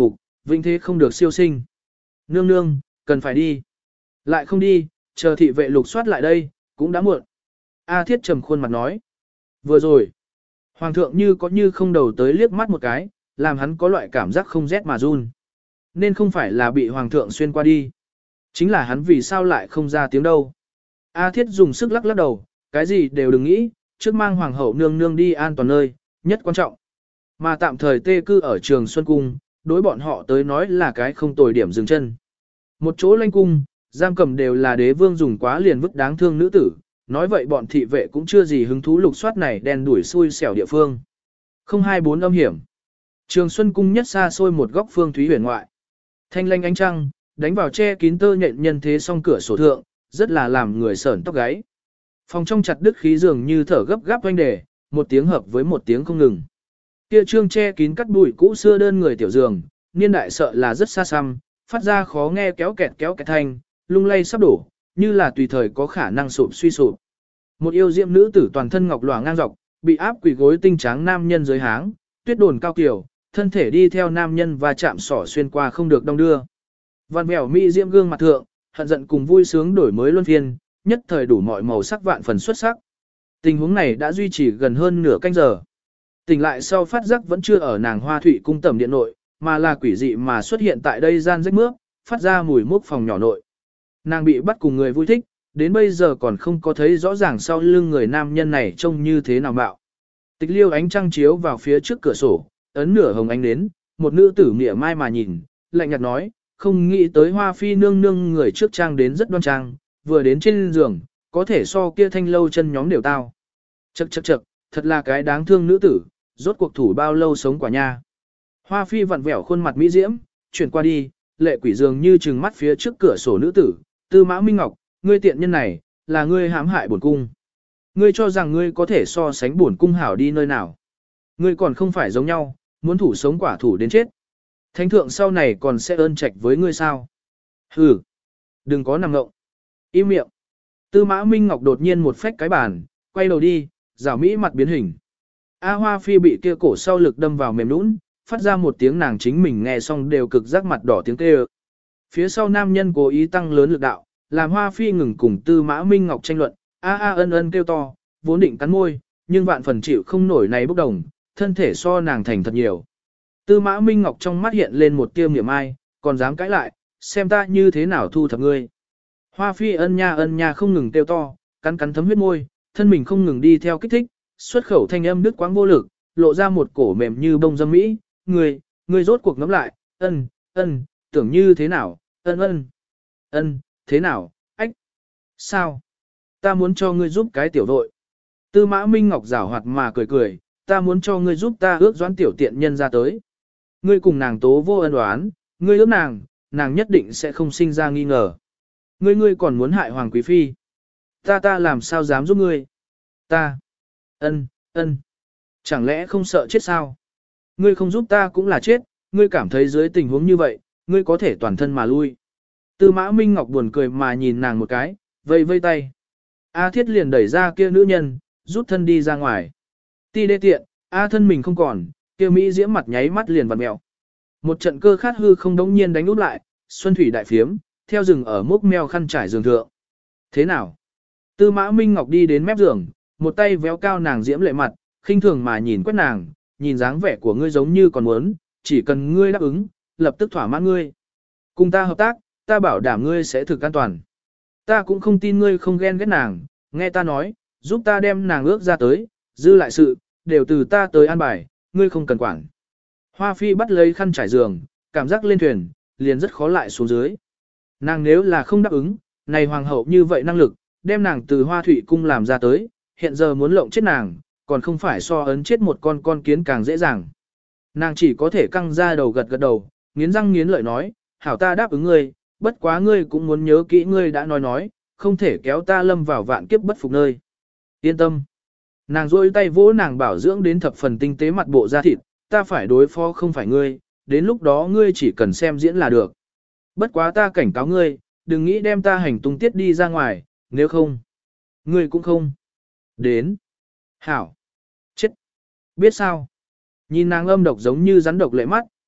Vinh thế không được siêu sinh. Nương nương, cần phải đi. Lại không đi, chờ thị vệ lục soát lại đây, cũng đã muộn. A Thiết trầm khuôn mặt nói. Vừa rồi, Hoàng thượng như có như không đầu tới liếc mắt một cái, làm hắn có loại cảm giác không rét mà run. Nên không phải là bị Hoàng thượng xuyên qua đi. Chính là hắn vì sao lại không ra tiếng đâu. A Thiết dùng sức lắc lắc đầu, cái gì đều đừng nghĩ, trước mang Hoàng hậu nương nương đi an toàn nơi, nhất quan trọng. Mà tạm thời tê cư ở trường Xuân Cung, đối bọn họ tới nói là cái không tồi điểm dừng chân. Một chỗ lanh cung, giam cầm đều là đế vương dùng quá liền vứt đáng thương nữ tử, nói vậy bọn thị vệ cũng chưa gì hứng thú lục soát này đen đuổi xui xẻo địa phương. Không hai bốn âm hiểm. Trường Xuân Cung nhất xa xôi một góc phương thúy huyền ngoại. Thanh lanh ánh trăng, đánh vào che kín tơ nhện nhân thế song cửa sổ thượng, rất là làm người sởn tóc gáy. Phòng trong chặt đứt khí dường như thở gấp gáp oanh đề, một tiếng hợp với một tiếng không ngừng. Kia trương che kín cắt bụi cũ xưa đơn người tiểu giường, niên đại sợ là rất xa xăm, phát ra khó nghe kéo kẹt kéo kẹt thanh, lung lay sắp đổ, như là tùy thời có khả năng sụp suy sụp. Một yêu diệm nữ tử toàn thân ngọc lòa ngang dọc, bị áp quỳ gối tinh tráng nam nhân dưới háng, tuyết đồn cao kiểu, thân thể đi theo nam nhân và chạm sỏ xuyên qua không được đong đưa. Văn mèo mỹ diễm gương mặt thượng, hận giận cùng vui sướng đổi mới luân phiên, nhất thời đủ mọi màu sắc vạn phần xuất sắc. Tình huống này đã duy trì gần hơn nửa canh giờ. Tỉnh lại sau phát giác vẫn chưa ở nàng Hoa Thụy cung tẩm điện nội, mà là quỷ dị mà xuất hiện tại đây gian rách mướp, phát ra mùi mốc phòng nhỏ nội. Nàng bị bắt cùng người vui thích, đến bây giờ còn không có thấy rõ ràng sau lưng người nam nhân này trông như thế nào bạo. Tịch liêu ánh trăng chiếu vào phía trước cửa sổ, ấn nửa hồng ánh đến, một nữ tử mỉa mai mà nhìn, lạnh nhạt nói, không nghĩ tới Hoa phi nương nương người trước trang đến rất đoan trang, vừa đến trên giường, có thể so kia thanh lâu chân nhóm đều tao. Chậc chậc chậc, thật là cái đáng thương nữ tử, rốt cuộc thủ bao lâu sống quả nha. Hoa phi vặn vẹo khuôn mặt mỹ diễm, chuyển qua đi, lệ quỷ dường như trừng mắt phía trước cửa sổ nữ tử, Tư Mã Minh Ngọc, ngươi tiện nhân này, là ngươi hãm hại bổn cung. Ngươi cho rằng ngươi có thể so sánh bổn cung hảo đi nơi nào. Ngươi còn không phải giống nhau, muốn thủ sống quả thủ đến chết. Thánh thượng sau này còn sẽ ơn trạch với ngươi sao? Hừ, đừng có nằm ngộng. Im miệng. Tư Mã Minh Ngọc đột nhiên một phách cái bàn, quay đầu đi, rảo mỹ mặt biến hình. A Hoa phi bị kia cổ sau lực đâm vào mềm nũng, phát ra một tiếng nàng chính mình nghe xong đều cực giác mặt đỏ tiếng kêu. Phía sau nam nhân cố ý tăng lớn lực đạo, làm Hoa phi ngừng cùng Tư Mã Minh Ngọc tranh luận, a a ân ân kêu to, vốn định cắn môi, nhưng vạn phần chịu không nổi này bốc đồng, thân thể so nàng thành thật nhiều. Tư Mã Minh Ngọc trong mắt hiện lên một tia niệm ai, còn dám cãi lại, xem ta như thế nào thu thập ngươi. Hoa phi ân nha ân nha không ngừng kêu to, cắn cắn thấm huyết môi, thân mình không ngừng đi theo kích thích, xuất khẩu thanh âm đứt quãng vô lực, lộ ra một cổ mềm như bông dâm mỹ, ngươi, ngươi rốt cuộc ngắm lại, ân, ân, tưởng như thế nào, ân ân, ân, thế nào, ách, sao, ta muốn cho ngươi giúp cái tiểu đội. Tư Mã Minh Ngọc giảo hoạt mà cười cười, ta muốn cho ngươi giúp ta ước doãn tiểu tiện nhân ra tới. Ngươi cùng nàng tố vô ân oán, ngươi ước nàng, nàng nhất định sẽ không sinh ra nghi ngờ. Ngươi ngươi còn muốn hại Hoàng Quý Phi. Ta ta làm sao dám giúp ngươi. Ta. Ân, ân. Chẳng lẽ không sợ chết sao? Ngươi không giúp ta cũng là chết, ngươi cảm thấy dưới tình huống như vậy, ngươi có thể toàn thân mà lui. Tư Mã Minh Ngọc buồn cười mà nhìn nàng một cái, vây vây tay. A Thiết liền đẩy ra kia nữ nhân, rút thân đi ra ngoài. Ti đê tiện, A thân mình không còn, kia Mỹ diễm mặt nháy mắt liền vặn mèo. Một trận cơ khát hư không đống nhiên đánh úp lại, xuân thủy đại phiếm, theo rừng ở mốc meo khăn trải giường thượng. Thế nào? Tư Mã Minh Ngọc đi đến mép giường, một tay véo cao nàng diễm lệ mặt, khinh thường mà nhìn quét nàng, nhìn dáng vẻ của ngươi giống như còn muốn, chỉ cần ngươi đáp ứng, lập tức thỏa mãn ngươi. Cùng ta hợp tác, ta bảo đảm ngươi sẽ thực an toàn. Ta cũng không tin ngươi không ghen ghét nàng, nghe ta nói, giúp ta đem nàng ước ra tới, dư lại sự, đều từ ta tới an bài, ngươi không cần quản. Hoa phi bắt lấy khăn trải giường, cảm giác lên thuyền, liền rất khó lại xuống dưới. Nàng nếu là không đáp ứng, này hoàng hậu như vậy năng lực, đem nàng từ Hoa Thụy cung làm ra tới, hiện giờ muốn lộng chết nàng, còn không phải so ấn chết một con con kiến càng dễ dàng. Nàng chỉ có thể căng ra đầu gật gật đầu, nghiến răng nghiến lợi nói, hảo ta đáp ứng ngươi, bất quá ngươi cũng muốn nhớ kỹ ngươi đã nói nói, không thể kéo ta lâm vào vạn kiếp bất phục nơi. Yên tâm. Nàng rôi tay vỗ nàng bảo dưỡng đến thập phần tinh tế mặt bộ da thịt, ta phải đối phó không phải ngươi, đến lúc đó ngươi chỉ cần xem diễn là được. Bất quá ta cảnh cáo ngươi, đừng nghĩ đem ta hành tung tiết đi ra ngoài, nếu không, ngươi cũng không. Đến. Hảo. Chết. Biết sao? Nhìn nàng âm độc giống như rắn độc lệ mắt,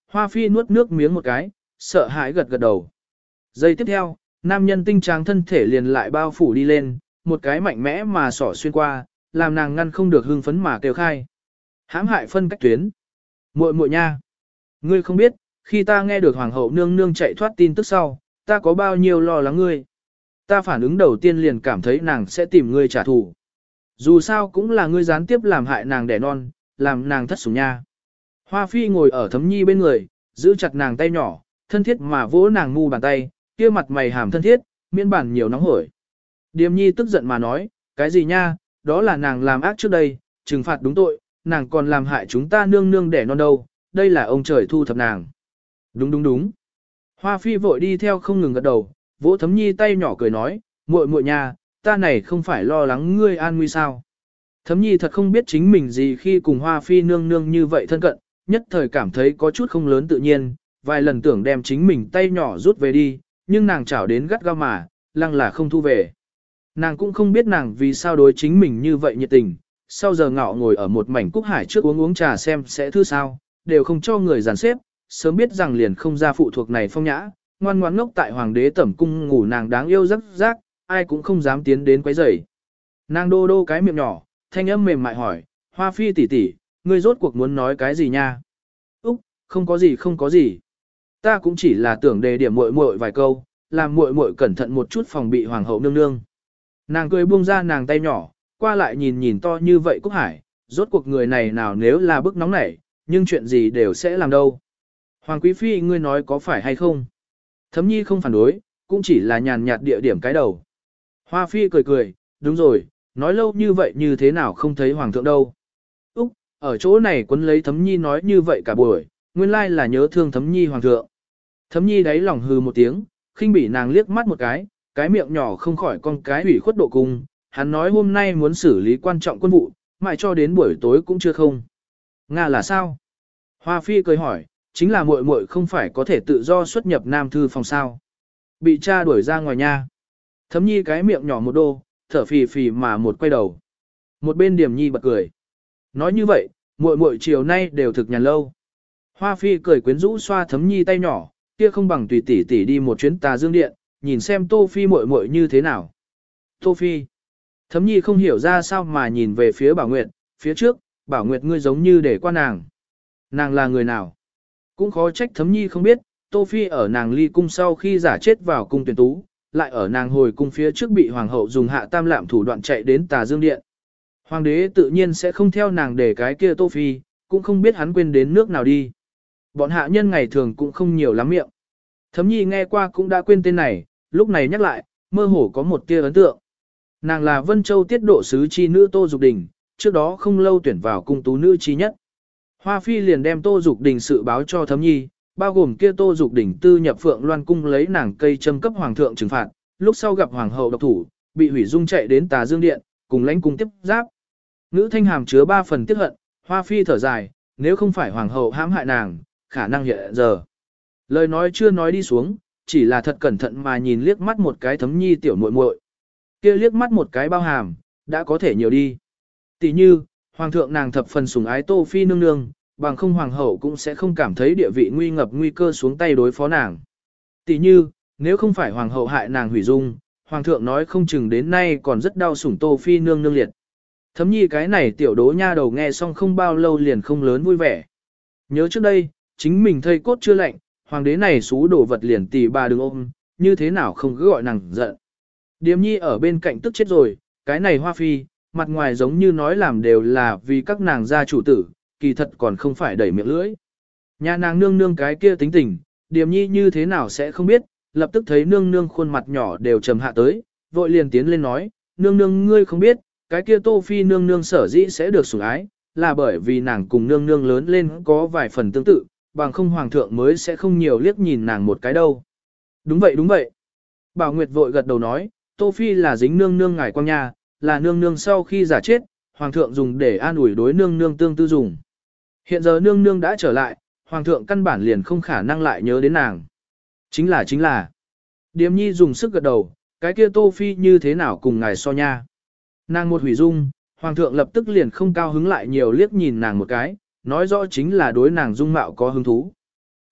Hoa phi nuốt nước miếng một cái, sợ hãi gật gật đầu. Giây tiếp theo, nam nhân tinh tráng thân thể liền lại bao phủ đi lên, một cái mạnh mẽ mà sỏ xuyên qua, làm nàng ngăn không được hưng phấn mà kêu khai. Hãm hại phân cách tuyến. Muội muội nha. Ngươi không biết, khi ta nghe được hoàng hậu nương nương chạy thoát tin tức sau, ta có bao nhiêu lo lắng ngươi. Ta phản ứng đầu tiên liền cảm thấy nàng sẽ tìm ngươi trả thù. Dù sao cũng là ngươi gián tiếp làm hại nàng đẻ non, làm nàng thất sủng nha. Hoa phi ngồi ở thấm nhi bên người, giữ chặt nàng tay nhỏ, thân thiết mà vỗ nàng ngu bàn tay, kia mặt mày hàm thân thiết, miễn bản nhiều nóng hổi. Điềm nhi tức giận mà nói, cái gì nha, đó là nàng làm ác trước đây, trừng phạt đúng tội, nàng còn làm hại chúng ta nương nương đẻ non đâu, đây là ông trời thu thập nàng. Đúng đúng đúng. Hoa phi vội đi theo không ngừng gật đầu, vỗ thấm nhi tay nhỏ cười nói, muội muội nha, ta này không phải lo lắng ngươi an nguy sao. Thấm nhi thật không biết chính mình gì khi cùng hoa phi nương nương như vậy thân cận, nhất thời cảm thấy có chút không lớn tự nhiên, vài lần tưởng đem chính mình tay nhỏ rút về đi, nhưng nàng chảo đến gắt gao mà, lăng là không thu về. Nàng cũng không biết nàng vì sao đối chính mình như vậy nhiệt tình, sau giờ ngọ ngồi ở một mảnh cúc hải trước uống uống trà xem sẽ thư sao, đều không cho người giàn xếp, sớm biết rằng liền không ra phụ thuộc này phong nhã, ngoan ngoãn ngốc tại hoàng đế tẩm cung ngủ nàng đáng yêu rắc rác, ai cũng không dám tiến đến quấy rầy. Nàng đô đô cái miệng nhỏ, thanh âm mềm mại hỏi, Hoa phi tỷ tỷ, ngươi rốt cuộc muốn nói cái gì nha? Úc, không có gì không có gì. Ta cũng chỉ là tưởng đề điểm muội muội vài câu, làm muội muội cẩn thận một chút phòng bị hoàng hậu nương nương. Nàng cười buông ra nàng tay nhỏ, qua lại nhìn nhìn to như vậy Cúc Hải, rốt cuộc người này nào nếu là bức nóng nảy, nhưng chuyện gì đều sẽ làm đâu. Hoàng quý phi ngươi nói có phải hay không? Thấm nhi không phản đối, cũng chỉ là nhàn nhạt địa điểm cái đầu. Hoa phi cười cười, đúng rồi, nói lâu như vậy như thế nào không thấy hoàng thượng đâu. Úc, ở chỗ này quấn lấy thấm nhi nói như vậy cả buổi, nguyên lai là nhớ thương thấm nhi hoàng thượng. Thấm nhi đáy lòng hừ một tiếng, khinh bỉ nàng liếc mắt một cái, cái miệng nhỏ không khỏi con cái ủy khuất độ cung, hắn nói hôm nay muốn xử lý quan trọng quân vụ, mãi cho đến buổi tối cũng chưa không. Nga là sao? Hoa phi cười hỏi, chính là muội muội không phải có thể tự do xuất nhập nam thư phòng sao? Bị cha đuổi ra ngoài nha. Thấm nhi cái miệng nhỏ một đô, thở phì phì mà một quay đầu. Một bên điểm nhi bật cười. Nói như vậy, muội muội chiều nay đều thực nhàn lâu. Hoa phi cười quyến rũ xoa thấm nhi tay nhỏ, kia không bằng tùy tỷ tỷ đi một chuyến tà dương điện, nhìn xem tô phi muội muội như thế nào. Tô phi. Thấm nhi không hiểu ra sao mà nhìn về phía Bảo Nguyệt, phía trước, Bảo Nguyệt ngươi giống như để qua nàng. Nàng là người nào? Cũng khó trách thấm nhi không biết, Tô Phi ở nàng ly cung sau khi giả chết vào cung tuyển tú, lại ở nàng hồi cung phía trước bị hoàng hậu dùng hạ tam lạm thủ đoạn chạy đến tà dương điện. Hoàng đế tự nhiên sẽ không theo nàng để cái kia Tô Phi, cũng không biết hắn quên đến nước nào đi. Bọn hạ nhân ngày thường cũng không nhiều lắm miệng. Thấm nhi nghe qua cũng đã quên tên này, lúc này nhắc lại, mơ hồ có một tia ấn tượng. Nàng là Vân Châu tiết độ sứ chi nữ Tô Dục Đình, trước đó không lâu tuyển vào cung tú nữ chi nhất. Hoa phi liền đem Tô Dục Đình sự báo cho Thấm nhi, bao gồm kia Tô Dục Đình tư nhập Phượng Loan cung lấy nàng cây châm cấp hoàng thượng trừng phạt, lúc sau gặp hoàng hậu độc thủ, bị hủy dung chạy đến Tà Dương điện, cùng lãnh cung tiếp giáp. Ngữ thanh hàm chứa ba phần tiếc hận, Hoa phi thở dài, nếu không phải hoàng hậu hãm hại nàng, khả năng hiện giờ. Lời nói chưa nói đi xuống, chỉ là thật cẩn thận mà nhìn liếc mắt một cái Thấm nhi tiểu muội muội. Kia liếc mắt một cái bao hàm, đã có thể nhiều đi. Tỷ như, hoàng thượng nàng thập phần sủng ái Tô Phi nương nương, bằng không hoàng hậu cũng sẽ không cảm thấy địa vị nguy ngập nguy cơ xuống tay đối phó nàng. Tỷ như, nếu không phải hoàng hậu hại nàng hủy dung, hoàng thượng nói không chừng đến nay còn rất đau sủng Tô Phi nương nương liệt. Thấm nhi cái này tiểu đố nha đầu nghe xong không bao lâu liền không lớn vui vẻ. Nhớ trước đây, chính mình thây cốt chưa lạnh, hoàng đế này xú đổ vật liền tỷ bà đừng ôm, như thế nào không cứ gọi nàng giận. Điềm nhi ở bên cạnh tức chết rồi, cái này Hoa phi, mặt ngoài giống như nói làm đều là vì các nàng gia chủ tử, kỳ thật còn không phải đẩy miệng lưỡi. Nhà nàng nương nương cái kia tính tình, Điềm nhi như thế nào sẽ không biết, lập tức thấy nương nương khuôn mặt nhỏ đều trầm hạ tới, vội liền tiến lên nói, nương nương ngươi không biết, cái kia Tô Phi nương nương sở dĩ sẽ được sủng ái, là bởi vì nàng cùng nương nương lớn lên có vài phần tương tự, bằng không hoàng thượng mới sẽ không nhiều liếc nhìn nàng một cái đâu. Đúng vậy đúng vậy. Bảo Nguyệt vội gật đầu nói, Tô Phi là dính nương nương ngài quang nha, là nương nương sau khi giả chết, hoàng thượng dùng để an ủi đối nương nương tương tư dùng. Hiện giờ nương nương đã trở lại, hoàng thượng căn bản liền không khả năng lại nhớ đến nàng. Chính là chính là. Điềm nhi dùng sức gật đầu, cái kia Tô Phi như thế nào cùng ngài so nha. Nàng một hủy dung, hoàng thượng lập tức liền không cao hứng lại nhiều liếc nhìn nàng một cái, nói rõ chính là đối nàng dung mạo có hứng thú.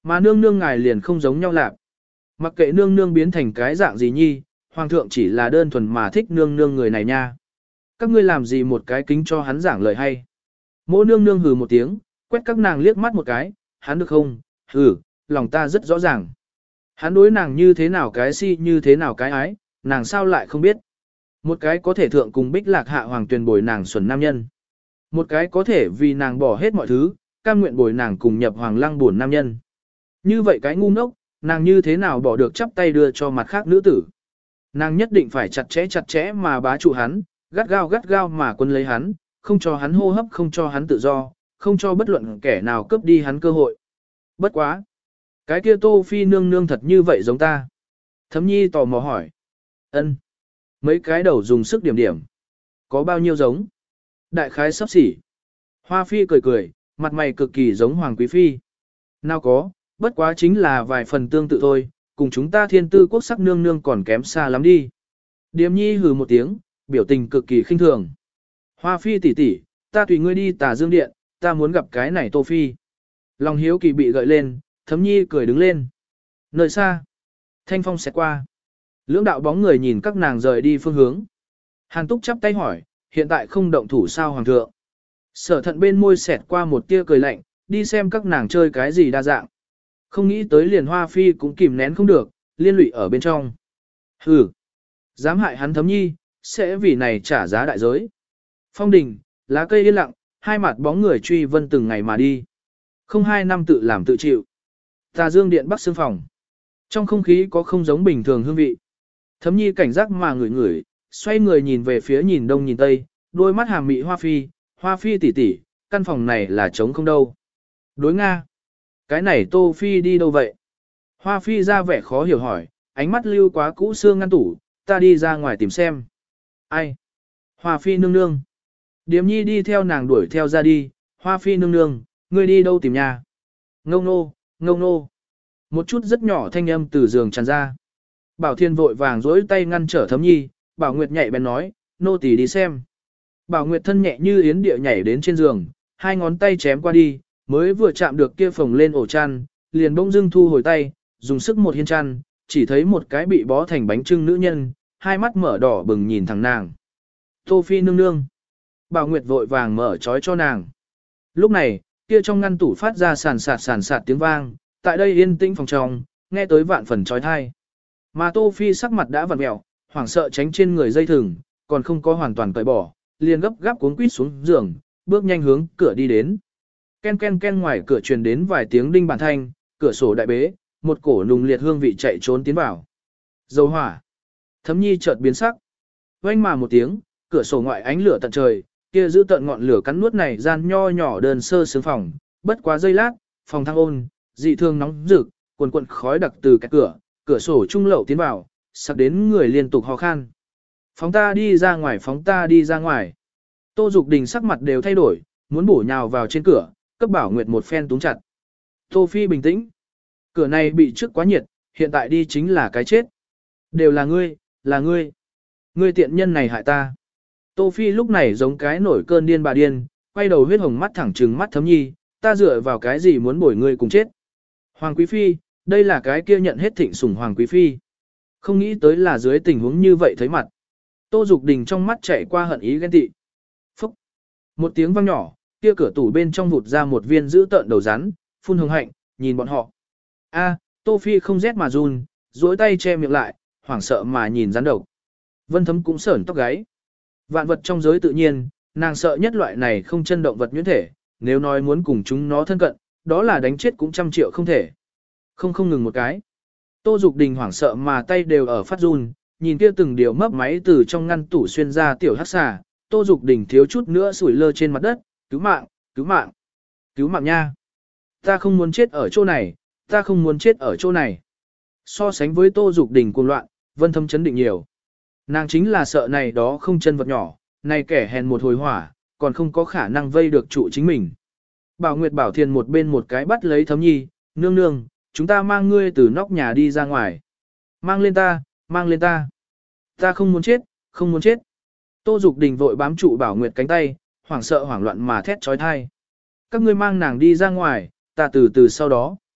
Mà nương nương ngài liền không giống nhau lạc. Mặc kệ nương nương biến thành cái dạng gì nhi, hoàng thượng chỉ là đơn thuần mà thích nương nương người này nha. Các ngươi làm gì một cái kính cho hắn giảng lời hay. Mỗi nương nương hừ một tiếng, quét các nàng liếc mắt một cái, hắn được không, hừ, lòng ta rất rõ ràng. Hắn đối nàng như thế nào cái si như thế nào cái ái, nàng sao lại không biết. Một cái có thể thượng cùng bích lạc hạ hoàng tuyền bồi nàng xuẩn nam nhân. Một cái có thể vì nàng bỏ hết mọi thứ, cam nguyện bồi nàng cùng nhập hoàng lăng buồn nam nhân. Như vậy cái ngu ngốc, nàng như thế nào bỏ được chắp tay đưa cho mặt khác nữ tử. Nàng nhất định phải chặt chẽ chặt chẽ mà bá trụ hắn, gắt gao gắt gao mà quân lấy hắn, không cho hắn hô hấp, không cho hắn tự do, không cho bất luận kẻ nào cướp đi hắn cơ hội. Bất quá. Cái kia Tô Phi nương nương thật như vậy giống ta. Thấm nhi tò mò hỏi. Ân. Mấy cái đầu dùng sức điểm điểm. Có bao nhiêu giống? Đại khái sắp xỉ. Hoa Phi cười cười, mặt mày cực kỳ giống Hoàng Quý Phi. Nào có, bất quá chính là vài phần tương tự thôi, cùng chúng ta thiên tư quốc sắc nương nương còn kém xa lắm đi. Điềm nhi hừ một tiếng, biểu tình cực kỳ khinh thường. Hoa Phi tỷ tỷ, ta tùy ngươi đi Tà Dương Điện, ta muốn gặp cái này Tô Phi. Lòng hiếu kỳ bị gợi lên, Thấm nhi cười đứng lên. Nơi xa, thanh phong sẽ qua. Lưỡng đạo bóng người nhìn các nàng rời đi phương hướng. Hàn Túc chắp tay hỏi, hiện tại không động thủ sao hoàng thượng. Sở thận bên môi xẹt qua một tia cười lạnh, đi xem các nàng chơi cái gì đa dạng. Không nghĩ tới liền Hoa Phi cũng kìm nén không được, liên lụy ở bên trong. Hừ, dám hại hắn Thấm nhi, sẽ vì này trả giá đại giới. Phong đình, lá cây yên lặng, hai mặt bóng người truy vân từng ngày mà đi. Không hai năm tự làm tự chịu. Tà Dương Điện Bắc Sương phòng. Trong không khí có không giống bình thường hương vị. Thấm nhi cảnh giác mà ngửi ngửi, xoay người nhìn về phía nhìn đông nhìn tây, đôi mắt hàm mị Hoa Phi, Hoa Phi tỷ tỷ, căn phòng này là trống không đâu. Đối Nga. Cái này Tô Phi đi đâu vậy? Hoa Phi ra vẻ khó hiểu hỏi, ánh mắt lưu quá cũ xương ngăn tủ, ta đi ra ngoài tìm xem. Ai? Hoa Phi nương nương. Điềm nhi đi theo nàng đuổi theo ra đi, Hoa Phi nương nương, ngươi đi đâu tìm nhà? Ngông nô, ngông nô. Một chút rất nhỏ thanh âm từ giường tràn ra. Bảo Thiên vội vàng dỗi tay ngăn trở Thấm nhi, Bảo Nguyệt nhạy bén nói, nô tỳ đi xem. Bảo Nguyệt thân nhẹ như yến địa nhảy đến trên giường, hai ngón tay chém qua đi, mới vừa chạm được kia phồng lên ổ chăn, liền bỗng dưng thu hồi tay, dùng sức một hiên chăn, chỉ thấy một cái bị bó thành bánh trưng nữ nhân, hai mắt mở đỏ bừng nhìn thẳng nàng. Tô Phi nương nương. Bảo Nguyệt vội vàng mở trói cho nàng. Lúc này, kia trong ngăn tủ phát ra sàn sạt sàn sạt tiếng vang, tại đây yên tĩnh phòng trong, nghe tới vạn phần trói thai. Mà Tô Phi sắc mặt đã vặn mẹo, hoảng sợ tránh trên người dây thừng, còn không có hoàn toàn cởi bỏ, liền gấp gáp cuống quýt xuống giường, bước nhanh hướng cửa đi đến. Ken ken ken ngoài cửa truyền đến vài tiếng đinh bàn thanh, cửa sổ đại bế, một cổ nùng liệt hương vị chạy trốn tiến vào. Dầu hỏa. Thấm nhi chợt biến sắc. Oanh mà một tiếng, cửa sổ ngoại ánh lửa tận trời, kia giữ tận ngọn lửa cắn nuốt này gian nho nhỏ đơn sơ sướng phòng, bất quá giây lát, phòng thang ôn, dị thường nóng rực, quần quần khói đặc từ cái cửa, cửa sổ trung lậu tiến vào, sặc đến người liên tục ho khan. Phóng ta đi ra ngoài, phóng ta đi ra ngoài. Tô Dục Đình sắc mặt đều thay đổi, muốn bổ nhào vào trên cửa, cấp Bảo Nguyệt một phen túm chặt. Tô Phi bình tĩnh. Cửa này bị trước quá nhiệt, hiện tại đi chính là cái chết. Đều là ngươi, là ngươi. Ngươi tiện nhân này hại ta. Tô Phi lúc này giống cái nổi cơn điên bà điên, quay đầu huyết hồng mắt thẳng trừng mắt Thấm nhi, ta dựa vào cái gì muốn bồi ngươi cùng chết. Hoàng Quý Phi, đây là cái kia nhận hết thịnh sủng Hoàng Quý Phi. Không nghĩ tới là dưới tình huống như vậy thấy mặt. Tô Dục Đình trong mắt chạy qua hận ý ghen tị. Phúc. Một tiếng vang nhỏ, kia cửa tủ bên trong vụt ra một viên giữ tợn đầu rắn, phun hương hạnh, nhìn bọn họ. A, Tô Phi không rét mà run, duỗi tay che miệng lại, hoảng sợ mà nhìn rắn độc. Vân Thấm cũng sởn tóc gáy. Vạn vật trong giới tự nhiên, nàng sợ nhất loại này không chân động vật nhuyễn thể, nếu nói muốn cùng chúng nó thân cận, đó là đánh chết cũng trăm triệu không thể. Không không ngừng một cái. Tô Dục Đình hoảng sợ mà tay đều ở phát run, nhìn kia từng điều mấp máy từ trong ngăn tủ xuyên ra tiểu hắc xà, Tô Dục Đình thiếu chút nữa sủi lơ trên mặt đất, cứu mạng, cứu mạng, cứu mạng nha. Ta không muốn chết ở chỗ này, ta không muốn chết ở chỗ này. So sánh với Tô Dục Đình cuồng loạn, Vân Thấm chấn định nhiều. Nàng chính là sợ này đó không chân vật nhỏ, này kẻ hèn một hồi hỏa, còn không có khả năng vây được trụ chính mình. Bảo Nguyệt Bảo Thiền một bên một cái bắt lấy Thấm nhi, nương nương, chúng ta mang ngươi từ nóc nhà đi ra ngoài. Mang lên ta, mang lên ta. Ta không muốn chết, không muốn chết. Tô Dục Đình vội bám trụ Bảo Nguyệt cánh tay, hoảng sợ hoảng loạn mà thét trói thai. Các ngươi mang nàng đi ra ngoài, ta từ từ sau đó.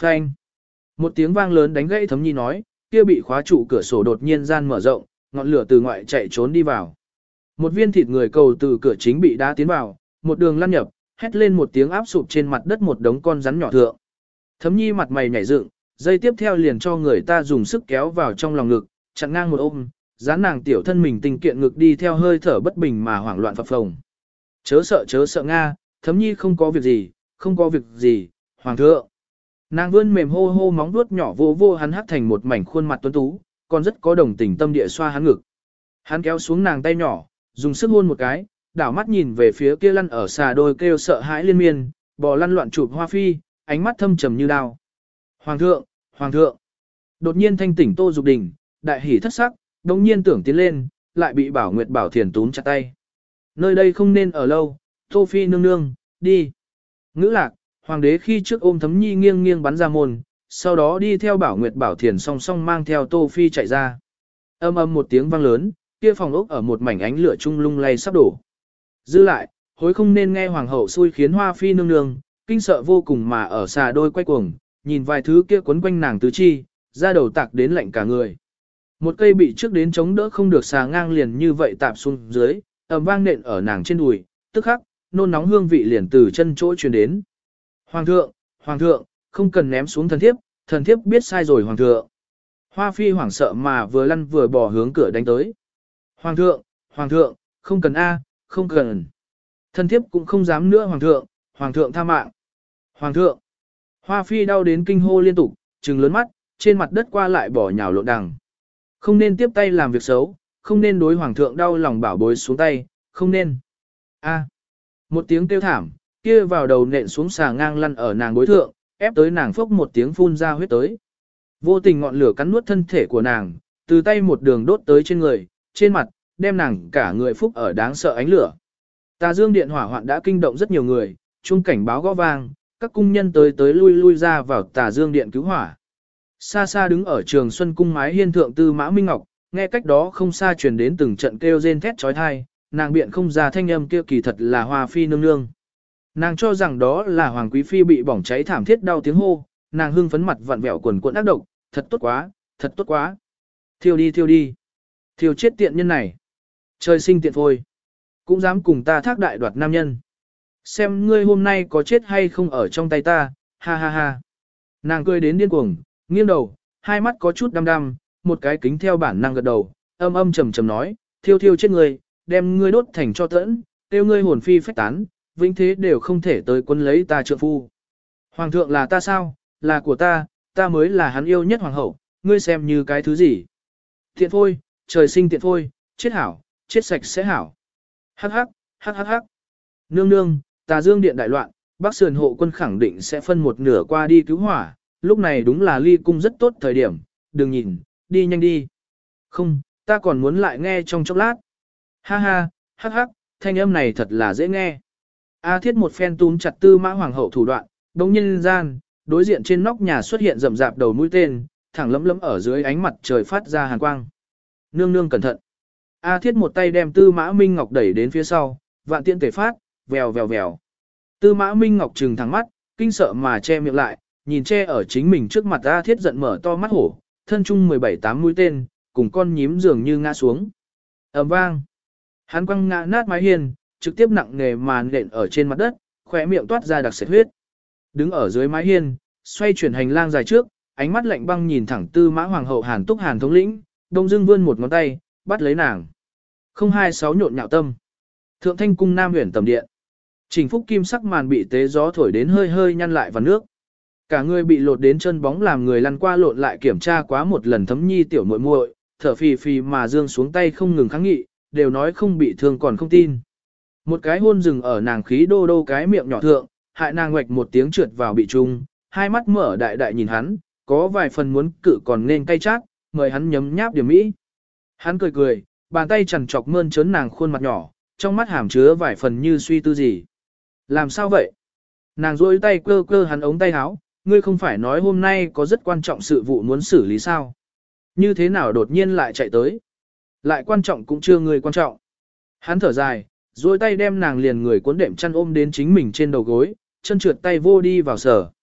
Phanh. Một tiếng vang lớn đánh gãy Thấm Nhi nói, kia bị khóa trụ cửa sổ đột nhiên gian mở rộng, ngọn lửa từ ngoại chạy trốn đi vào. Một viên thịt người cầu từ cửa chính bị đá tiến vào, một đường lăn nhập, hét lên một tiếng áp sụp trên mặt đất một đống con rắn nhỏ thượng. Thấm Nhi mặt mày nhảy dựng, dây tiếp theo liền cho người ta dùng sức kéo vào trong lòng ngực, chặn ngang một ôm, dán nàng tiểu thân mình tình kiện ngực đi theo hơi thở bất bình mà hoảng loạn phập phồng. Chớ sợ chớ sợ Nga, Thấm Nhi không có việc gì, không có việc gì, hoàng thượng. Nàng vươn mềm hô hô móng vuốt nhỏ vô vô hắn hắt thành một mảnh khuôn mặt tuấn tú, còn rất có đồng tình tâm địa xoa hắn ngực. Hắn kéo xuống nàng tay nhỏ, dùng sức hôn một cái, đảo mắt nhìn về phía kia lăn ở xà đôi kêu sợ hãi liên miên, bò lăn loạn chụp Hoa Phi, ánh mắt thâm trầm như đao. Hoàng thượng, hoàng thượng. Đột nhiên thanh tỉnh Tô Dục Đình, đại hỉ thất sắc, đồng nhiên tưởng tiến lên, lại bị Bảo Nguyệt Bảo Thiền túm chặt tay. Nơi đây không nên ở lâu, Tô Phi nương nương, đi. Ngữ lạc, hoàng đế khi trước ôm Thấm Nhi nghiêng nghiêng bắn ra môn, sau đó đi theo Bảo Nguyệt Bảo Thiền song song mang theo Tô Phi chạy ra. Âm âm một tiếng vang lớn, kia phòng ốc ở một mảnh ánh lửa trung lung lay sắp đổ. Dư lại, hối không nên nghe hoàng hậu xui khiến Hoa Phi nương nương, kinh sợ vô cùng mà ở xà đôi quay cuồng, nhìn vài thứ kia quấn quanh nàng tứ chi, ra đầu tạc đến lạnh cả người. Một cây bị trước đến chống đỡ không được xà ngang liền như vậy tạp xuống dưới, ầm vang nện ở nàng trên đùi, tức khắc, nôn nóng hương vị liền từ chân chỗ truyền đến. Hoàng thượng, hoàng thượng, không cần ném xuống thần thiếp, thần thiếp biết sai rồi hoàng thượng. Hoa Phi hoảng sợ mà vừa lăn vừa bò hướng cửa đánh tới. Hoàng thượng, hoàng thượng, không cần a, không cần. Thần thiếp cũng không dám nữa hoàng thượng, hoàng thượng tha mạng. Hoàng thượng. Hoa Phi đau đến kinh hô liên tục, trừng lớn mắt, trên mặt đất qua lại bỏ nhào lộn đằng. Không nên tiếp tay làm việc xấu, không nên đối hoàng thượng đau lòng bảo bối xuống tay, không nên. A. Một tiếng kêu thảm, kia vào đầu nện xuống xà ngang lăn ở nàng bối thượng, ép tới nàng phốc một tiếng phun ra huyết tới. Vô tình ngọn lửa cắn nuốt thân thể của nàng, từ tay một đường đốt tới trên người, trên mặt, đem nàng cả người phúc ở đáng sợ ánh lửa. Tà Dương điện hỏa hoạn đã kinh động rất nhiều người, chuông cảnh báo gõ vang, các cung nhân tới tới lui lui ra vào Tà Dương điện cứu hỏa. Xa xa đứng ở Trường Xuân cung mái hiên thượng Tư Mã Minh Ngọc, nghe cách đó không xa truyền đến từng trận kêu rên thét chói tai, nàng biện không ra thanh âm kia kỳ thật là Hoa Phi nương nương. Nàng cho rằng đó là Hoàng quý phi bị bỏng cháy thảm thiết đau tiếng hô, nàng hưng phấn mặt vặn vẹo quần cuộn ác độc, thật tốt quá, thật tốt quá. Thiêu đi thiêu đi. Thiêu chết tiện nhân này. Trời sinh tiện phôi. Cũng dám cùng ta thác đại đoạt nam nhân. Xem ngươi hôm nay có chết hay không ở trong tay ta, ha ha ha. Nàng cười đến điên cuồng, nghiêng đầu, hai mắt có chút đăm đăm, một cái kính theo bản năng gật đầu, âm âm trầm trầm nói, thiêu thiêu chết ngươi, đem ngươi đốt thành cho tẫn, tiêu ngươi hồn phi phách tán, vĩnh thế đều không thể tới quân lấy ta trượng phu. Hoàng thượng là ta sao, là của ta, ta mới là hắn yêu nhất hoàng hậu, ngươi xem như cái thứ gì. Tiện phôi, trời sinh tiện phôi, chết hảo, chết sạch sẽ hảo. Hắc hắc, hắc hắc hắc. Nương nương, Tà Dương điện đại loạn, Bắc Sườn hộ quân khẳng định sẽ phân một nửa qua đi cứu hỏa, lúc này đúng là ly cung rất tốt thời điểm, đừng nhìn, đi nhanh đi. Không, ta còn muốn lại nghe trong chốc lát. Ha ha, hắc hắc, thanh âm này thật là dễ nghe. A Thiết một phen túm chặt Tư Mã hoàng hậu thủ đoạn, đống nhân gian, đối diện trên nóc nhà xuất hiện rậm rạp đầu mũi tên, thẳng lấm lấm ở dưới ánh mặt trời phát ra hàn quang. Nương nương cẩn thận. A Thiết một tay đem Tư Mã Minh Ngọc đẩy đến phía sau, vạn tiễn tề phát, vèo vèo vèo. Tư Mã Minh Ngọc trừng thẳng mắt, kinh sợ mà che miệng lại, nhìn che ở chính mình trước mặt A Thiết giận mở to mắt hổ, thân trung mười bảy tám mũi tên, cùng con nhím dường như ngã xuống. Ầm vang. Hắn quăng ngã nát mái hiên, trực tiếp nặng nề mà nện ở trên mặt đất, khóe miệng toát ra đặc sệt huyết. Đứng ở dưới mái hiên, xoay chuyển hành lang dài trước, ánh mắt lạnh băng nhìn thẳng Tư Mã hoàng hậu Hàn Túc Hàn thống lĩnh, đông dưng vươn một ngón tay, bắt lấy nàng. không hai sáu nhộn nhạo tâm. Thượng Thanh cung Nam Huyền tầm điện. Trình Phúc kim sắc màn bị tế gió thổi đến hơi hơi nhăn lại vào nước. Cả người bị lột đến chân bóng làm người lăn qua lộn lại kiểm tra quá một lần Thấm Nhi tiểu muội muội, thở phì phì mà dương xuống tay không ngừng kháng nghị, đều nói không bị thương còn không tin. Một cái hôn rừng ở nàng khí đô đô cái miệng nhỏ thượng, hại nàng ngoạch một tiếng trượt vào bị trung, hai mắt mở đại đại nhìn hắn, có vài phần muốn cự còn nên cay chát, mời hắn nhấm nháp điểm mỹ. Hắn cười cười, bàn tay chằn chọc mơn trớn nàng khuôn mặt nhỏ, trong mắt hàm chứa vài phần như suy tư gì. Làm sao vậy? Nàng duỗi tay cơ cơ hắn ống tay áo, ngươi không phải nói hôm nay có rất quan trọng sự vụ muốn xử lý sao? Như thế nào đột nhiên lại chạy tới? Lại quan trọng cũng chưa người quan trọng. Hắn thở dài, duỗi tay đem nàng liền người cuốn đệm chăn ôm đến chính mình trên đầu gối, chân trượt tay vô đi vào sở.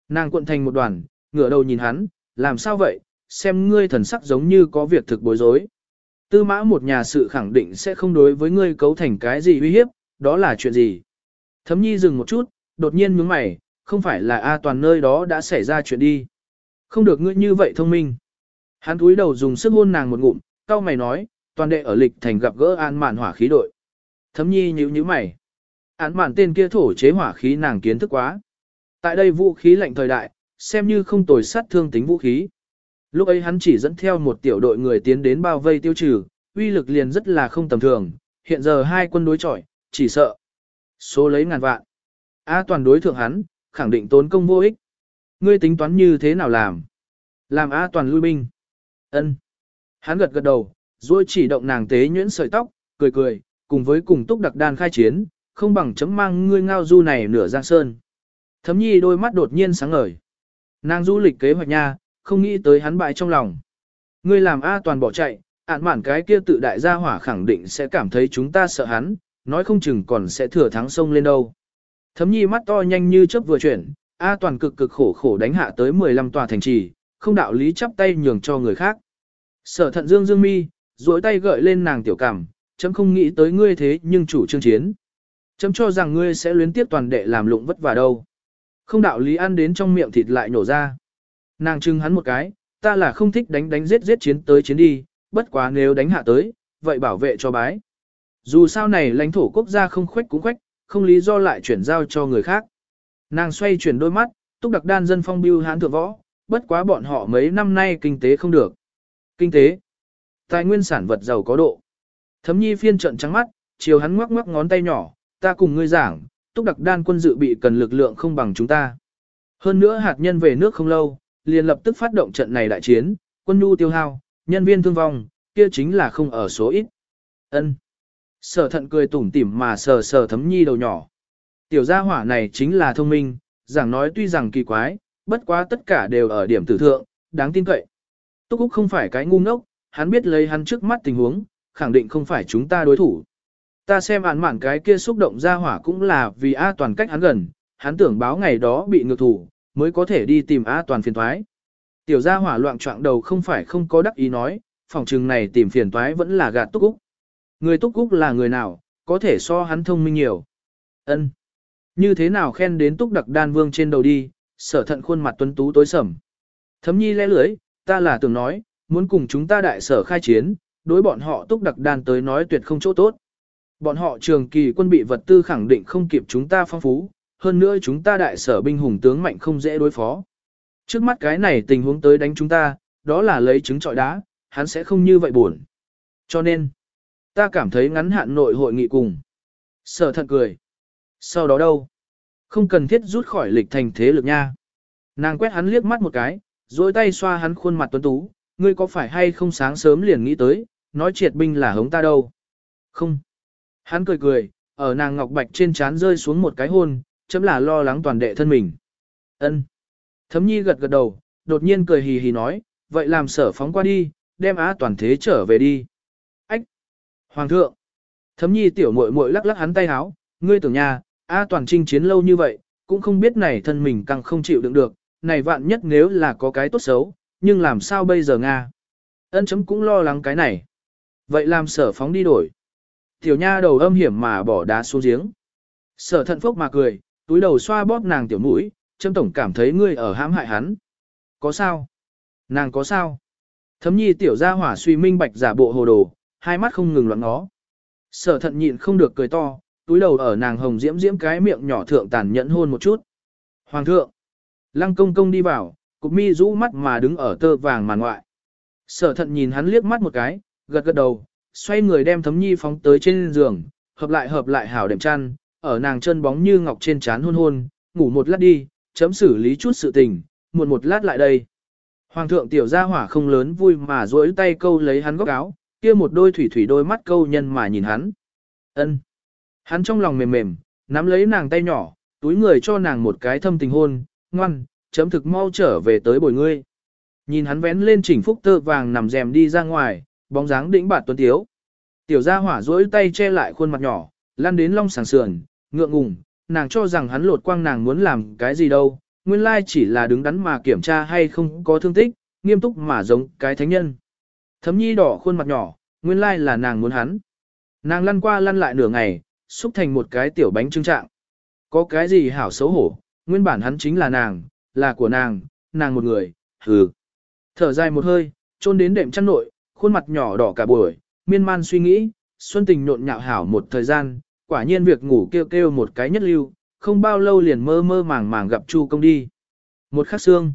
Nàng cuộn thành một đoàn, ngửa đầu nhìn hắn, làm sao vậy, xem ngươi thần sắc giống như có việc thực bối rối. Tư mã một nhà sự khẳng định sẽ không đối với ngươi cấu thành cái gì uy hiếp, đó là chuyện gì? Thấm nhi dừng một chút, đột nhiên nhướng mày, không phải là A Toàn nơi đó đã xảy ra chuyện đi. Không được ngươi như vậy thông minh. Hắn cúi đầu dùng sức hôn nàng một ngụm, cau mày nói, Toàn đệ ở lịch thành gặp gỡ An Mạn hỏa khí đội. Thấm nhi nhíu nhíu mày. An Mạn tên kia thổ chế hỏa khí nàng kiến thức quá. Tại đây vũ khí lạnh thời đại, xem như không tồi sát thương tính vũ khí. Lúc ấy hắn chỉ dẫn theo một tiểu đội người tiến đến bao vây tiêu trừ, uy lực liền rất là không tầm thường, hiện giờ hai quân đối chọi, chỉ sợ. Số lấy ngàn vạn. A Toàn đối thượng hắn, khẳng định tốn công vô ích. Ngươi tính toán như thế nào làm? Làm A Toàn lui binh. Ân. Hắn gật gật đầu, rồi chỉ động nàng tế nhuyễn sợi tóc, cười cười, cùng với cùng túc đặc đan khai chiến, không bằng chấm mang ngươi ngao du này nửa giang sơn. Thấm nhi đôi mắt đột nhiên sáng ngời. Nàng du lịch kế hoạch nha, không nghĩ tới hắn bại trong lòng. Ngươi làm A Toàn bỏ chạy, ạn mạn cái kia tự đại gia hỏa khẳng định sẽ cảm thấy chúng ta sợ hắn, nói không chừng còn sẽ thừa thắng sông lên đâu. Thấm nhi mắt to nhanh như chớp vừa chuyển, A Toàn cực cực khổ khổ đánh hạ tới mười lăm tòa thành trì, không đạo lý chắp tay nhường cho người khác. Sở thận dương dương mi, duỗi tay gợi lên nàng tiểu cảm, chấm không nghĩ tới ngươi thế nhưng chủ trương chiến. Chấm cho rằng ngươi sẽ luyến tiếp Toàn đệ làm lụng vất vả đâu. Không đạo lý ăn đến trong miệng thịt lại nổ ra. Nàng trưng hắn một cái, ta là không thích đánh đánh giết giết chiến tới chiến đi, bất quá nếu đánh hạ tới, vậy bảo vệ cho bái. Dù sao này lãnh thổ quốc gia không khuếch cũng khuếch, không lý do lại chuyển giao cho người khác. Nàng xoay chuyển đôi mắt, túc đặc đan dân phong bưu hán thượng võ, bất quá bọn họ mấy năm nay kinh tế không được. Kinh tế, tài nguyên sản vật giàu có độ. Thấm nhi phiên trận trắng mắt, chiều hắn ngoắc ngoắc ngón tay nhỏ, ta cùng ngươi giảng, túc đặc đan quân dự bị cần lực lượng không bằng chúng ta. Hơn nữa hạt nhân về nước không lâu, liền lập tức phát động trận này đại chiến, quân nhu tiêu hao, nhân viên thương vong, kia chính là không ở số ít. Ân. Sở thận cười tủm tỉm mà sờ sờ thấm nhi đầu nhỏ. Tiểu gia hỏa này chính là thông minh, giảng nói tuy rằng kỳ quái, bất quá tất cả đều ở điểm tử thượng, đáng tin cậy. Túc Úc không phải cái ngu ngốc, hắn biết lấy hắn trước mắt tình huống, khẳng định không phải chúng ta đối thủ. Ta xem án mạn cái kia xúc động gia hỏa cũng là vì A Toàn cách hắn gần, hắn tưởng báo ngày đó bị ngược thủ, mới có thể đi tìm A Toàn phiền toái. Tiểu gia hỏa loạn trọng đầu không phải không có đắc ý nói, phòng trừng này tìm phiền toái vẫn là gạt Túc Úc. Người Túc Úc là người nào, có thể so hắn thông minh nhiều. Ân, như thế nào khen đến Túc đặc đan vương trên đầu đi, sở thận khuôn mặt tuấn tú tối sầm. Thấm nhi lẽ lưới, ta là tưởng nói, muốn cùng chúng ta đại sở khai chiến, đối bọn họ Túc đặc đan tới nói tuyệt không chỗ tốt. Bọn họ trường kỳ quân bị vật tư khẳng định không kịp chúng ta phong phú, hơn nữa chúng ta đại sở binh hùng tướng mạnh không dễ đối phó. Trước mắt cái này tình huống tới đánh chúng ta, đó là lấy trứng trọi đá, hắn sẽ không như vậy buồn. Cho nên, ta cảm thấy ngắn hạn nội hội nghị cùng. Sở thận cười. Sau đó đâu? Không cần thiết rút khỏi lịch thành thế lực nha. Nàng quét hắn liếc mắt một cái, rồi tay xoa hắn khuôn mặt tuấn tú. Ngươi có phải hay không sáng sớm liền nghĩ tới, nói triệt binh là hống ta đâu? Không. Hắn cười cười, ở nàng ngọc bạch trên trán rơi xuống một cái hôn, chấm là lo lắng toàn đệ thân mình. Ân. Thấm nhi gật gật đầu, đột nhiên cười hì hì nói, vậy làm sở phóng qua đi, đem Á Toàn thế trở về đi. Ách! Hoàng thượng! Thấm nhi tiểu muội muội lắc lắc hắn tay háo, ngươi tưởng nhà, Á Toàn chinh chiến lâu như vậy, cũng không biết này thân mình càng không chịu đựng được, này vạn nhất nếu là có cái tốt xấu, nhưng làm sao bây giờ Nga? Ân chấm cũng lo lắng cái này. Vậy làm sở phóng đi đổi. Tiểu nha đầu âm hiểm mà bỏ đá xuống giếng. Sở thận phốc mà cười, túi đầu xoa bóp nàng tiểu mũi, chấm tổng cảm thấy ngươi ở hãm hại hắn. Có sao? Nàng có sao? Thấm nhi tiểu gia hỏa suy minh bạch giả bộ hồ đồ, hai mắt không ngừng loạn ngó. Sở thận nhịn không được cười to, túi đầu ở nàng hồng diễm diễm cái miệng nhỏ thượng tàn nhẫn hôn một chút. Hoàng thượng! Lăng công công đi vào, cục mi rũ mắt mà đứng ở tơ vàng màn ngoại. Sở thận nhìn hắn liếc mắt một cái, gật gật đầu, xoay người đem thấm nhi phóng tới trên giường, hợp lại hợp lại hảo đệm chăn, ở nàng chân bóng như ngọc trên trán hôn hôn, ngủ một lát đi, chấm xử lý chút sự tình, muộn một lát lại đây. Hoàng thượng tiểu gia hỏa không lớn vui mà duỗi tay câu lấy hắn góc áo, kia một đôi thủy thủy đôi mắt câu nhân mà nhìn hắn. Ân. Hắn trong lòng mềm mềm, nắm lấy nàng tay nhỏ, túi người cho nàng một cái thâm tình hôn, ngoan, chấm thực mau trở về tới bồi ngươi. Nhìn hắn vén lên chỉnh phúc tơ vàng nằm rèm đi ra ngoài, bóng dáng đĩnh bạt tuấn tiếu. Tiểu gia hỏa duỗi tay che lại khuôn mặt nhỏ, lăn đến long sàng sườn, ngượng ngùng, nàng cho rằng hắn lột quang nàng muốn làm cái gì đâu, nguyên lai chỉ là đứng đắn mà kiểm tra hay không có thương tích, nghiêm túc mà giống cái thánh nhân. Thấm nhi đỏ khuôn mặt nhỏ, nguyên lai là nàng muốn hắn. Nàng lăn qua lăn lại nửa ngày, xúc thành một cái tiểu bánh trưng trạng. Có cái gì hảo xấu hổ, nguyên bản hắn chính là nàng, là của nàng, nàng một người, hừ. Thở dài một hơi, chôn đến đệm chăn nội, khuôn mặt nhỏ đỏ cả buổi, miên man suy nghĩ, xuân tình nhộn nhạo hảo một thời gian, quả nhiên việc ngủ kêu kêu một cái nhất lưu, không bao lâu liền mơ mơ màng màng gặp Chu Công đi. Một khắc xương.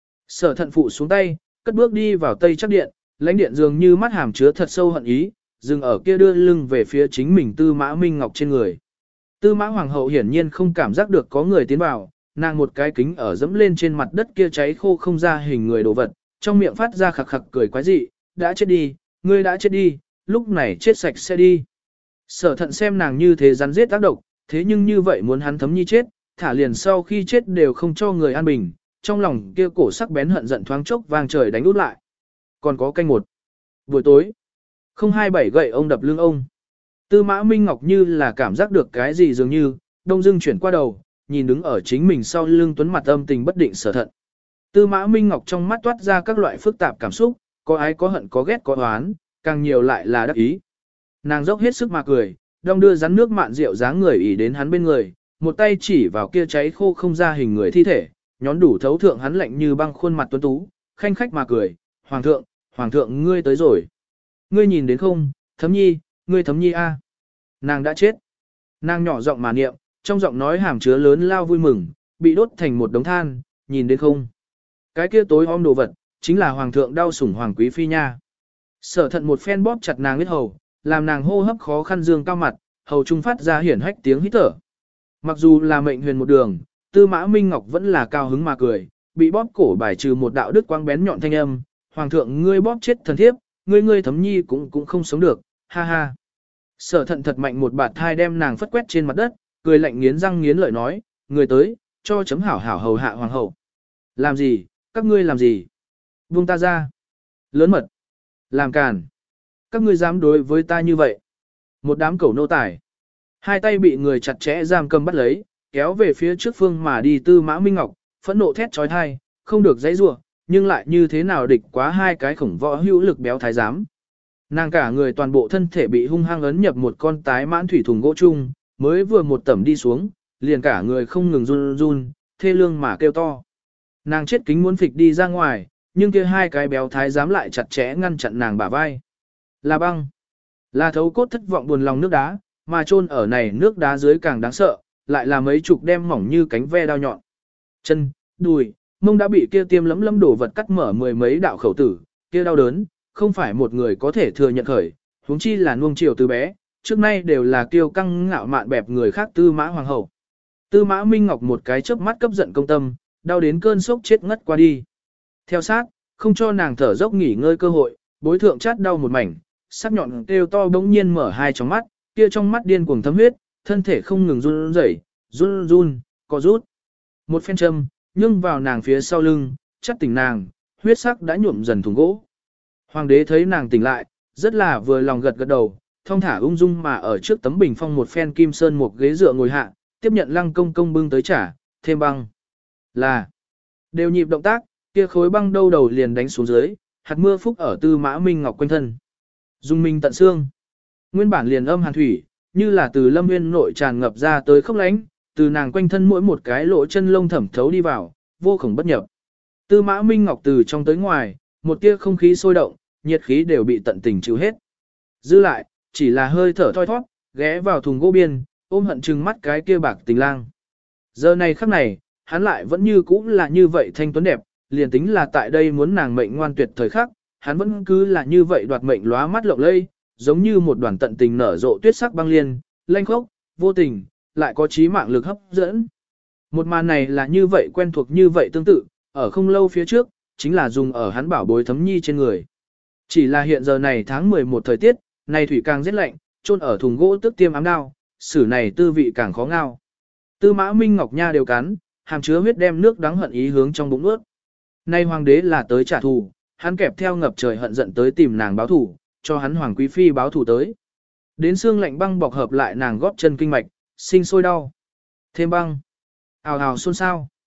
Sở thận phụ xuống tay, cất bước đi vào tây chắc điện, lãnh điện dường như mắt hàm chứa thật sâu hận ý, dừng ở kia đưa lưng về phía chính mình Tư Mã Minh Ngọc trên người. Tư Mã Hoàng hậu hiển nhiên không cảm giác được có người tiến vào, nàng một cái kính ở dẫm lên trên mặt đất kia cháy khô không ra hình người đồ vật, trong miệng phát ra khặc khặc cười quái dị, đã chết đi, ngươi đã chết đi, lúc này chết sạch sẽ đi. Sở thận xem nàng như thế rắn giết tác độc, thế nhưng như vậy muốn hắn Thấm Nhi chết, thả liền sau khi chết đều không cho người an bình, trong lòng kia cổ sắc bén hận giận thoáng chốc vang trời đánh út lại. Còn có canh một. Buổi tối, không hai bảy gậy ông đập lưng ông. Tư Mã Minh Ngọc như là cảm giác được cái gì dường như, đông dưng chuyển qua đầu, nhìn đứng ở chính mình sau lưng tuấn mặt âm tình bất định Sở thận. Tư Mã Minh Ngọc trong mắt toát ra các loại phức tạp cảm xúc, có ái có hận có ghét có oán, càng nhiều lại là đắc ý. Nàng dốc hết sức mà cười, đong đưa rắn nước mạn rượu dáng người ỉ đến hắn bên người, một tay chỉ vào kia cháy khô không ra hình người thi thể, nhón đủ thấu thượng hắn lạnh như băng khuôn mặt tuấn tú, khanh khách mà cười, "Hoàng thượng, hoàng thượng ngươi tới rồi. Ngươi nhìn đến không, Thấm Nhi, ngươi Thấm Nhi a." Nàng đã chết. Nàng nhỏ giọng mà niệm, trong giọng nói hàm chứa lớn lao vui mừng, bị đốt thành một đống than, nhìn đến không? Cái kia tối om đồ vật, chính là hoàng thượng đau sủng hoàng quý phi nha. Sở thận một phen bóp chặt nàng huyết hầu, làm nàng hô hấp khó khăn dương cao mặt, hầu trung phát ra hiển hách tiếng hít thở. Mặc dù là mệnh huyền một đường, Tư Mã Minh Ngọc vẫn là cao hứng mà cười, bị bóp cổ bài trừ một đạo đức quang bén nhọn thanh âm, "Hoàng thượng ngươi bóp chết thần thiếp, ngươi ngươi Thấm Nhi cũng cũng không sống được, ha ha." Sở thận thật mạnh một bạt thai đem nàng phất quét trên mặt đất, cười lạnh nghiến răng nghiến lợi nói, "Người tới, cho chấm hảo hảo hầu hạ hoàng hậu." "Làm gì, các ngươi làm gì? Buông ta ra." "Lớn mật, làm càn, các ngươi dám đối với ta như vậy." Một đám cẩu nô tài. Hai tay bị người chặt chẽ giam cầm bắt lấy, kéo về phía trước phương mà đi. Tư Mã Minh Ngọc, phẫn nộ thét trói thai, không được dãy rủa, nhưng lại như thế nào địch quá hai cái khổng võ hữu lực béo thái giám. Nàng cả người toàn bộ thân thể bị hung hăng ấn nhập một con tái mãn thủy thùng gỗ chung, mới vừa một tẩm đi xuống, liền cả người không ngừng run run, thê lương mà kêu to. Nàng chết kính muốn phịch đi ra ngoài, nhưng kia hai cái béo thái giám lại chặt chẽ ngăn chặn nàng bả vai. Là băng, là thấu cốt thất vọng buồn lòng nước đá, mà chôn ở này nước đá dưới càng đáng sợ, lại là mấy chục đem mỏng như cánh ve đao nhọn. Chân, đùi, mông đã bị kia tiêm lấm lấm đổ vật cắt mở mười mấy đạo khẩu tử, kia đau đớn, không phải một người có thể thừa nhận khởi, huống chi là nuông chiều từ bé, trước nay đều là kiêu căng ngạo mạn bẹp người khác. Tư Mã Hoàng hậu. Tư Mã Minh Ngọc một cái chớp mắt cấp giận công tâm, đau đến cơn sốc chết ngất qua đi. Theo sát, không cho nàng thở dốc nghỉ ngơi cơ hội, bối thượng chát đau một mảnh, sắc nhọn kêu to bỗng nhiên mở hai tròng mắt, kia trong mắt điên cuồng thấm huyết, thân thể không ngừng run rẩy, run run, co rút. Một phen châm, nhưng vào nàng phía sau lưng, chắc tỉnh nàng, huyết sắc đã nhuộm dần thùng gỗ. Hoàng đế thấy nàng tỉnh lại, rất là vừa lòng gật gật đầu, thong thả ung dung mà ở trước tấm bình phong một phen kim sơn một ghế dựa ngồi hạ, tiếp nhận Lăng công công bưng tới trả, thêm băng. Là, đều nhịp động tác, kia khối băng đâu đầu liền đánh xuống dưới, hạt mưa phúc ở Tư Mã Minh Ngọc quanh thân. Dung minh tận xương. Nguyên bản liền âm hàn thủy, như là từ lâm nguyên nội tràn ngập ra tới khốc lánh, từ nàng quanh thân mỗi một cái lỗ chân lông thẩm thấu đi vào, vô cùng bất nhập. Tư Mã Minh Ngọc từ trong tới ngoài, một tia không khí sôi động, nhiệt khí đều bị tận tình chịu hết. Dư lại, chỉ là hơi thở thoi thoát, ghé vào thùng gỗ biên, ôm hận trừng mắt cái kia bạc tình lang. Giờ này khắc này, hắn lại vẫn như cũ là như vậy thanh tuấn đẹp, liền tính là tại đây muốn nàng mệnh ngoan tuyệt thời khắc, hắn vẫn cứ là như vậy đoạt mệnh lóa mắt lộng lây, giống như một đoàn tận tình nở rộ tuyết sắc băng liên, lanh khốc, vô tình, lại có trí mạng lực hấp dẫn. Một màn này là như vậy quen thuộc như vậy tương tự, ở không lâu phía trước, chính là dùng ở hắn bảo bối Thấm Nhi trên người. Chỉ là hiện giờ này tháng mười một thời tiết, này thủy càng rét lạnh, chôn ở thùng gỗ tức tiêm ám đao, sử này tư vị càng khó ngao. Tư Mã Minh Ngọc nha đều cắn, hàm chứa huyết đem nước đắng hận ý hướng trong bụng nuốt. Nay hoàng đế là tới trả thù, hắn kẹp theo ngập trời hận giận tới tìm nàng báo thù, cho hắn hoàng quý phi báo thù tới. Đến xương lạnh băng bọc hợp lại nàng góp chân kinh mạch, sinh sôi đau. Thêm băng. Ào ào xôn xao.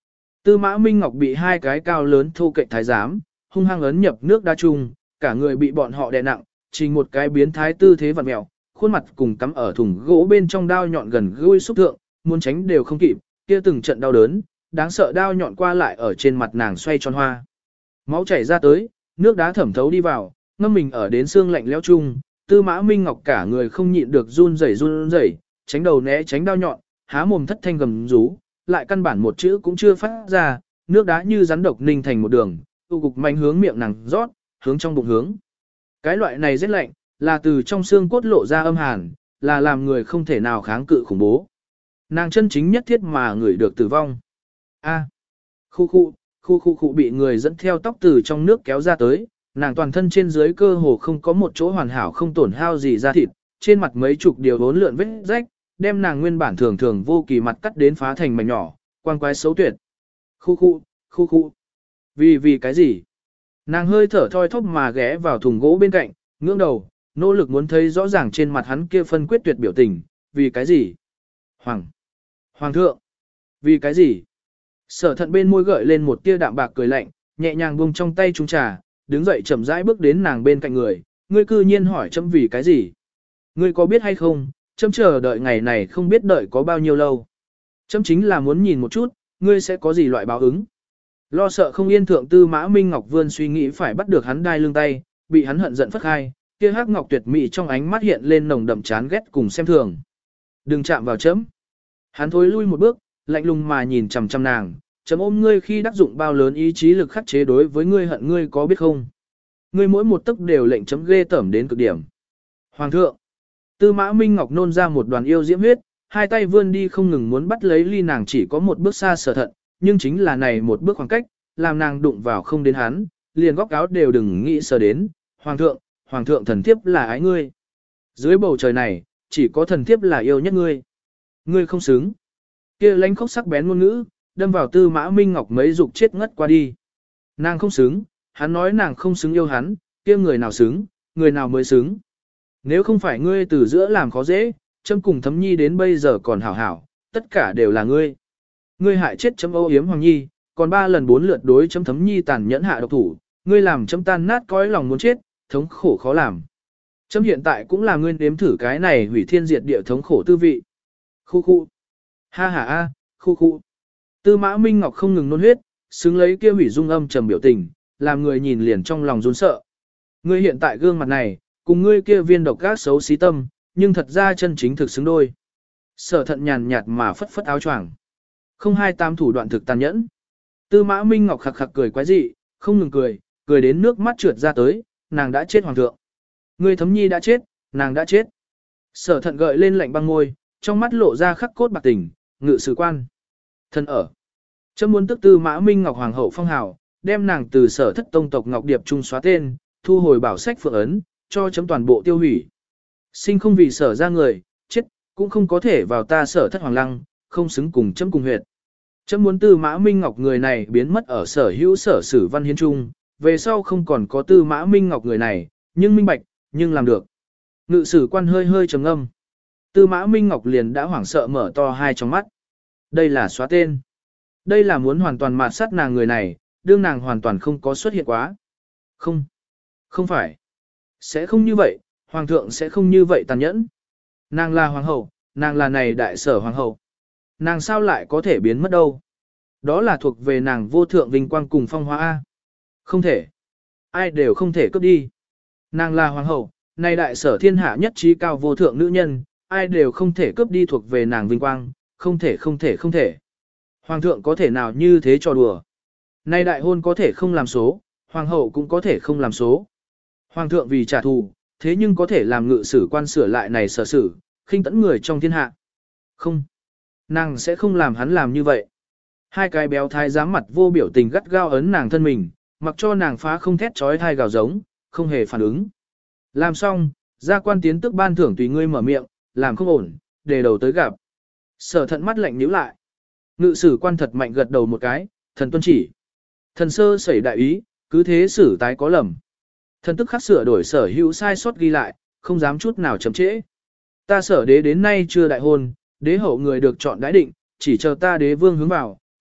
Tư Mã Minh Ngọc bị hai cái cao lớn thô kệch thái giám, hung hăng ấn nhập nước đá chung, cả người bị bọn họ đè nặng, chỉ một cái biến thái tư thế vặn mèo, khuôn mặt cùng cắm ở thùng gỗ bên trong đao nhọn gần gũi xúc thượng, muốn tránh đều không kịp, kia từng trận đau đớn, đáng sợ đao nhọn qua lại ở trên mặt nàng xoay tròn hoa. Máu chảy ra tới, nước đá thẩm thấu đi vào, ngâm mình ở đến xương lạnh lẽo chung, Tư Mã Minh Ngọc cả người không nhịn được run rẩy run rẩy, tránh đầu né tránh đao nhọn, há mồm thất thanh gầm rú, lại căn bản một chữ cũng chưa phát ra, nước đá như rắn độc ninh thành một đường, tu cục mạnh hướng miệng nàng rót, hướng trong bụng hướng. Cái loại này rất lạnh, là từ trong xương cốt lộ ra âm hàn, là làm người không thể nào kháng cự khủng bố. Nàng chân chính nhất thiết mà người được tử vong. A. Khu khu, khu khu khu bị người dẫn theo tóc từ trong nước kéo ra tới, nàng toàn thân trên dưới cơ hồ không có một chỗ hoàn hảo không tổn hao gì da thịt, trên mặt mấy chục điều vốn lượn vết rách, đem nàng nguyên bản thường thường vô kỳ mặt cắt đến phá thành mảnh nhỏ, quang quái xấu tuyệt. Khu khu, khu khu. Vì vì cái gì? Nàng hơi thở thoi thóp mà ghé vào thùng gỗ bên cạnh, ngưỡng đầu, nỗ lực muốn thấy rõ ràng trên mặt hắn kia phân quyết tuyệt biểu tình, vì cái gì? Hoàng! Hoàng thượng! Vì cái gì? Sở thận bên môi gợi lên một tia đạm bạc cười lạnh, nhẹ nhàng buông trong tay chung trà, đứng dậy chậm rãi bước đến nàng bên cạnh người, ngươi cư nhiên hỏi chấm vì cái gì? Ngươi có biết hay không, chấm chờ đợi ngày này không biết đợi có bao nhiêu lâu. Chấm chính là muốn nhìn một chút, ngươi sẽ có gì loại báo ứng. Lo sợ không yên thượng Tư Mã Minh Ngọc vươn suy nghĩ phải bắt được hắn đai lưng tay, bị hắn hận giận phất khai, kia hắc ngọc tuyệt mỹ trong ánh mắt hiện lên nồng đậm chán ghét cùng xem thường. Đừng chạm vào chấm. Hắn thối lui một bước, lạnh lùng mà nhìn chằm chằm nàng, chấm ôm ngươi khi đắc dụng bao lớn ý chí lực khắc chế đối với ngươi hận ngươi có biết không? Ngươi mỗi một tấc đều lệnh chấm ghê tởm đến cực điểm. Hoàng thượng. Tư Mã Minh Ngọc nôn ra một đoàn yêu diễm huyết, hai tay vươn đi không ngừng muốn bắt lấy ly nàng chỉ có một bước xa Sở Thận, nhưng chính là này một bước khoảng cách, làm nàng đụng vào không đến hắn, liền góc áo đều đừng nghĩ sờ đến. Hoàng thượng, hoàng thượng thần thiếp là ái ngươi. Dưới bầu trời này, chỉ có thần thiếp là yêu nhất ngươi. Ngươi không xứng. Kia lãnh khốc sắc bén ngôn ngữ, đâm vào Tư Mã Minh Ngọc mấy dục chết ngất qua đi. Nàng không xứng, hắn nói nàng không xứng yêu hắn, kia người nào xứng, người nào mới xứng. Nếu không phải ngươi từ giữa làm khó dễ, chấm cùng Thấm Nhi đến bây giờ còn hảo hảo, tất cả đều là ngươi. Ngươi hại chết chấm âu yếm Hoàng Nhi, còn ba lần bốn lượt đối chấm Thấm Nhi tàn nhẫn hạ độc thủ, ngươi làm chấm tan nát cõi lòng muốn chết, thống khổ khó làm. Chấm hiện tại cũng là ngươi nếm thử cái này hủy thiên diệt địa thống khổ tư vị. Khu khu. Ha ha a, khu khu. Tư Mã Minh Ngọc không ngừng nôn huyết, xứng lấy kia hủy dung âm trầm biểu tình, làm người nhìn liền trong lòng run sợ. Ngươi hiện tại gương mặt này, cùng ngươi kia viên độc ác xấu xí tâm, nhưng thật ra chân chính thực xứng đôi. Sở Thận nhàn nhạt mà phất phất áo choàng. Không hai tam thủ đoạn thực tàn nhẫn. Tư Mã Minh Ngọc khặc khặc cười quái dị, không ngừng cười, cười đến nước mắt trượt ra tới, nàng đã chết hoàng thượng. Ngươi Thấm Nhi đã chết, nàng đã chết. Sở Thận gợi lên lạnh băng môi, trong mắt lộ ra khắc cốt bạc tình, ngự sử quan. Thân ở. Chấm muốn tức Tư Mã Minh Ngọc hoàng hậu phong hào, đem nàng từ Sở Thất tông tộc Ngọc Điệp trung xóa tên, thu hồi bảo sách phượng ấn, cho chấm toàn bộ tiêu hủy. Sinh không vì Sở ra người, chết, cũng không có thể vào ta Sở Thất hoàng lăng, không xứng cùng chấm cùng huyệt. Chấm muốn Tư Mã Minh Ngọc người này biến mất ở sở hữu sở sử văn hiến trung, về sau không còn có Tư Mã Minh Ngọc người này, nhưng minh bạch, nhưng làm được. Ngự sử quan hơi hơi trầm ngâm. Tư Mã Minh Ngọc liền đã hoảng sợ mở to hai tròng mắt. Đây là xóa tên. Đây là muốn hoàn toàn mạt sát nàng người này, đương nàng hoàn toàn không có xuất hiện quá. Không. Không phải. Sẽ không như vậy, hoàng thượng sẽ không như vậy tàn nhẫn. Nàng là hoàng hậu, nàng là này đại sở hoàng hậu. Nàng sao lại có thể biến mất đâu? Đó là thuộc về nàng vô thượng vinh quang cùng phong hoa A. Không thể. Ai đều không thể cướp đi. Nàng là hoàng hậu, này đại sở thiên hạ nhất trí cao vô thượng nữ nhân, ai đều không thể cướp đi thuộc về nàng vinh quang, không thể không thể không thể. Hoàng thượng có thể nào như thế cho đùa. Này đại hôn có thể không làm số, hoàng hậu cũng có thể không làm số. Hoàng thượng vì trả thù, thế nhưng có thể làm ngự sử quan sửa lại này sở sử, khinh tẫn người trong thiên hạ. Không. Nàng sẽ không làm hắn làm như vậy. Hai cái béo thái giám mặt vô biểu tình gắt gao ấn nàng thân mình, mặc cho nàng phá không thét trói thai gào giống, không hề phản ứng. Làm xong, gia quan tiến tức ban thưởng tùy ngươi mở miệng, làm không ổn, để đầu tới gặp. Sở Thận mắt lạnh nhíu lại. Ngự sử quan thật mạnh gật đầu một cái, thần tuân chỉ. Thần sơ xảy đại ý, cứ thế xử tái có lầm. Thần tức khắc sửa đổi sở hữu sai sót ghi lại, không dám chút nào chậm trễ. Ta sở đế đến nay chưa đại hôn, đế hậu người được chọn đãi định, chỉ chờ ta đế vương hướng vào,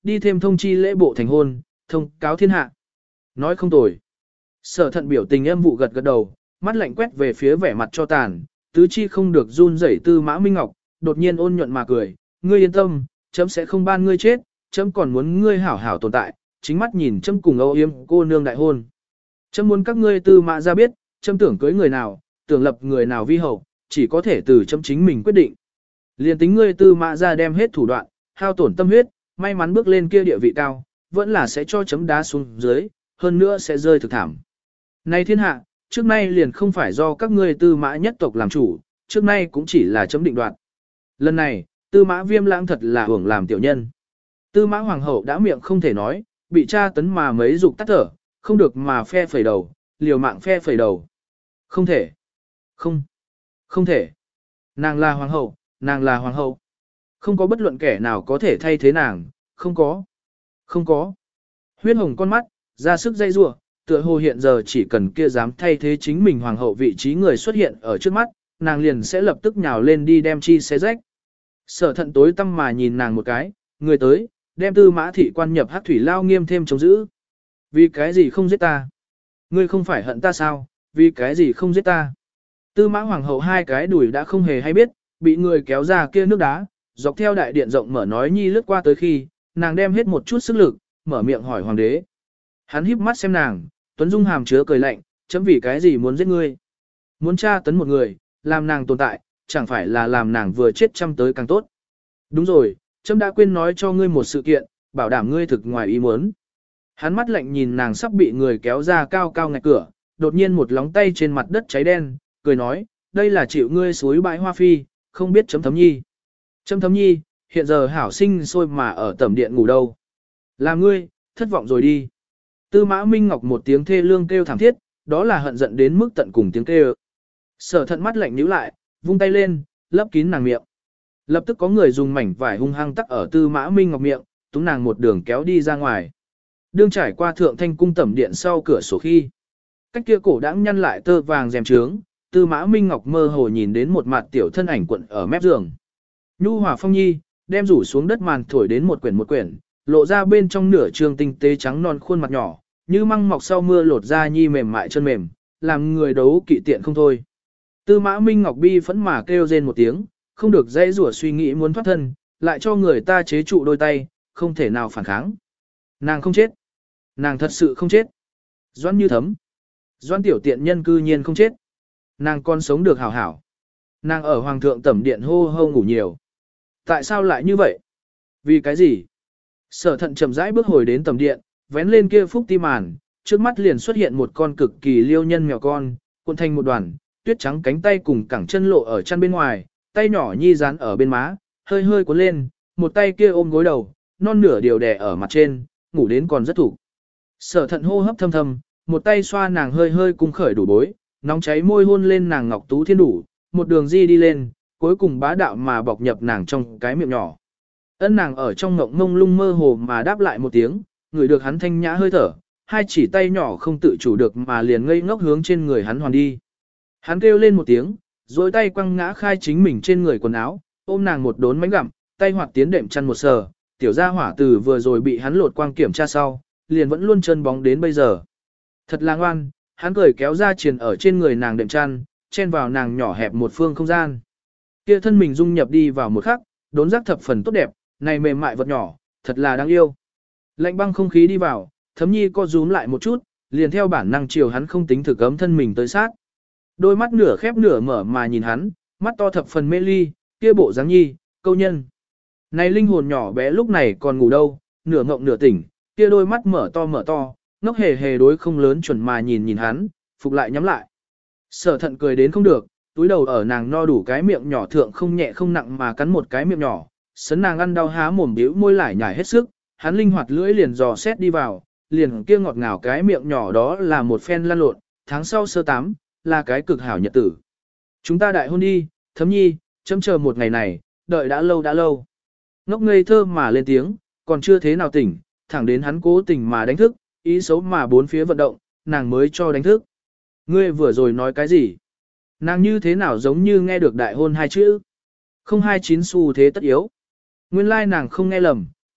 đi thêm thông chi lễ bộ thành hôn, thông cáo thiên hạ. Nói không tồi. Sở thận biểu tình em vụ gật gật đầu, mắt lạnh quét về phía vẻ mặt cho tàn, tứ chi không được run rẩy Tư Mã Minh Ngọc, đột nhiên ôn nhuận mà cười, ngươi yên tâm, chấm sẽ không ban ngươi chết, chấm còn muốn ngươi hảo hảo tồn tại, chính mắt nhìn chấm cùng Âu Yếm cô nương đại hôn. Chấm muốn các ngươi Tư Mã ra biết, chấm tưởng cưới người nào, tưởng lập người nào vi hậu, chỉ có thể từ chấm chính mình quyết định. Liên tính ngươi Tư Mã ra đem hết thủ đoạn, hao tổn tâm huyết, may mắn bước lên kia địa vị cao, vẫn là sẽ cho chấm đá xuống dưới, hơn nữa sẽ rơi thực thảm. Này thiên hạ, trước nay liền không phải do các ngươi Tư Mã nhất tộc làm chủ, trước nay cũng chỉ là chấm định đoạt. Lần này, Tư Mã Viêm Lãng thật là hưởng làm tiểu nhân. Tư Mã Hoàng hậu đã miệng không thể nói, bị tra tấn mà mấy dục tắt thở, không được mà phe phẩy đầu, liều mạng phe phẩy đầu. Không thể. Không. Không thể. Nàng là Hoàng hậu, nàng là Hoàng hậu. Không có bất luận kẻ nào có thể thay thế nàng, không có. Không có. Huyết hồng con mắt, ra sức dây rủa, tựa hồ hiện giờ chỉ cần kia dám thay thế chính mình Hoàng hậu vị trí người xuất hiện ở trước mắt, nàng liền sẽ lập tức nhào lên đi đem chi xé rách. Sở thận tối tâm mà nhìn nàng một cái, người tới, đem Tư Mã thị quan nhập hắc thủy lao nghiêm thêm chống giữ. Vì cái gì không giết ta? Ngươi không phải hận ta sao? Vì cái gì không giết ta? Tư Mã Hoàng hậu hai cái đùi đã không hề hay biết, bị người kéo ra kia nước đá, dọc theo đại điện rộng mở nói nhi lướt qua tới khi, nàng đem hết một chút sức lực, mở miệng hỏi hoàng đế. Hắn híp mắt xem nàng, Tuấn Dung hàm chứa cười lạnh, chấm vì cái gì muốn giết ngươi? Muốn tra tấn một người, làm nàng tồn tại, chẳng phải là làm nàng vừa chết trăm tới càng tốt. Đúng rồi, chấm đã quên nói cho ngươi một sự kiện, bảo đảm ngươi thực ngoài ý muốn. Hắn mắt lạnh nhìn nàng sắp bị người kéo ra cao cao ngạch cửa, đột nhiên một lóng tay trên mặt đất cháy đen, cười nói, đây là chịu ngươi suối bãi hoa phi, không biết chấm thấm nhi. Chấm thấm nhi, hiện giờ hảo sinh sôi mà ở tẩm điện ngủ đâu. Làm ngươi, thất vọng rồi đi. Tư Mã Minh Ngọc một tiếng thê lương kêu thảm thiết, đó là hận giận đến mức tận cùng tiếng kêu. Sở thận mắt lạnh nhíu lại, vung tay lên, lấp kín nàng miệng. Lập tức có người dùng mảnh vải hung hăng tắc ở Tư Mã Minh Ngọc miệng, túng nàng một đường kéo đi ra ngoài. Đương trải qua thượng thanh cung tẩm điện sau cửa sổ khi. Cách kia cổ đãng nhăn lại tơ vàng rèm trướng, Tư Mã Minh Ngọc mơ hồ nhìn đến một mặt tiểu thân ảnh quận ở mép giường. Nhu hòa phong nhi, đem rủ xuống đất màn thổi đến một quyển một quyển, lộ ra bên trong nửa trường tinh tế trắng non khuôn mặt nhỏ, như măng mọc sau mưa lột ra nhi mềm mại chân mềm, làm người đấu kỵ tiện không thôi. Tư Mã Minh Ngọc bi phẫn mà kêu rên một tiếng, không được dễ rủa suy nghĩ muốn thoát thân, lại cho người ta chế trụ đôi tay, không thể nào phản kháng. Nàng không chết. Nàng thật sự không chết. Doãn Như Thấm. Doãn tiểu tiện nhân cư nhiên không chết. Nàng còn sống được hảo hảo. Nàng ở hoàng thượng tẩm điện hô hô ngủ nhiều. Tại sao lại như vậy? Vì cái gì? Sở thận chậm rãi bước hồi đến tẩm điện, vén lên kia phúc ti màn, trước mắt liền xuất hiện một con cực kỳ liêu nhân mèo con, cuộn thành một đoàn, tuyết trắng cánh tay cùng cẳng chân lộ ở chân bên ngoài, tay nhỏ nhi dán ở bên má, hơi hơi cuốn lên, một tay kia ôm gối đầu, non nửa điều đè ở mặt trên, ngủ đến còn rất thủ. Sở thận hô hấp thâm thâm, một tay xoa nàng hơi hơi cung khởi đủ bối, nóng cháy môi hôn lên nàng ngọc tú thiên đủ, một đường di đi lên, cuối cùng bá đạo mà bọc nhập nàng trong cái miệng nhỏ. Ân nàng ở trong ngộng mông lung mơ hồ mà đáp lại một tiếng, ngửi được hắn thanh nhã hơi thở, hai chỉ tay nhỏ không tự chủ được mà liền ngây ngốc hướng trên người hắn hoàn đi. Hắn kêu lên một tiếng, rồi tay quăng ngã khai chính mình trên người quần áo, ôm nàng một đốn mánh gặm, tay hoạt tiến đệm chăn một sờ, tiểu gia hỏa từ vừa rồi bị hắn lột quang kiểm tra sau, liền vẫn luôn chân bóng đến bây giờ. Thật là ngoan, hắn cười kéo ra triền ở trên người nàng đệm chăn, chen vào nàng nhỏ hẹp một phương không gian. Kia thân mình dung nhập đi vào một khắc, đốn giác thập phần tốt đẹp, này mềm mại vật nhỏ, thật là đáng yêu. Lạnh băng không khí đi vào, Thấm Nhi co rúm lại một chút, liền theo bản năng chiều hắn không tính thực cấm thân mình tới sát. Đôi mắt nửa khép nửa mở mà nhìn hắn, mắt to thập phần mê ly, kia bộ dáng nhi, câu nhân. Này linh hồn nhỏ bé lúc này còn ngủ đâu, nửa ngộng nửa tỉnh, kia đôi mắt mở to mở to, ngốc hề hề đối không lớn chuẩn mà nhìn nhìn hắn, phục lại nhắm lại. Sở thận cười đến không được, túi đầu ở nàng no đủ cái miệng nhỏ thượng không nhẹ không nặng mà cắn một cái miệng nhỏ, sấn nàng ăn đau há mồm bĩu môi lải nhải hết sức, hắn linh hoạt lưỡi liền dò xét đi vào, liền kia ngọt ngào cái miệng nhỏ đó là một phen lăn lộn, tháng sau sơ tám, là cái cực hảo nhật tử. Chúng ta đại hôn đi, Thấm Nhi, chấm chờ một ngày này, đợi đã lâu đã lâu. Ngốc ngây thơ mà lên tiếng, còn chưa thế nào tỉnh, thẳng đến hắn cố tình mà đánh thức, ý xấu mà bốn phía vận động, nàng mới cho đánh thức. Ngươi vừa rồi nói cái gì? Nàng như thế nào giống như nghe được đại hôn hai chữ? Không hai chín xu thế tất yếu. Nguyên lai nàng không nghe lầm,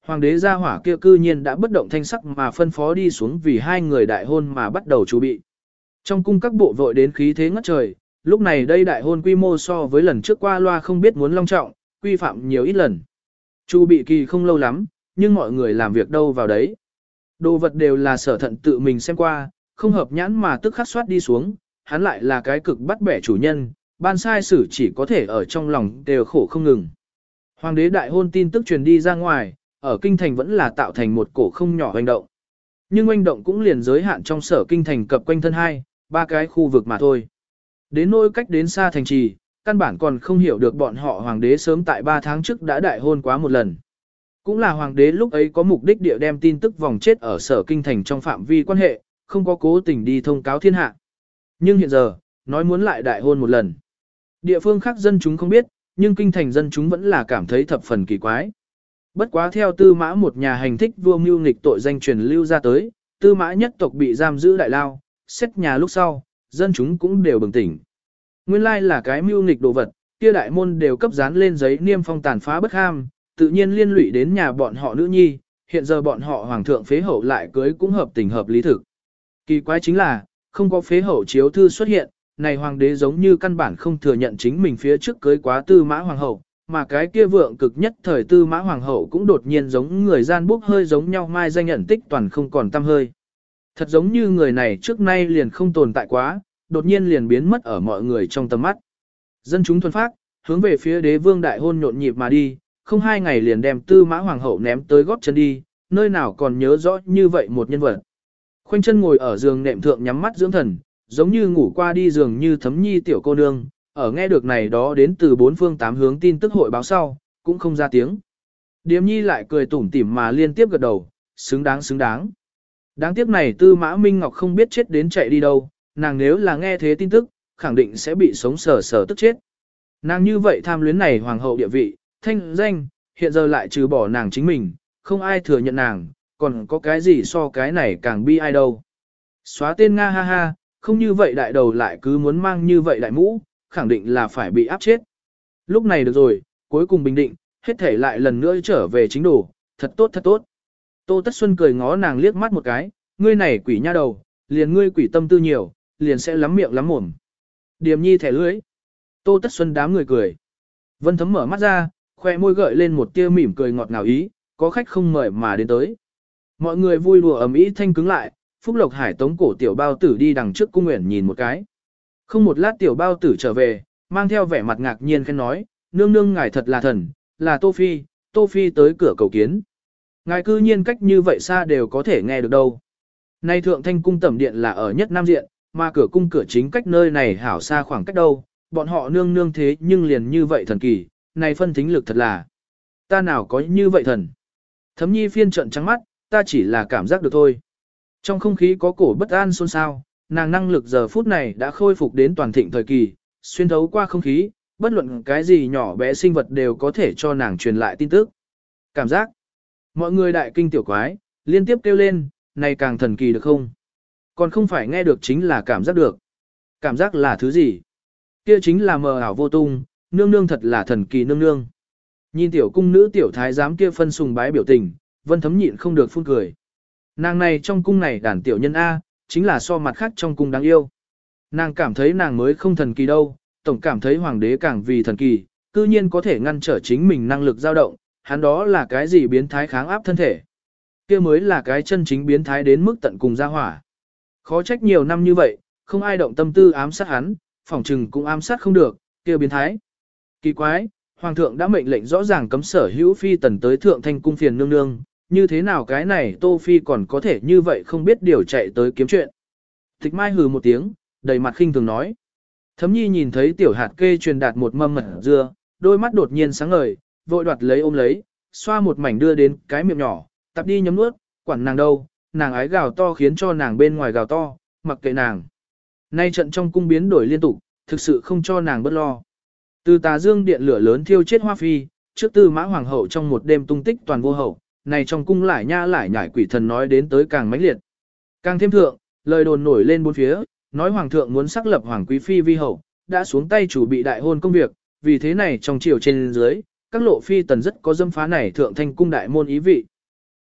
Hoàng đế gia hỏa kia cư nhiên đã bất động thanh sắc mà phân phó đi xuống vì hai người đại hôn mà bắt đầu chuẩn bị. Trong cung các bộ vội đến khí thế ngất trời, lúc này đây đại hôn quy mô so với lần trước qua loa không biết muốn long trọng, quy phạm nhiều ít lần. Chu bị kỳ không lâu lắm, nhưng mọi người làm việc đâu vào đấy. Đồ vật đều là sở thận tự mình xem qua, không hợp nhãn mà tức khắc soát đi xuống, hắn lại là cái cực bắt bẻ chủ nhân, ban sai sử chỉ có thể ở trong lòng đều khổ không ngừng. Hoàng đế đại hôn tin tức truyền đi ra ngoài, ở kinh thành vẫn là tạo thành một cổ không nhỏ hành động. Nhưng hành động cũng liền giới hạn trong sở kinh thành cập quanh thân hai, ba cái khu vực mà thôi. Đến nỗi cách đến xa thành trì, căn bản còn không hiểu được bọn họ hoàng đế sớm tại ba tháng trước đã đại hôn quá một lần. Cũng là hoàng đế lúc ấy có mục đích địa đem tin tức vòng chết ở sở kinh thành trong phạm vi quan hệ, không có cố tình đi thông cáo thiên hạ. Nhưng hiện giờ, nói muốn lại đại hôn một lần. Địa phương khác dân chúng không biết, nhưng kinh thành dân chúng vẫn là cảm thấy thập phần kỳ quái. Bất quá theo tư mã một nhà hành thích vua mưu nghịch tội danh truyền lưu ra tới, tư mã nhất tộc bị giam giữ đại lao, xét nhà lúc sau, dân chúng cũng đều bừng tỉnh. Nguyên lai là cái mưu nghịch đồ vật, kia đại môn đều cấp dán lên giấy niêm phong tàn phá bất ham, tự nhiên liên lụy đến nhà bọn họ nữ nhi, hiện giờ bọn họ hoàng thượng phế hậu lại cưới cũng hợp tình hợp lý thực. Kỳ quái chính là, không có phế hậu chiếu thư xuất hiện, này hoàng đế giống như căn bản không thừa nhận chính mình phía trước cưới quá tư mã hoàng hậu, mà cái kia vượng cực nhất thời tư mã hoàng hậu cũng đột nhiên giống người gian bốc hơi giống nhau mai danh nhận tích toàn không còn tăm hơi. Thật giống như người này trước nay liền không tồn tại quá, đột nhiên liền biến mất ở mọi người trong tầm mắt. Dân chúng thuần phát, hướng về phía đế vương đại hôn nhộn nhịp mà đi, không hai ngày liền đem tư mã hoàng hậu ném tới góp chân đi, nơi nào còn nhớ rõ như vậy một nhân vật. Khoanh chân ngồi ở giường nệm thượng nhắm mắt dưỡng thần, giống như ngủ qua đi giường như thấm nhi tiểu cô nương, ở nghe được này đó đến từ bốn phương tám hướng tin tức hội báo sau, cũng không ra tiếng. Điềm nhi lại cười tủm tỉm mà liên tiếp gật đầu, xứng đáng xứng đáng. Đáng tiếc này tư mã Minh Ngọc không biết chết đến chạy đi đâu, nàng nếu là nghe thế tin tức, khẳng định sẽ bị sống sờ sờ tức chết. Nàng như vậy tham luyến này hoàng hậu địa vị, thanh danh, hiện giờ lại trừ bỏ nàng chính mình, không ai thừa nhận nàng, còn có cái gì so cái này càng bi ai đâu. Xóa tên Nga ha ha, không như vậy đại đầu lại cứ muốn mang như vậy đại mũ, khẳng định là phải bị áp chết. Lúc này được rồi, cuối cùng bình định, hết thể lại lần nữa trở về chính đồ, thật tốt thật tốt. Tô Tất Xuân cười ngó nàng liếc mắt một cái, ngươi này quỷ nha đầu, liền ngươi quỷ tâm tư nhiều, liền sẽ lắm miệng lắm mồm. Điềm nhi thẻ lưỡi. Tô Tất Xuân đám người cười. Vân Thấm mở mắt ra, khoe môi gợi lên một tia mỉm cười ngọt ngào ý, có khách không mời mà đến tới. Mọi người vui đùa ầm ĩ thanh cứng lại, Phúc Lộc Hải tống cổ tiểu bao tử đi đằng trước cung nguyện nhìn một cái. Không một lát tiểu bao tử trở về, mang theo vẻ mặt ngạc nhiên khen nói, nương nương ngài thật là thần, là Tô Phi, Tô Phi tới cửa cầu kiến. Ngài cư nhiên cách như vậy xa đều có thể nghe được đâu. Nay thượng thanh cung tẩm điện là ở nhất nam diện, mà cửa cung cửa chính cách nơi này hảo xa khoảng cách đâu, bọn họ nương nương thế nhưng liền như vậy thần kỳ, này phân thính lực thật là. Ta nào có như vậy thần. Thấm nhi phiên trận trắng mắt, ta chỉ là cảm giác được thôi. Trong không khí có cổ bất an xôn xao, nàng năng lực giờ phút này đã khôi phục đến toàn thịnh thời kỳ, xuyên thấu qua không khí, bất luận cái gì nhỏ bé sinh vật đều có thể cho nàng truyền lại tin tức. Cảm giác. Mọi người đại kinh tiểu quái, liên tiếp kêu lên, này càng thần kỳ được không? Còn không phải nghe được chính là cảm giác được. Cảm giác là thứ gì? Kia chính là mờ ảo vô tung, nương nương thật là thần kỳ nương nương. Nhìn tiểu cung nữ tiểu thái giám kia phân sùng bái biểu tình, Vân Thấm nhịn không được phun cười. Nàng này trong cung này đàn tiểu nhân A, chính là so mặt khác trong cung đáng yêu. Nàng cảm thấy nàng mới không thần kỳ đâu, tổng cảm thấy hoàng đế càng vì thần kỳ, cư nhiên có thể ngăn trở chính mình năng lực dao động, hắn đó là cái gì biến thái kháng áp thân thể. Kia mới là cái chân chính biến thái đến mức tận cùng ra hỏa. Khó trách nhiều năm như vậy, không ai động tâm tư ám sát hắn, phỏng trừng cũng ám sát không được, kia biến thái. Kỳ quái, hoàng thượng đã mệnh lệnh rõ ràng cấm sở hữu phi tần tới thượng thanh cung phiền nương nương, như thế nào cái này Tô Phi còn có thể như vậy không biết điều chạy tới kiếm chuyện. Tịch Mai hừ một tiếng, đầy mặt khinh thường nói. Thấm nhi nhìn thấy tiểu hạt kê truyền đạt một mâm mật dưa, đôi mắt đột nhiên sáng ngời, vội đoạt lấy ôm lấy, xoa một mảnh đưa đến cái miệng nhỏ, tập đi nhấm nuốt, quản nàng đâu, nàng ái gào to khiến cho nàng bên ngoài gào to, mặc kệ nàng. Nay trận trong cung biến đổi liên tục, thực sự không cho nàng bất lo. Từ tà dương điện lửa lớn thiêu chết Hoa Phi, trước tư mã hoàng hậu trong một đêm tung tích toàn vô hậu, này trong cung lại nha lại nhảy quỷ thần nói đến tới càng mãnh liệt. Càng thêm thượng, lời đồn nổi lên bốn phía, nói hoàng thượng muốn xác lập hoàng quý phi vi hậu, đã xuống tay chủ bị đại hôn công việc, vì thế này trong triều trên dưới, các lộ phi tần rất có dâm phá này thượng thanh cung đại môn ý vị.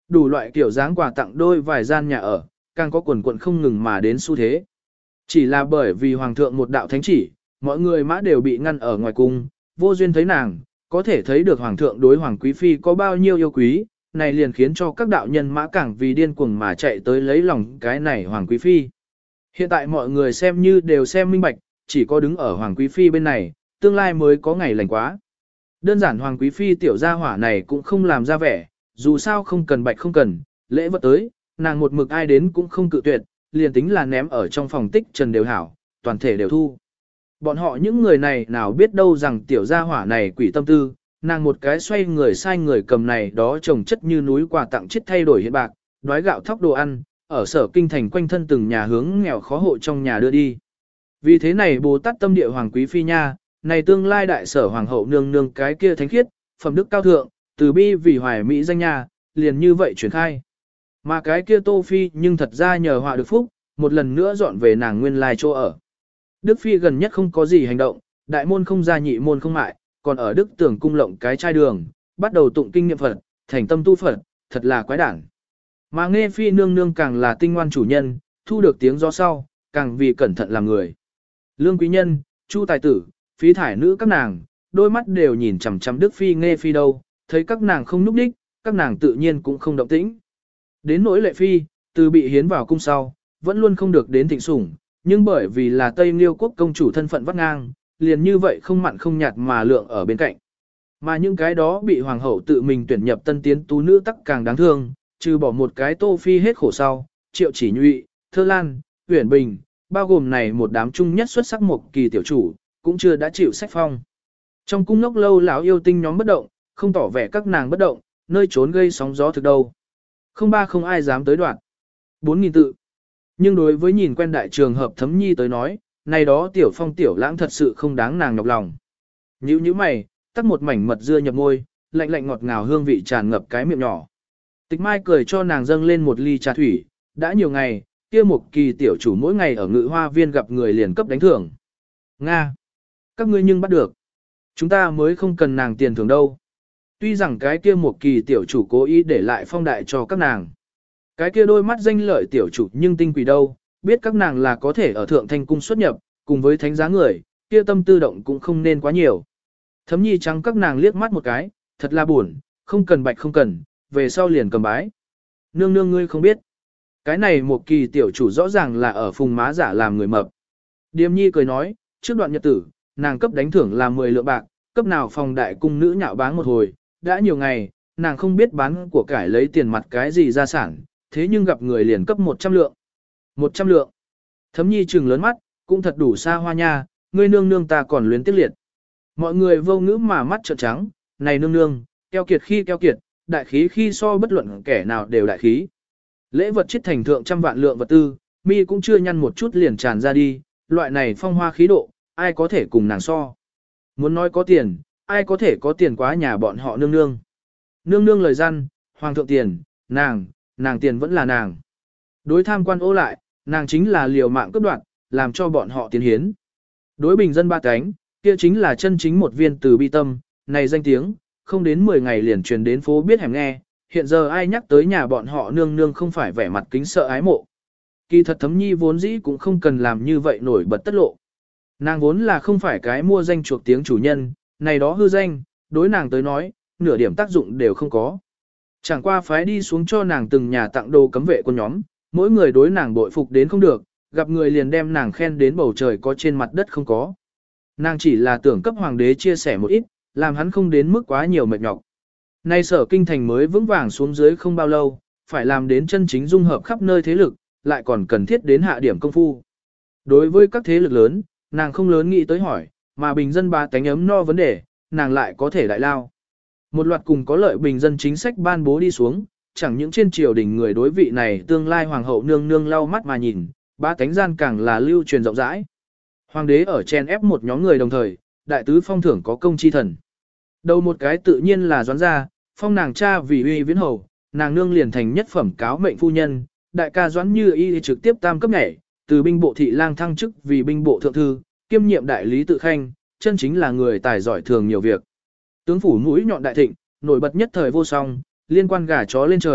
Đủ loại kiểu dáng quà tặng đôi vài gian nhà ở, càng có quần quận không ngừng mà đến xu thế. Chỉ là bởi vì hoàng thượng một đạo thánh chỉ, mọi người mã đều bị ngăn ở ngoài cung, vô duyên thấy nàng, có thể thấy được hoàng thượng đối hoàng quý phi có bao nhiêu yêu quý, này liền khiến cho các đạo nhân mã càng vì điên cuồng mà chạy tới lấy lòng cái này hoàng quý phi. Hiện tại mọi người xem như đều xem minh bạch, chỉ có đứng ở hoàng quý phi bên này, tương lai mới có ngày lành quá. Đơn giản hoàng quý phi tiểu gia hỏa này cũng không làm ra vẻ, dù sao không cần bạch không cần, lễ vật tới, nàng một mực ai đến cũng không cự tuyệt, liền tính là ném ở trong phòng tích trần đều hảo, toàn thể đều thu. Bọn họ những người này nào biết đâu rằng tiểu gia hỏa này quỷ tâm tư, nàng một cái xoay người sai người cầm này đó trồng chất như núi quà tặng chết thay đổi hiện bạc, đói gạo thóc đồ ăn, ở sở kinh thành quanh thân từng nhà hướng nghèo khó hộ trong nhà đưa đi. Vì thế này Bồ Tát tâm địa hoàng quý phi nha, này tương lai đại sở hoàng hậu nương nương cái kia thánh khiết, phẩm đức cao thượng, từ bi vì hoài mỹ danh nha, liền như vậy chuyển khai. Mà cái kia Tô Phi nhưng thật ra nhờ họa được phúc, một lần nữa dọn về nàng nguyên lai chỗ ở. Đức Phi gần nhất không có gì hành động, đại môn không ra nhị môn không mại, còn ở Đức Tưởng cung lộng cái chai đường, bắt đầu tụng kinh niệm Phật, thành tâm tu Phật, thật là quái đản. Mà Nghe Phi nương nương càng là tinh ngoan chủ nhân, thu được tiếng gió sau, càng vì cẩn thận làm người. Lương Quý Nhân, Chu Tài Tử, Phí Thải Nữ các nàng, đôi mắt đều nhìn chằm chằm Đức Phi Nghe Phi đâu, thấy các nàng không núp đích, các nàng tự nhiên cũng không động tĩnh. Đến nỗi Lệ Phi, từ bị hiến vào cung sau, vẫn luôn không được đến thịnh sủng, nhưng bởi vì là Tây Liêu quốc công chủ thân phận vắt ngang, liền như vậy không mặn không nhạt mà lượng ở bên cạnh. Mà những cái đó bị hoàng hậu tự mình tuyển nhập tân tiến tú nữ tắc càng đáng thương, trừ bỏ một cái Tô Phi hết khổ sau, Triệu Chỉ Nhụy, Thơ Lan, Uyển Bình, bao gồm này một đám trung nhất xuất sắc một kỳ tiểu chủ, cũng chưa đã chịu sách phong. Trong cung ngốc lâu lão yêu tinh nhóm bất động, không tỏ vẻ các nàng bất động, nơi trốn gây sóng gió thực đâu. Không ba không ai dám tới đoạn. Bốn nghìn tự. Nhưng đối với nhìn quen đại trường hợp Thấm Nhi tới nói, này đó tiểu phong tiểu lãng thật sự không đáng nàng nhọc lòng. Nhíu nhíu mày, tắt một mảnh mật dưa nhập môi, lạnh lạnh ngọt ngào hương vị tràn ngập cái miệng nhỏ. Tịch Mai cười cho nàng dâng lên một ly trà thủy, đã nhiều ngày, kia một kỳ tiểu chủ mỗi ngày ở ngự hoa viên gặp người liền cấp đánh thưởng. Nga! Các ngươi nhưng bắt được. Chúng ta mới không cần nàng tiền thưởng đâu. Tuy rằng cái kia một kỳ tiểu chủ cố ý để lại phong đại cho các nàng. Cái kia đôi mắt danh lợi tiểu chủ nhưng tinh quỷ đâu, biết các nàng là có thể ở thượng thanh cung xuất nhập, cùng với thánh giá người, kia tâm tư động cũng không nên quá nhiều. Thấm Nhi trắng các nàng liếc mắt một cái, thật là buồn, không cần bạch không cần, về sau liền cầm bái. Nương nương ngươi không biết. Cái này một kỳ tiểu chủ rõ ràng là ở phùng má giả làm người mập. Điềm Nhi cười nói, trước đoạn nhật tử, nàng cấp đánh thưởng là mười lượng bạc, cấp nào phòng đại cung nữ nhạo báng một hồi, đã nhiều ngày, nàng không biết bán của cải lấy tiền mặt cái gì ra sản, thế nhưng gặp người liền cấp một trăm lượng. một trăm lượng. Thấm Nhi trừng lớn mắt, cũng thật đủ xa hoa nha, ngươi nương nương ta còn luyến tiếc liệt. Mọi người vô ngữ mà mắt trợn trắng, này nương nương, keo kiệt khi keo kiệt, đại khí khi so bất luận kẻ nào đều đại khí. Lễ vật chết thành thượng trăm vạn lượng vật tư, mi cũng chưa nhăn một chút liền tràn ra đi, loại này phong hoa khí độ, ai có thể cùng nàng so. Muốn nói có tiền, ai có thể có tiền quá nhà bọn họ nương nương. Nương nương lời răn, hoàng thượng tiền, nàng, nàng tiền vẫn là nàng. Đối tham quan ô lại, nàng chính là liều mạng cướp đoạt, làm cho bọn họ tiến hiến. Đối bình dân ba cánh, kia chính là chân chính một viên từ bi tâm, này danh tiếng, không đến mười ngày liền truyền đến phố biết hẻm nghe, hiện giờ ai nhắc tới nhà bọn họ nương nương không phải vẻ mặt kính sợ ái mộ. Kỳ thật Thấm Nhi vốn dĩ cũng không cần làm như vậy nổi bật tất lộ. Nàng vốn là không phải cái mua danh chuộc tiếng chủ nhân, này đó hư danh, đối nàng tới nói, nửa điểm tác dụng đều không có. Chẳng qua phái đi xuống cho nàng từng nhà tặng đồ cấm vệ quân nhóm, mỗi người đối nàng bội phục đến không được, gặp người liền đem nàng khen đến bầu trời có trên mặt đất không có. Nàng chỉ là tưởng cấp hoàng đế chia sẻ một ít, làm hắn không đến mức quá nhiều mệt nhọc. Nay sở kinh thành mới vững vàng xuống dưới không bao lâu, phải làm đến chân chính dung hợp khắp nơi thế lực, lại còn cần thiết đến hạ điểm công phu. Đối với các thế lực lớn, nàng không lớn nghĩ tới hỏi, mà bình dân ba tánh ấm no vấn đề, nàng lại có thể đại lao. Một loạt cùng có lợi bình dân chính sách ban bố đi xuống, chẳng những trên triều đình người đối vị này tương lai hoàng hậu nương nương lau mắt mà nhìn, ba tánh gian càng là lưu truyền rộng rãi. Hoàng đế ở chen ép một nhóm người đồng thời, đại tứ phong thưởng có công chi thần. Đầu một cái tự nhiên là Doãn gia, phong nàng cha vì uy viễn hầu, nàng nương liền thành nhất phẩm cáo mệnh phu nhân, đại ca Doãn Như Y trực tiếp tam cấp nhảy, từ binh bộ thị lang thăng chức vì binh bộ thượng thư, kiêm nhiệm đại lý tự khanh, chân chính là người tài giỏi thường nhiều việc. Tướng phủ mũi nhọn đại thịnh, nổi bật nhất thời vô song, liên quan gà chó lên trời,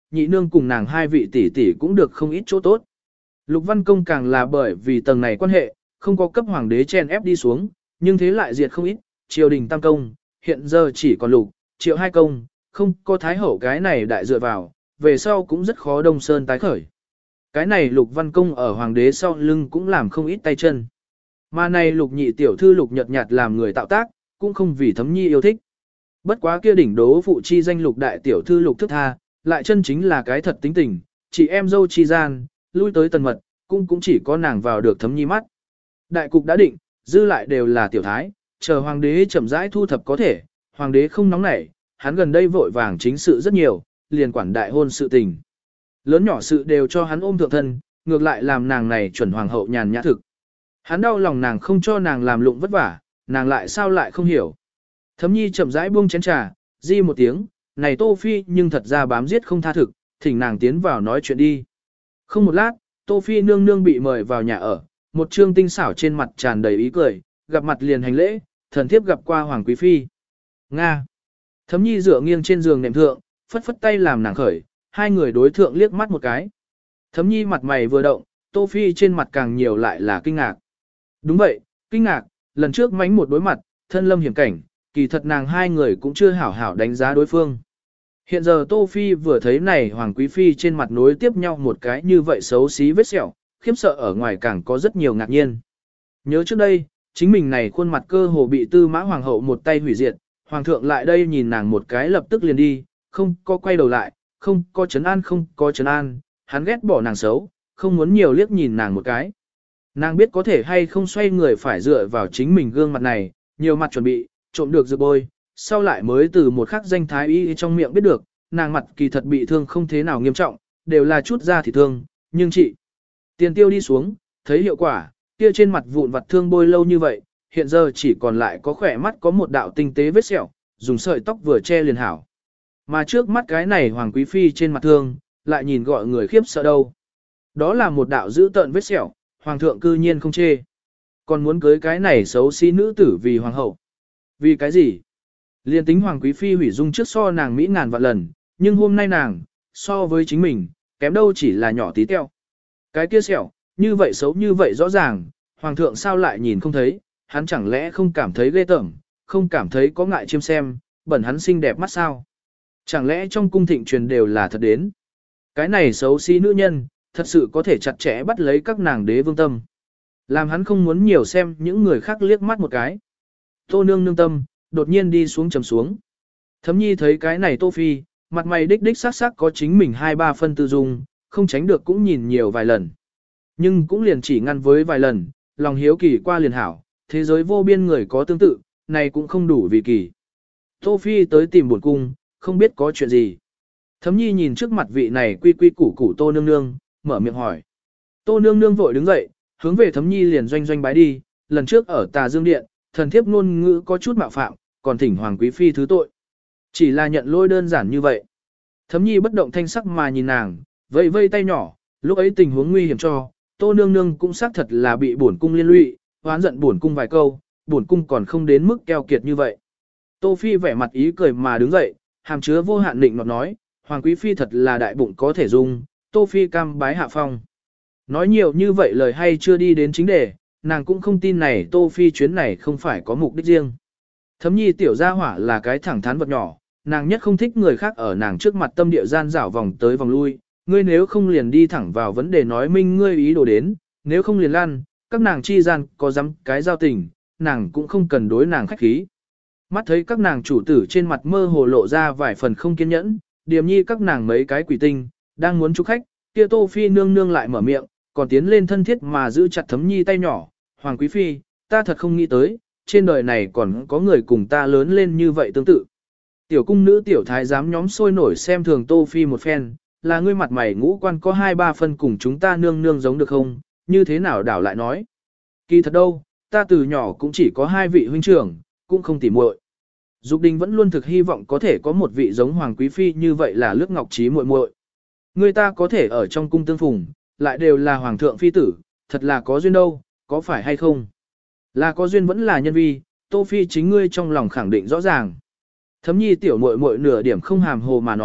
nhị nương cùng nàng hai vị tỷ tỷ cũng được không ít chỗ tốt. Lục Văn Công càng là bởi vì tầng này quan hệ, không có cấp hoàng đế chen ép đi xuống, nhưng thế lại diệt không ít, triều đình tam công, hiện giờ chỉ còn lục, triệu hai công, không có thái hậu cái này đại dựa vào, về sau cũng rất khó đông sơn tái khởi. Cái này Lục Văn Công ở hoàng đế sau lưng cũng làm không ít tay chân. Mà này Lục nhị tiểu thư Lục nhật nhạt làm người tạo tác, cũng không vì Thấm Nhi yêu thích. Bất quá kia đỉnh đố phụ chi danh Lục đại tiểu thư Lục thức tha, lại chân chính là cái thật tính tình, chị em dâu chi gian, lui tới tần mật, cũng cũng chỉ có nàng vào được Thấm Nhi mắt. Đại cục đã định, dư lại đều là tiểu thái, chờ hoàng đế chậm rãi thu thập có thể, hoàng đế không nóng nảy, hắn gần đây vội vàng chính sự rất nhiều, liền quản đại hôn sự tình. Lớn nhỏ sự đều cho hắn ôm thượng thân, ngược lại làm nàng này chuẩn hoàng hậu nhàn nhã thực. Hắn đau lòng nàng không cho nàng làm lụng vất vả, nàng lại sao lại không hiểu. Thấm Nhi chậm rãi buông chén trà, di một tiếng, này Tô Phi nhưng thật ra bám giết không tha thực, thỉnh nàng tiến vào nói chuyện đi. Không một lát, Tô Phi nương nương bị mời vào nhà ở, một trương tinh xảo trên mặt tràn đầy ý cười, gặp mặt liền hành lễ, thần thiếp gặp qua Hoàng Quý Phi. Nga. Thấm Nhi dựa nghiêng trên giường nệm thượng, phất phất tay làm nàng khởi, hai người đối thượng liếc mắt một cái. Thấm Nhi mặt mày vừa động, Tô Phi trên mặt càng nhiều lại là kinh ngạc. Đúng vậy, kinh ngạc, lần trước mánh một đối mặt, thân lâm hiểm cảnh, kỳ thật nàng hai người cũng chưa hảo hảo đánh giá đối phương. Hiện giờ Tô Phi vừa thấy này Hoàng Quý Phi trên mặt nối tiếp nhau một cái như vậy xấu xí vết sẹo, khiếp sợ ở ngoài càng có rất nhiều ngạc nhiên. Nhớ trước đây, chính mình này khuôn mặt cơ hồ bị Tư Mã Hoàng hậu một tay hủy diệt, Hoàng thượng lại đây nhìn nàng một cái lập tức liền đi, không có quay đầu lại, không có trấn an không có trấn an, hắn ghét bỏ nàng xấu, không muốn nhiều liếc nhìn nàng một cái. Nàng biết có thể hay không xoay người phải dựa vào chính mình gương mặt này, nhiều mặt chuẩn bị, trộm được dược bôi, sau lại mới từ một khắc danh thái y trong miệng biết được, nàng mặt kỳ thật bị thương không thế nào nghiêm trọng, đều là chút da thì thương, nhưng chị, tiền tiêu đi xuống, thấy hiệu quả, kia trên mặt vụn vặt thương bôi lâu như vậy, hiện giờ chỉ còn lại có khỏe mắt có một đạo tinh tế vết sẹo, dùng sợi tóc vừa che liền hảo. Mà trước mắt cái này Hoàng Quý Phi trên mặt thương, lại nhìn gọi người khiếp sợ đâu. Đó là một đạo dữ tợn vết sẹo, Hoàng thượng cư nhiên không chê. Còn muốn cưới cái này xấu xí nữ tử vì Hoàng hậu. Vì cái gì? Liên tính Hoàng Quý Phi hủy dung trước so nàng Mỹ ngàn vạn lần, nhưng hôm nay nàng, so với chính mình, kém đâu chỉ là nhỏ tí teo. Cái kia sẹo, như vậy xấu như vậy rõ ràng, Hoàng thượng sao lại nhìn không thấy, hắn chẳng lẽ không cảm thấy ghê tởm, không cảm thấy có ngại chiêm xem, bẩn hắn xinh đẹp mắt sao? Chẳng lẽ trong cung thịnh truyền đều là thật đến? Cái này xấu xí nữ nhân, thật sự có thể chặt chẽ bắt lấy các nàng đế vương tâm. Làm hắn không muốn nhiều xem những người khác liếc mắt một cái. Tô nương nương tâm, đột nhiên đi xuống trầm xuống. Thấm Nhi thấy cái này Tô Phi, mặt mày đích đích sắc sắc có chính mình hai ba phân tư dung, không tránh được cũng nhìn nhiều vài lần. Nhưng cũng liền chỉ ngăn với vài lần, lòng hiếu kỳ qua liền hảo, thế giới vô biên người có tương tự, này cũng không đủ vì kỳ. Tô Phi tới tìm buồn cung, không biết có chuyện gì. Thấm Nhi nhìn trước mặt vị này quy quy củ củ Tô nương nương, mở miệng hỏi. Tô nương nương vội đứng dậy, hướng về Thấm Nhi liền doanh doanh bái đi, lần trước ở Tà Dương Điện, thần thiếp ngôn ngữ có chút mạo phạm, còn thỉnh Hoàng Quý Phi thứ tội. Chỉ là nhận lỗi đơn giản như vậy. Thấm Nhi bất động thanh sắc mà nhìn nàng, vây vây tay nhỏ, lúc ấy tình huống nguy hiểm cho, Tô nương nương cũng xác thật là bị bổn cung liên lụy, hoán giận bổn cung vài câu, bổn cung còn không đến mức keo kiệt như vậy. Tô Phi vẻ mặt ý cười mà đứng dậy, hàm chứa vô hạn định nọt nói, Hoàng Quý Phi thật là đại bụng có thể dung, Tô Phi cam bái hạ phong. Nói nhiều như vậy lời hay chưa đi đến chính đề, nàng cũng không tin này Tô Phi chuyến này không phải có mục đích riêng. Thấm Nhi tiểu gia hỏa là cái thẳng thắn vật nhỏ, nàng nhất không thích người khác ở nàng trước mặt tâm địa gian rảo vòng tới vòng lui, ngươi nếu không liền đi thẳng vào vấn đề nói minh ngươi ý đồ đến, nếu không liền lan, các nàng chi gian có dám cái giao tình, nàng cũng không cần đối nàng khách khí. Mắt thấy các nàng chủ tử trên mặt mơ hồ lộ ra vài phần không kiên nhẫn, Điềm Nhi các nàng mấy cái quỷ tinh, đang muốn chúc khách, kia Tô Phi nương nương lại mở miệng, còn tiến lên thân thiết mà giữ chặt Thấm Nhi tay nhỏ, Hoàng Quý Phi, ta thật không nghĩ tới, trên đời này còn có người cùng ta lớn lên như vậy tương tự. Tiểu cung nữ tiểu thái giám nhóm sôi nổi xem thường Tô Phi một phen, là ngươi mặt mày ngũ quan có hai ba phân cùng chúng ta nương nương giống được không, như thế nào đảo lại nói. Kỳ thật đâu, ta từ nhỏ cũng chỉ có hai vị huynh trưởng, cũng không tỉ muội. Dục Đình vẫn luôn thực hy vọng có thể có một vị giống Hoàng Quý Phi như vậy là Lước Ngọc Trí muội muội. Người ta có thể ở trong cung tương phùng, lại đều là Hoàng thượng phi tử, thật là có duyên đâu, có phải hay không? Là có duyên vẫn là nhân vi, Tô Phi chính ngươi trong lòng khẳng định rõ ràng. Thấm Nhi tiểu muội muội nửa điểm không hàm hồ mà nói,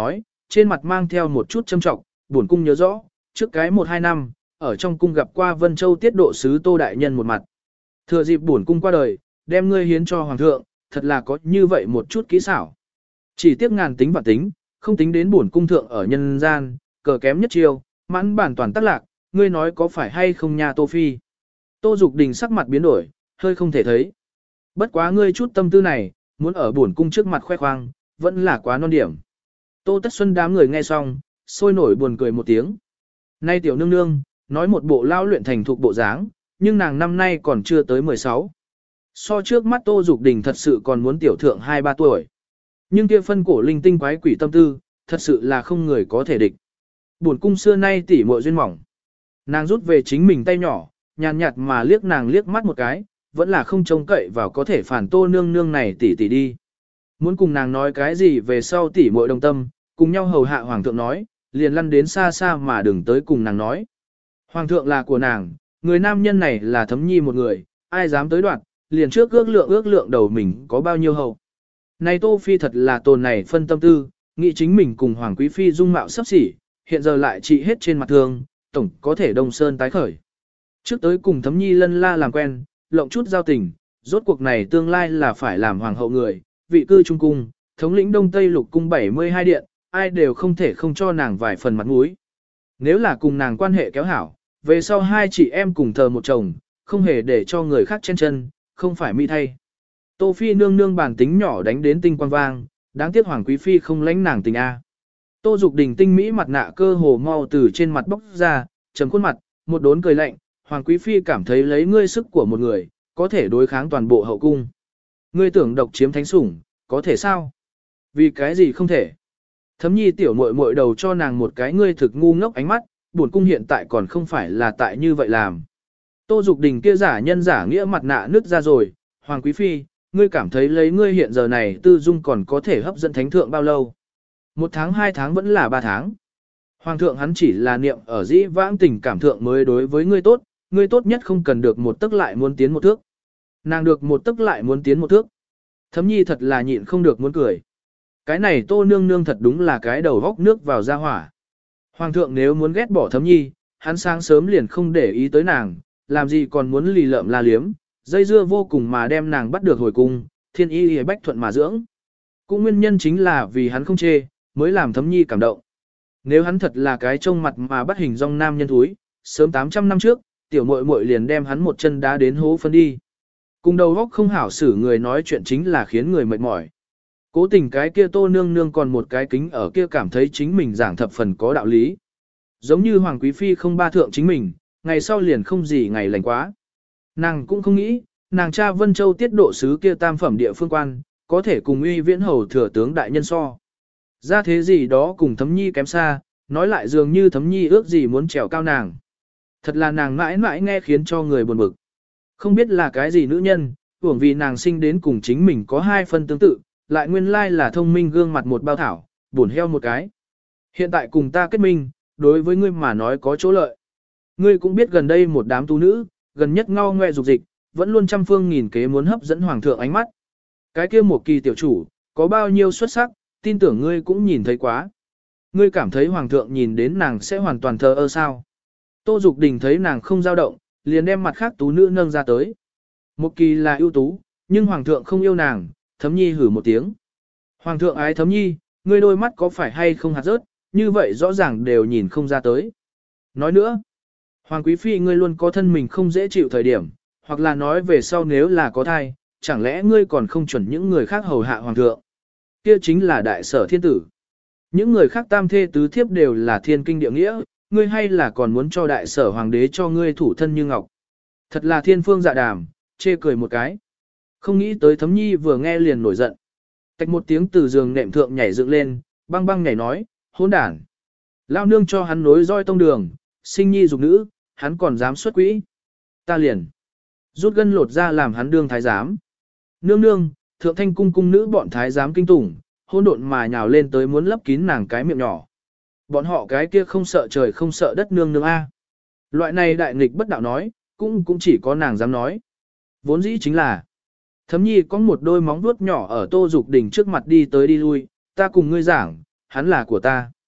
trên mặt mang theo một chút châm trọng, buồn cung nhớ rõ, trước cái một hai năm, ở trong cung gặp qua Vân Châu tiết độ sứ Tô Đại Nhân một mặt. Thừa dịp buồn cung qua đời, đem ngươi hiến cho Hoàng thượng, thật là có như vậy một chút kỹ xảo. Chỉ tiếc ngàn tính và tính, không tính đến buồn cung thượng ở nhân gian, cờ kém nhất chiêu, mãn bản toàn tắc lạc, ngươi nói có phải hay không nha Tô Phi. Tô Dục Đình sắc mặt biến đổi, hơi không thể thấy. Bất quá ngươi chút tâm tư này, muốn ở buồn cung trước mặt khoe khoang, vẫn là quá non điểm. Tô Tất Xuân đám người nghe xong, sôi nổi buồn cười một tiếng. Nay tiểu nương nương, nói một bộ lao luyện thành thục bộ dáng, nhưng nàng năm nay còn chưa tới mười sáu. So trước mắt Tô Dục Đình thật sự còn muốn tiểu thượng hai ba tuổi. Nhưng kia phân cổ linh tinh quái quỷ tâm tư, thật sự là không người có thể địch. Buồn cung xưa nay tỉ muội duyên mỏng. Nàng rút về chính mình tay nhỏ, nhàn nhạt mà liếc nàng liếc mắt một cái, vẫn là không trông cậy vào có thể phản Tô nương nương này tỉ tỉ đi. Muốn cùng nàng nói cái gì về sau tỉ muội đồng tâm, cùng nhau hầu hạ hoàng thượng nói, liền lăn đến xa xa mà đừng tới cùng nàng nói. Hoàng thượng là của nàng, người nam nhân này là Thấm Nhi một người, ai dám tới đoạt, liền trước ước lượng ước lượng đầu mình có bao nhiêu hậu. Này Tô Phi thật là tồn này phân tâm tư, nghĩ chính mình cùng Hoàng Quý Phi dung mạo sắp xỉ, hiện giờ lại trị hết trên mặt thương, tổng có thể đông sơn tái khởi. Trước tới cùng Thấm Nhi lân la làm quen, lộng chút giao tình, rốt cuộc này tương lai là phải làm hoàng hậu người, vị cư trung cung, thống lĩnh Đông Tây Lục cung bảy mươi hai điện, ai đều không thể không cho nàng vài phần mặt mũi. Nếu là cùng nàng quan hệ kéo hảo, về sau hai chị em cùng thờ một chồng, không hề để cho người khác chen chân, không phải mỹ thay. Tô Phi nương nương bản tính nhỏ đánh đến tinh quang vang, đáng tiếc Hoàng Quý Phi không lãnh nàng tình A. Tô Dục Đình tinh mỹ mặt nạ cơ hồ mau từ trên mặt bóc ra, trầm khuôn mặt, một đốn cười lạnh, Hoàng Quý Phi cảm thấy lấy ngươi sức của một người, có thể đối kháng toàn bộ hậu cung. Ngươi tưởng độc chiếm thánh sủng, có thể sao? Vì cái gì không thể? Thấm Nhi tiểu muội muội đầu cho nàng một cái ngươi thực ngu ngốc ánh mắt, buồn cung hiện tại còn không phải là tại như vậy làm. Tô Dục Đình kia giả nhân giả nghĩa mặt nạ nứt ra rồi, Hoàng Quý Phi, ngươi cảm thấy lấy ngươi hiện giờ này tư dung còn có thể hấp dẫn thánh thượng bao lâu? Một tháng hai tháng vẫn là ba tháng. Hoàng thượng hắn chỉ là niệm ở dĩ vãng tình cảm thượng mới đối với ngươi tốt, ngươi tốt nhất không cần được một tức lại muốn tiến một thước. Nàng được một tức lại muốn tiến một thước. Thấm Nhi thật là nhịn không được muốn cười. Cái này Tô nương nương thật đúng là cái đầu góc nước vào ra hỏa. Hoàng thượng nếu muốn ghét bỏ Thấm Nhi, hắn sáng sớm liền không để ý tới nàng, làm gì còn muốn lì lợm la liếm, dây dưa vô cùng mà đem nàng bắt được hồi cung, thiên y hề bách thuận mà dưỡng. Cũng nguyên nhân chính là vì hắn không chê, mới làm Thấm Nhi cảm động. Nếu hắn thật là cái trông mặt mà bắt hình dong nam nhân thúi, sớm tám trăm năm trước, tiểu muội muội liền đem hắn một chân đá đến hố phân đi. Cùng đầu góc không hảo xử người nói chuyện chính là khiến người mệt mỏi. Cố tình cái kia Tô nương nương còn một cái kính ở kia cảm thấy chính mình giảng thập phần có đạo lý. Giống như Hoàng Quý Phi không ba thượng chính mình, ngày sau liền không gì ngày lành quá. Nàng cũng không nghĩ, nàng cha Vân Châu tiết độ sứ kia tam phẩm địa phương quan, có thể cùng uy viễn hầu thừa tướng đại nhân so. Ra thế gì đó cùng Thấm Nhi kém xa, nói lại dường như Thấm Nhi ước gì muốn trèo cao nàng. Thật là nàng mãi mãi nghe khiến cho người buồn bực. Không biết là cái gì nữ nhân, hưởng vì nàng sinh đến cùng chính mình có hai phân tương tự, lại nguyên lai là thông minh gương mặt một bao thảo, buồn heo một cái. Hiện tại cùng ta kết minh, đối với ngươi mà nói có chỗ lợi. Ngươi cũng biết gần đây một đám tú nữ, gần nhất ngao ngoe dục dịch, vẫn luôn trăm phương nghìn kế muốn hấp dẫn hoàng thượng ánh mắt. Cái kia một kỳ tiểu chủ, có bao nhiêu xuất sắc, tin tưởng ngươi cũng nhìn thấy quá. Ngươi cảm thấy hoàng thượng nhìn đến nàng sẽ hoàn toàn thờ ơ sao? Tô Dục Đình thấy nàng không dao động, liền đem mặt khác tú nữ nâng ra tới. Một kỳ là ưu tú, nhưng hoàng thượng không yêu nàng, Thấm Nhi hử một tiếng. Hoàng thượng ái Thấm Nhi, ngươi đôi mắt có phải hay không hạt rớt, như vậy rõ ràng đều nhìn không ra tới. Nói nữa, Hoàng Quý Phi ngươi luôn có thân mình không dễ chịu thời điểm, hoặc là nói về sau nếu là có thai, chẳng lẽ ngươi còn không chuẩn những người khác hầu hạ hoàng thượng. Kia chính là đại sở thiên tử. Những người khác tam thê tứ thiếp đều là thiên kinh địa nghĩa, ngươi hay là còn muốn cho đại sở hoàng đế cho ngươi thủ thân như ngọc. Thật là thiên phương dạ đàm, chê cười một cái. Không nghĩ tới Thấm Nhi vừa nghe liền nổi giận. Tạch một tiếng từ giường nệm thượng nhảy dựng lên, băng băng nhảy nói, hỗn đản. Lao nương cho hắn nối roi tông đường, sinh nhi dục nữ, hắn còn dám xuất quỹ. Ta liền rút gân lột ra làm hắn đương thái giám. Nương nương, thượng thanh cung cung nữ bọn thái giám kinh tủng, hỗn độn mà nhào lên tới muốn lấp kín nàng cái miệng nhỏ. Bọn họ cái kia không sợ trời không sợ đất nương nương A. Loại này đại nghịch bất đạo nói, cũng cũng chỉ có nàng dám nói. Vốn dĩ chính là, Thấm Nhi có một đôi móng vuốt nhỏ ở Tô Dục Đình trước mặt đi tới đi lui, ta cùng ngươi giảng, hắn là của ta.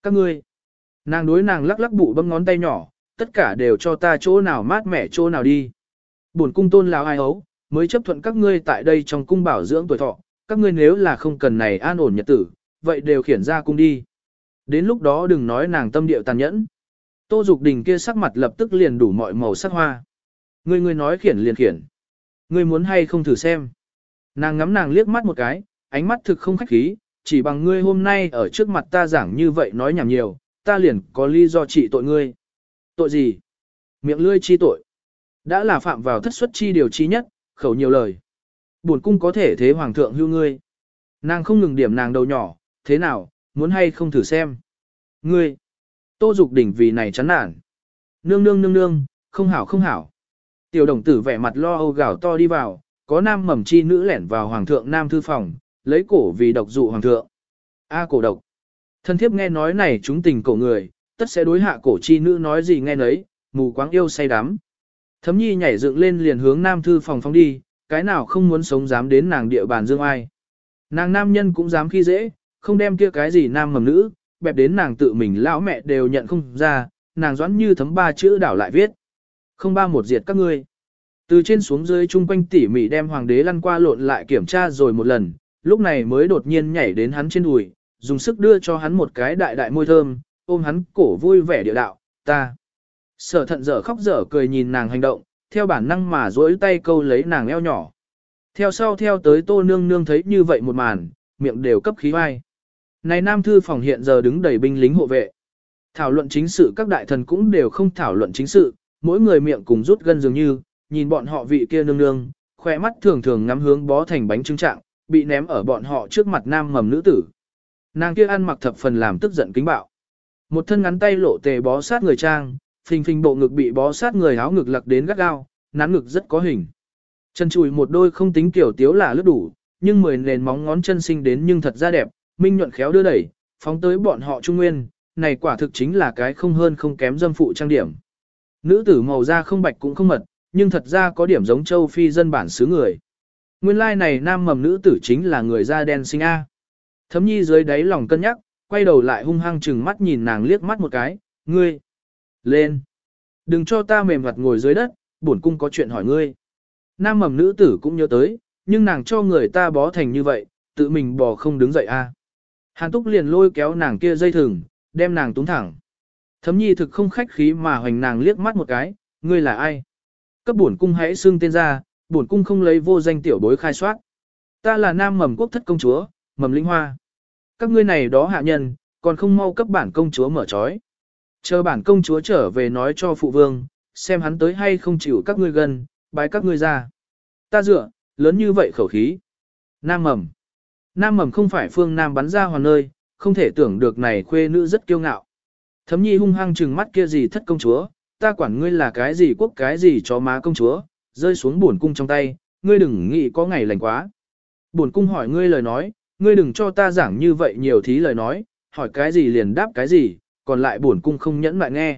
Các ngươi, nàng đối nàng lắc lắc bụ bấm ngón tay nhỏ, tất cả đều cho ta chỗ nào mát mẻ chỗ nào đi. Bổn cung tôn lão ai ấu, mới chấp thuận các ngươi tại đây trong cung bảo dưỡng tuổi thọ, các ngươi nếu là không cần này an ổn nhật tử, vậy đều khiển ra cung đi. Đến lúc đó đừng nói nàng tâm điệu tàn nhẫn. Tô Dục Đình kia sắc mặt lập tức liền đủ mọi màu sắc hoa. Ngươi ngươi nói khiển liền khiển. Ngươi muốn hay không thử xem. Nàng ngắm nàng liếc mắt một cái, ánh mắt thực không khách khí, chỉ bằng ngươi hôm nay ở trước mặt ta giảng như vậy nói nhảm nhiều, ta liền có lý do trị tội ngươi. Tội gì? Miệng lươi chi tội. Đã là phạm vào thất xuất chi điều chi nhất, khẩu nhiều lời. Bổn cung có thể thế hoàng thượng hưu ngươi. Nàng không ngừng điểm nàng đầu nhỏ, thế nào, muốn hay không thử xem. Ngươi. Tô Dục Đình vì này chán nản. Nương nương nương nương, không hảo không hảo. Tiểu đồng tử vẻ mặt lo âu gào to đi vào, có nam mầm chi nữ lẻn vào hoàng thượng nam thư phòng, lấy cổ vì độc dụ hoàng thượng. A cổ độc. Thân thiếp nghe nói này chúng tình cổ người, tất sẽ đối hạ cổ chi nữ nói gì nghe nấy, mù quáng yêu say đắm. Thấm nhi nhảy dựng lên liền hướng nam thư phòng phóng đi, cái nào không muốn sống dám đến nàng địa bàn dương ai. Nàng nam nhân cũng dám khi dễ, không đem kia cái gì nam mầm nữ, bẹp đến nàng tự mình lão mẹ đều nhận không ra, nàng doãn như thấm ba chữ đảo lại viết. Không ba một diệt các ngươi. Từ trên xuống dưới chung quanh tỉ mỉ đem hoàng đế lăn qua lộn lại kiểm tra rồi một lần, lúc này mới đột nhiên nhảy đến hắn trên đùi, dùng sức đưa cho hắn một cái đại đại môi thơm, ôm hắn cổ vui vẻ địa đạo, ta. Sở thận dở khóc dở cười nhìn nàng hành động, theo bản năng mà duỗi tay câu lấy nàng eo nhỏ. Theo sau theo tới tô nương nương thấy như vậy một màn, miệng đều cấp khí vai. Này nam thư phòng hiện giờ đứng đầy binh lính hộ vệ. Thảo luận chính sự các đại thần cũng đều không thảo luận chính sự, mỗi người miệng cùng rút gân dường như, nhìn bọn họ vị kia nương nương, khỏe mắt thường thường ngắm hướng bó thành bánh trưng trạng, bị ném ở bọn họ trước mặt nam mầm nữ tử. Nàng kia ăn mặc thập phần làm tức giận kính bạo. Một thân ngắn tay lộ tề bó sát người trang, phình phình bộ ngực bị bó sát người áo ngực lặc đến gắt gao, nán ngực rất có hình. Chân chùi một đôi không tính kiểu tiếu là lướt đủ, nhưng mười nền móng ngón chân sinh đến nhưng thật ra đẹp, minh nhuận khéo đưa đẩy, phóng tới bọn họ trung nguyên, này quả thực chính là cái không hơn không kém dâm phụ trang điểm. Nữ tử màu da không bạch cũng không mật, nhưng thật ra có điểm giống châu phi dân bản xứ người. Nguyên lai này nam mầm nữ tử chính là người da đen sinh A. Thấm nhi dưới đáy lòng cân nhắc, quay đầu lại hung hăng chừng mắt nhìn nàng liếc mắt một cái, ngươi, lên. Đừng cho ta mềm mặt ngồi dưới đất, bổn cung có chuyện hỏi ngươi. Nam mầm nữ tử cũng nhớ tới, nhưng nàng cho người ta bó thành như vậy, tự mình bò không đứng dậy a. Hàn Túc liền lôi kéo nàng kia dây thừng, đem nàng túng thẳng. Thấm nhi thực không khách khí mà hoành nàng liếc mắt một cái, ngươi là ai? Cấp bổn cung hãy xưng tên ra, bổn cung không lấy vô danh tiểu bối khai soát. Ta là nam mầm quốc thất công chúa, mầm linh hoa. Các ngươi này đó hạ nhân, còn không mau cấp bản công chúa mở trói. Chờ bản công chúa trở về nói cho phụ vương, xem hắn tới hay không chịu các ngươi gần, bái các ngươi ra. Ta dựa, lớn như vậy khẩu khí. Nam mầm. Nam mầm không phải phương Nam bắn ra hoàn nơi, không thể tưởng được này khuê nữ rất kiêu ngạo. Thấm nhi hung hăng trừng mắt kia gì thất công chúa, ta quản ngươi là cái gì quốc cái gì chó má công chúa, rơi xuống bổn cung trong tay, ngươi đừng nghĩ có ngày lành quá. Bổn cung hỏi ngươi lời nói, ngươi đừng cho ta giảng như vậy nhiều thí lời nói, hỏi cái gì liền đáp cái gì, còn lại bổn cung không nhẫn lại nghe.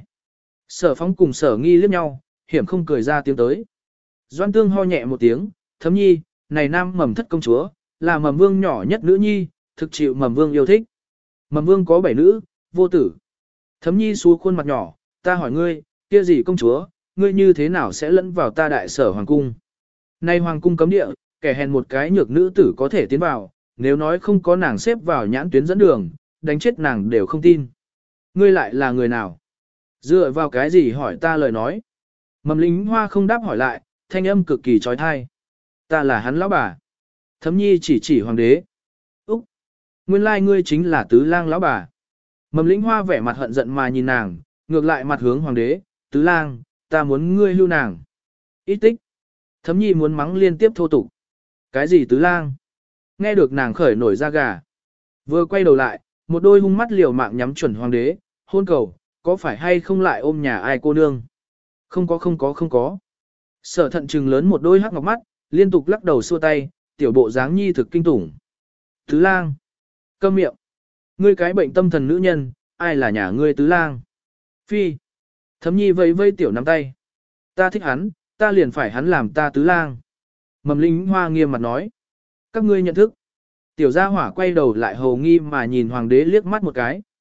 Sở phóng cùng sở nghi liếc nhau, hiểm không cười ra tiếng tới. Doan tương ho nhẹ một tiếng, thấm nhi, này nam mầm thất công chúa, là mầm vương nhỏ nhất nữ nhi, thực chịu mầm vương yêu thích. Mầm vương có bảy nữ, vô tử. Thấm nhi xú khuôn mặt nhỏ, ta hỏi ngươi, kia gì công chúa, ngươi như thế nào sẽ lẫn vào ta đại sở hoàng cung? Nay hoàng cung cấm địa, kẻ hèn một cái nhược nữ tử có thể tiến vào, nếu nói không có nàng xếp vào nhãn tuyến dẫn đường, đánh chết nàng đều không tin. Ngươi lại là người nào? Dựa vào cái gì hỏi ta lời nói? Mầm lính hoa không đáp hỏi lại, thanh âm cực kỳ trói thai. Ta là hắn lão bà. Thấm nhi chỉ chỉ hoàng đế. Úc! Nguyên lai ngươi chính là tứ lang lão bà. Mầm lính hoa vẻ mặt hận giận mà nhìn nàng, ngược lại mặt hướng hoàng đế. Tứ lang, ta muốn ngươi lưu nàng. Ít tích. Thấm nhi muốn mắng liên tiếp thô tục. Cái gì tứ lang? Nghe được nàng khởi nổi da gà. Vừa quay đầu lại, một đôi hung mắt liều mạng nhắm chuẩn hoàng đế. Hôn cầu, có phải hay không lại ôm nhà ai cô nương? Không có không có không có. Sở thận trừng lớn một đôi hắc ngọc mắt, liên tục lắc đầu xua tay, tiểu bộ dáng nhi thực kinh tủng. Tứ lang. Câm miệng. Ngươi cái bệnh tâm thần nữ nhân, ai là nhà ngươi tứ lang? Phi. Thấm nhi vẫy vây tiểu nắm tay. Ta thích hắn, ta liền phải hắn làm ta tứ lang. Mầm lính hoa nghiêm mặt nói. Các ngươi nhận thức. Tiểu gia hỏa quay đầu lại hầu nghi mà nhìn hoàng đế liếc mắt một cái.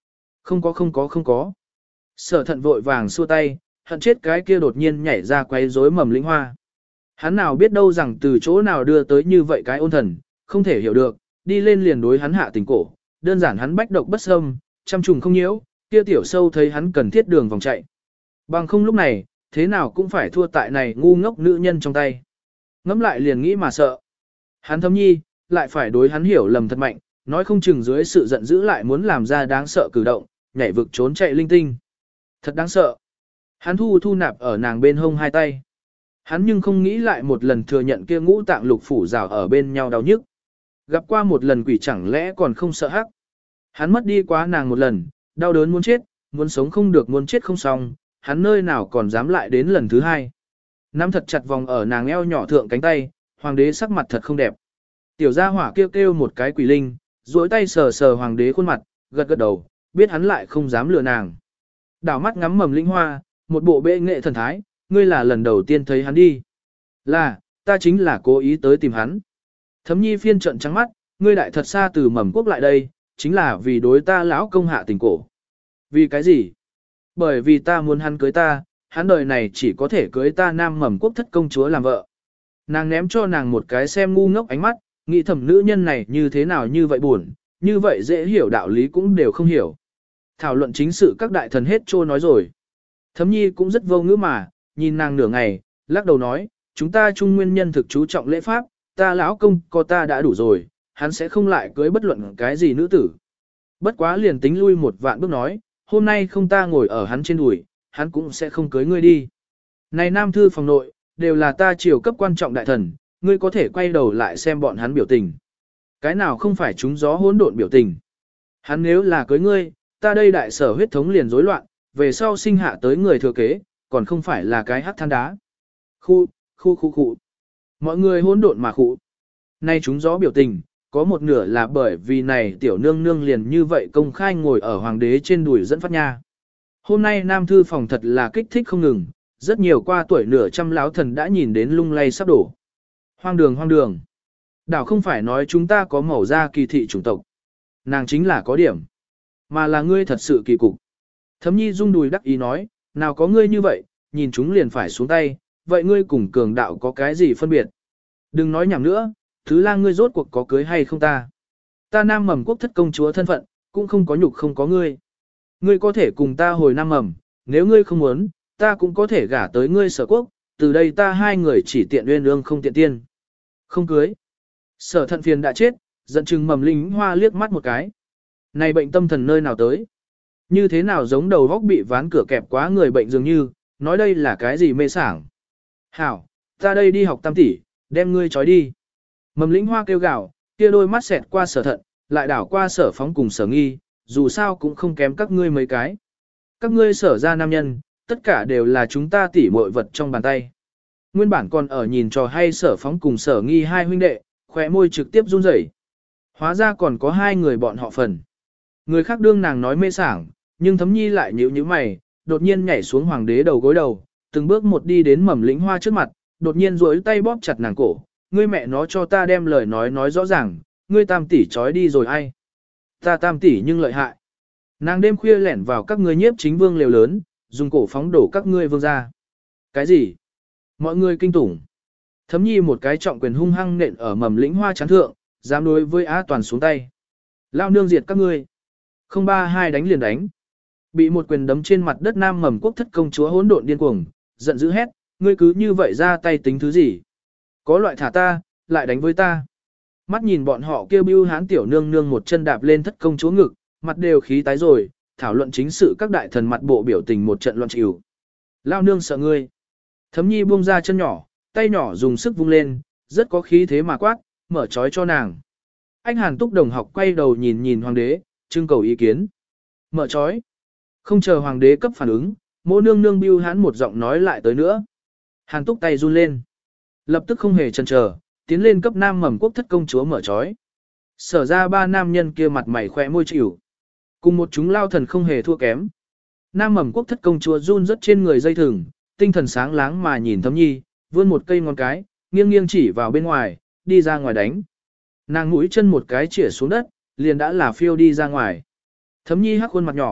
Không có không có không có. Sở thận vội vàng xua tay, hận chết cái kia đột nhiên nhảy ra quấy rối Mầm Lĩnh Hoa. Hắn nào biết đâu rằng từ chỗ nào đưa tới như vậy cái ôn thần, không thể hiểu được, đi lên liền đối hắn hạ tình cổ, đơn giản hắn bách độc bất xâm, chăm trùng không nhiễu, kia tiểu sâu thấy hắn cần thiết đường vòng chạy. Bằng không lúc này, thế nào cũng phải thua tại này ngu ngốc nữ nhân trong tay. Ngẫm lại liền nghĩ mà sợ. Hắn Thấm Nhi, lại phải đối hắn hiểu lầm thật mạnh, nói không chừng dưới sự giận dữ lại muốn làm ra đáng sợ cử động, nhảy vực trốn chạy linh tinh. Thật đáng sợ. Hắn thu thu nạp ở nàng bên hông hai tay. Hắn nhưng không nghĩ lại một lần thừa nhận kia ngũ tạng lục phủ rào ở bên nhau đau nhức. Gặp qua một lần quỷ chẳng lẽ còn không sợ hắc. Hắn mất đi quá nàng một lần, đau đớn muốn chết, muốn sống không được muốn chết không xong, hắn nơi nào còn dám lại đến lần thứ hai. Nắm thật chặt vòng ở nàng eo nhỏ thượng cánh tay, hoàng đế sắc mặt thật không đẹp. Tiểu gia hỏa kêu kêu một cái quỷ linh, duỗi tay sờ sờ hoàng đế khuôn mặt, gật gật đầu, biết hắn lại không dám lừa nàng. Đảo mắt ngắm Mầm Lĩnh Hoa, một bộ bệ nghệ thần thái, ngươi là lần đầu tiên thấy hắn đi. Là, ta chính là cố ý tới tìm hắn. Thấm Nhi phiên trận trắng mắt, ngươi đại thật xa từ Mầm Quốc lại đây, chính là vì đối ta lão công hạ tình cổ. Vì cái gì? Bởi vì ta muốn hắn cưới ta, hắn đời này chỉ có thể cưới ta Nam Mầm Quốc thất công chúa làm vợ. Nàng ném cho nàng một cái xem ngu ngốc ánh mắt, nghĩ thầm nữ nhân này như thế nào như vậy buồn, như vậy dễ hiểu đạo lý cũng đều không hiểu. Thảo luận chính sự các đại thần hết trô nói rồi. Thấm Nhi cũng rất vô ngữ mà, nhìn nàng nửa ngày, lắc đầu nói, chúng ta trung nguyên nhân thực chú trọng lễ pháp, ta lão công có ta đã đủ rồi, hắn sẽ không lại cưới bất luận cái gì nữ tử. Bất quá liền tính lui một vạn bước nói, hôm nay không ta ngồi ở hắn trên đùi, hắn cũng sẽ không cưới ngươi đi. Này nam thư phòng nội, đều là ta triều cấp quan trọng đại thần, ngươi có thể quay đầu lại xem bọn hắn biểu tình. Cái nào không phải chúng gió hỗn độn biểu tình. Hắn nếu là cưới ngươi, ta đây đại sở huyết thống liền rối loạn, về sau sinh hạ tới người thừa kế, còn không phải là cái hắc than đá. Khu, khu khu khu. Mọi người hỗn độn mà khu. Nay chúng gió biểu tình, có một nửa là bởi vì này tiểu nương nương liền như vậy công khai ngồi ở hoàng đế trên đùi dẫn phát nha. Hôm nay nam thư phòng thật là kích thích không ngừng, rất nhiều qua tuổi nửa trăm lão thần đã nhìn đến lung lay sắp đổ. Hoang đường hoang đường. Đảo không phải nói chúng ta có màu da kỳ thị chủng tộc. Nàng chính là có điểm. Mà là ngươi thật sự kỳ cục. Thấm Nhi rung đùi đắc ý nói, nào có ngươi như vậy, nhìn chúng liền phải xuống tay, vậy ngươi cùng cường đạo có cái gì phân biệt? Đừng nói nhảm nữa, thứ lang ngươi rốt cuộc có cưới hay không ta? Ta Nam Mầm Quốc thất công chúa thân phận, cũng không có nhục không có ngươi. Ngươi có thể cùng ta hồi Nam Mầm, nếu ngươi không muốn, ta cũng có thể gả tới ngươi Sở Quốc, từ đây ta hai người chỉ tiện uyên ương không tiện tiên. Không cưới. Sở thận phiền đã chết, giận chừng Mầm Lĩnh Hoa liếc mắt một cái. Này bệnh tâm thần nơi nào tới? Như thế nào giống đầu góc bị ván cửa kẹp quá người bệnh dường như, nói đây là cái gì mê sảng. Hảo, ta đây đi học tam tỷ, đem ngươi trói đi. Mầm Lĩnh Hoa kêu gào, kia đôi mắt xẹt qua Sở thận, lại đảo qua Sở phóng cùng Sở nghi, dù sao cũng không kém các ngươi mấy cái. Các ngươi Sở ra nam nhân, tất cả đều là chúng ta tỉ muội vật trong bàn tay. Nguyên bản còn ở nhìn trò hay Sở phóng cùng Sở nghi hai huynh đệ, khóe môi trực tiếp run rẩy. Hóa ra còn có hai người bọn họ phần. Người khác đương nàng nói mê sảng, nhưng Thấm Nhi lại nhíu nhíu mày, đột nhiên nhảy xuống hoàng đế đầu gối đầu, từng bước một đi đến Mầm Lĩnh Hoa trước mặt, đột nhiên duỗi tay bóp chặt nàng cổ, ngươi mẹ nó cho ta đem lời nói nói rõ ràng, ngươi tam tỷ trói đi rồi ai? Ta tam tỷ nhưng lợi hại. Nàng đêm khuya lẻn vào các ngươi nhiếp chính vương lều lớn, dùng cổ phóng đổ các ngươi vương ra. Cái gì? Mọi người kinh tủng. Thấm Nhi một cái trọng quyền hung hăng nện ở Mầm Lĩnh Hoa chán thượng, dám đối với Á Toàn xuống tay. Lao nương diệt các ngươi. Không ba hai đánh liền đánh. Bị một quyền đấm trên mặt đất Nam Mầm Quốc thất công chúa hỗn độn điên cuồng, giận dữ hét, ngươi cứ như vậy ra tay tính thứ gì? Có loại thả ta, lại đánh với ta. Mắt nhìn bọn họ kêu bưu hán tiểu nương nương một chân đạp lên thất công chúa ngực, mặt đều khí tái rồi, thảo luận chính sự các đại thần mặt bộ biểu tình một trận loạn chịu. Lao nương sợ ngươi. Thấm Nhi buông ra chân nhỏ, tay nhỏ dùng sức vung lên, rất có khí thế mà quát, mở trói cho nàng. Anh Hàn Túc đồng học quay đầu nhìn nhìn hoàng đế, trưng cầu ý kiến. Mở trói. Không chờ hoàng đế cấp phản ứng, mỗ nương nương bưu hán một giọng nói lại tới nữa. Hàn Túc tay run lên. Lập tức không hề chần chờ, tiến lên cấp Nam Mầm Quốc thất công chúa mở trói. Sở ra ba nam nhân kia mặt mày khỏe môi chịu. Cùng một chúng lao thần không hề thua kém. Nam Mầm Quốc thất công chúa run rất trên người dây thừng, tinh thần sáng láng mà nhìn Thấm Nhi, vươn một cây ngón cái, nghiêng nghiêng chỉ vào bên ngoài, đi ra ngoài đánh. Nàng mũi chân một cái chĩa xuống đất, liền đã là phiêu đi ra ngoài. Thấm Nhi hắc khuôn mặt nhỏ,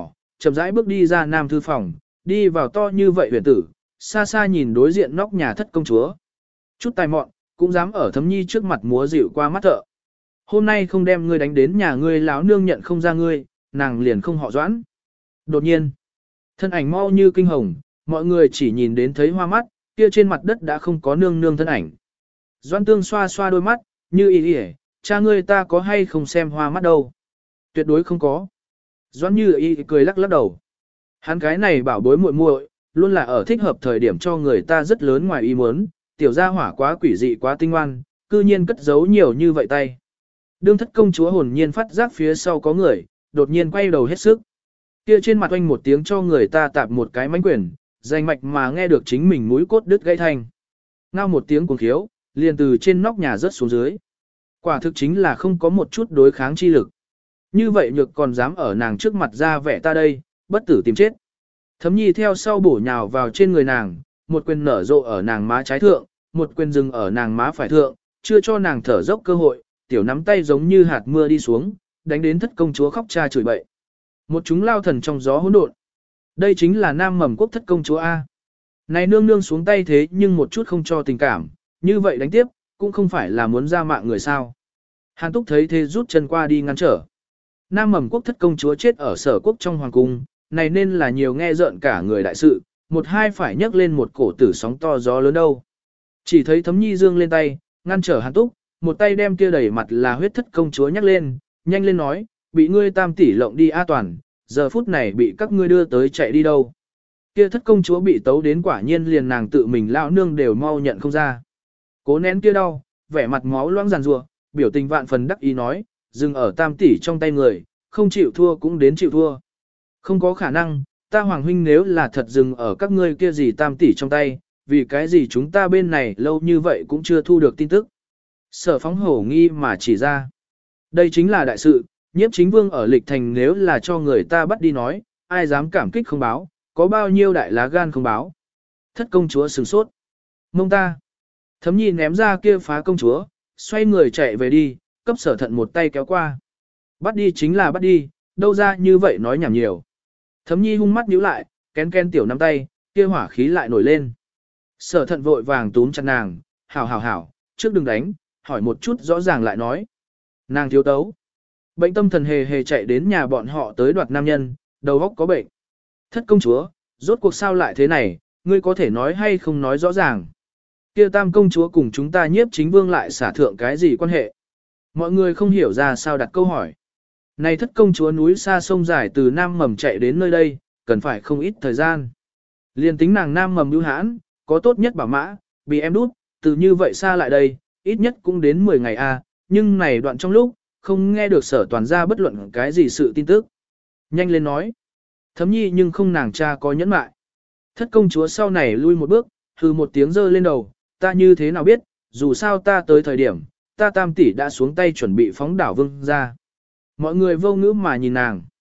chậm rãi bước đi ra nam thư phòng, đi vào to như vậy huyền tử, xa xa nhìn đối diện nóc nhà thất công chúa. Chút tài mọn, cũng dám ở Thấm Nhi trước mặt múa dịu qua mắt thợ. Hôm nay không đem ngươi đánh đến nhà ngươi láo nương nhận không ra ngươi, nàng liền không họ Doãn. Đột nhiên, thân ảnh mau như kinh hồng, mọi người chỉ nhìn đến thấy hoa mắt, kia trên mặt đất đã không có nương nương thân ảnh. Doãn Tương xoa xoa đôi mắt, như ý ý, cha ngươi ta có hay không xem hoa mắt đâu. Tuyệt đối không có. Doãn Như ý cười lắc lắc đầu. Hắn cái này bảo bối muội muội, luôn là ở thích hợp thời điểm cho người ta rất lớn ngoài ý muốn, tiểu gia hỏa quá quỷ dị quá tinh ngoan, cư nhiên cất giấu nhiều như vậy tay. Đương thất công chúa hồn nhiên phát giác phía sau có người, đột nhiên quay đầu hết sức. Kia trên mặt oanh một tiếng cho người ta tạp một cái mánh quyền, danh mạch mà nghe được chính mình mũi cốt đứt gãy thanh. Ngao một tiếng cuồng khiếu, liền từ trên nóc nhà rớt xuống dưới. Quả thực chính là không có một chút đối kháng chi lực. Như vậy nhược còn dám ở nàng trước mặt ra vẻ ta đây, bất tử tìm chết. Thấm Nhi theo sau bổ nhào vào trên người nàng, một quyền nở rộ ở nàng má trái thượng, một quyền dừng ở nàng má phải thượng, chưa cho nàng thở dốc cơ hội, tiểu nắm tay giống như hạt mưa đi xuống, đánh đến thất công chúa khóc cha chửi bậy. Một chúng lao thần trong gió hỗn độn. Đây chính là nam mầm quốc thất công chúa A. Này nương nương xuống tay thế nhưng một chút không cho tình cảm, như vậy đánh tiếp, cũng không phải là muốn ra mạng người sao. Hàn Túc thấy thế rút chân qua đi ngăn trở. Nam mầm quốc thất công chúa chết ở sở quốc trong hoàng cung, này nên là nhiều nghe rợn cả người đại sự, một hai phải nhấc lên một cổ tử sóng to gió lớn đâu. Chỉ thấy Thấm Nhi dương lên tay, ngăn trở Hàn Túc, một tay đem kia đầy mặt là huyết thất công chúa nhắc lên, nhanh lên nói, bị ngươi tam tỷ lộng đi A Toàn, giờ phút này bị các ngươi đưa tới chạy đi đâu. Kia thất công chúa bị tấu đến quả nhiên liền nàng tự mình lão nương đều mau nhận không ra. Cố nén kia đau, vẻ mặt máu loãng giàn rùa, biểu tình vạn phần đắc ý nói, dừng ở tam tỷ trong tay người, không chịu thua cũng đến chịu thua. Không có khả năng, ta hoàng huynh nếu là thật dừng ở các ngươi kia gì tam tỷ trong tay, vì cái gì chúng ta bên này lâu như vậy cũng chưa thu được tin tức. Sở phóng hổ nghi mà chỉ ra. Đây chính là đại sự, nhiếp chính vương ở lịch thành nếu là cho người ta bắt đi nói, ai dám cảm kích không báo, có bao nhiêu đại lá gan không báo. Thất công chúa sửng sốt. Mông ta. Thấm Nhi ném ra kia phá công chúa, xoay người chạy về đi, cấp sở thận một tay kéo qua. Bắt đi chính là bắt đi, đâu ra như vậy nói nhảm nhiều. Thấm Nhi hung mắt nhíu lại, kén kén tiểu nắm tay, kia hỏa khí lại nổi lên. Sở thận vội vàng túm chặt nàng, hảo hảo hảo, trước đừng đánh, hỏi một chút rõ ràng lại nói. Nàng thiếu tấu. Bệnh tâm thần hề hề chạy đến nhà bọn họ tới đoạt nam nhân, đầu óc có bệnh. Thất công chúa, rốt cuộc sao lại thế này, ngươi có thể nói hay không nói rõ ràng. Kia tam công chúa cùng chúng ta nhiếp chính vương lại xả thượng cái gì quan hệ. Mọi người không hiểu ra sao đặt câu hỏi. Này thất công chúa núi xa sông dài từ Nam Mầm chạy đến nơi đây, cần phải không ít thời gian. Liên tính nàng Nam Mầm ưu hãn, có tốt nhất bảo mã, bị em đút, từ như vậy xa lại đây, ít nhất cũng đến mười ngày a. Nhưng này đoạn trong lúc, không nghe được sở toàn ra bất luận cái gì sự tin tức. Nhanh lên nói. Thấm Nhi nhưng không nàng cha có nhẫn mại. Thất công chúa sau này lui một bước, hừ một tiếng giơ lên đầu, ta như thế nào biết, dù sao ta tới thời điểm, ta tam tỷ đã xuống tay chuẩn bị phóng đảo vương ra. Mọi người vô ngữ mà nhìn nàng.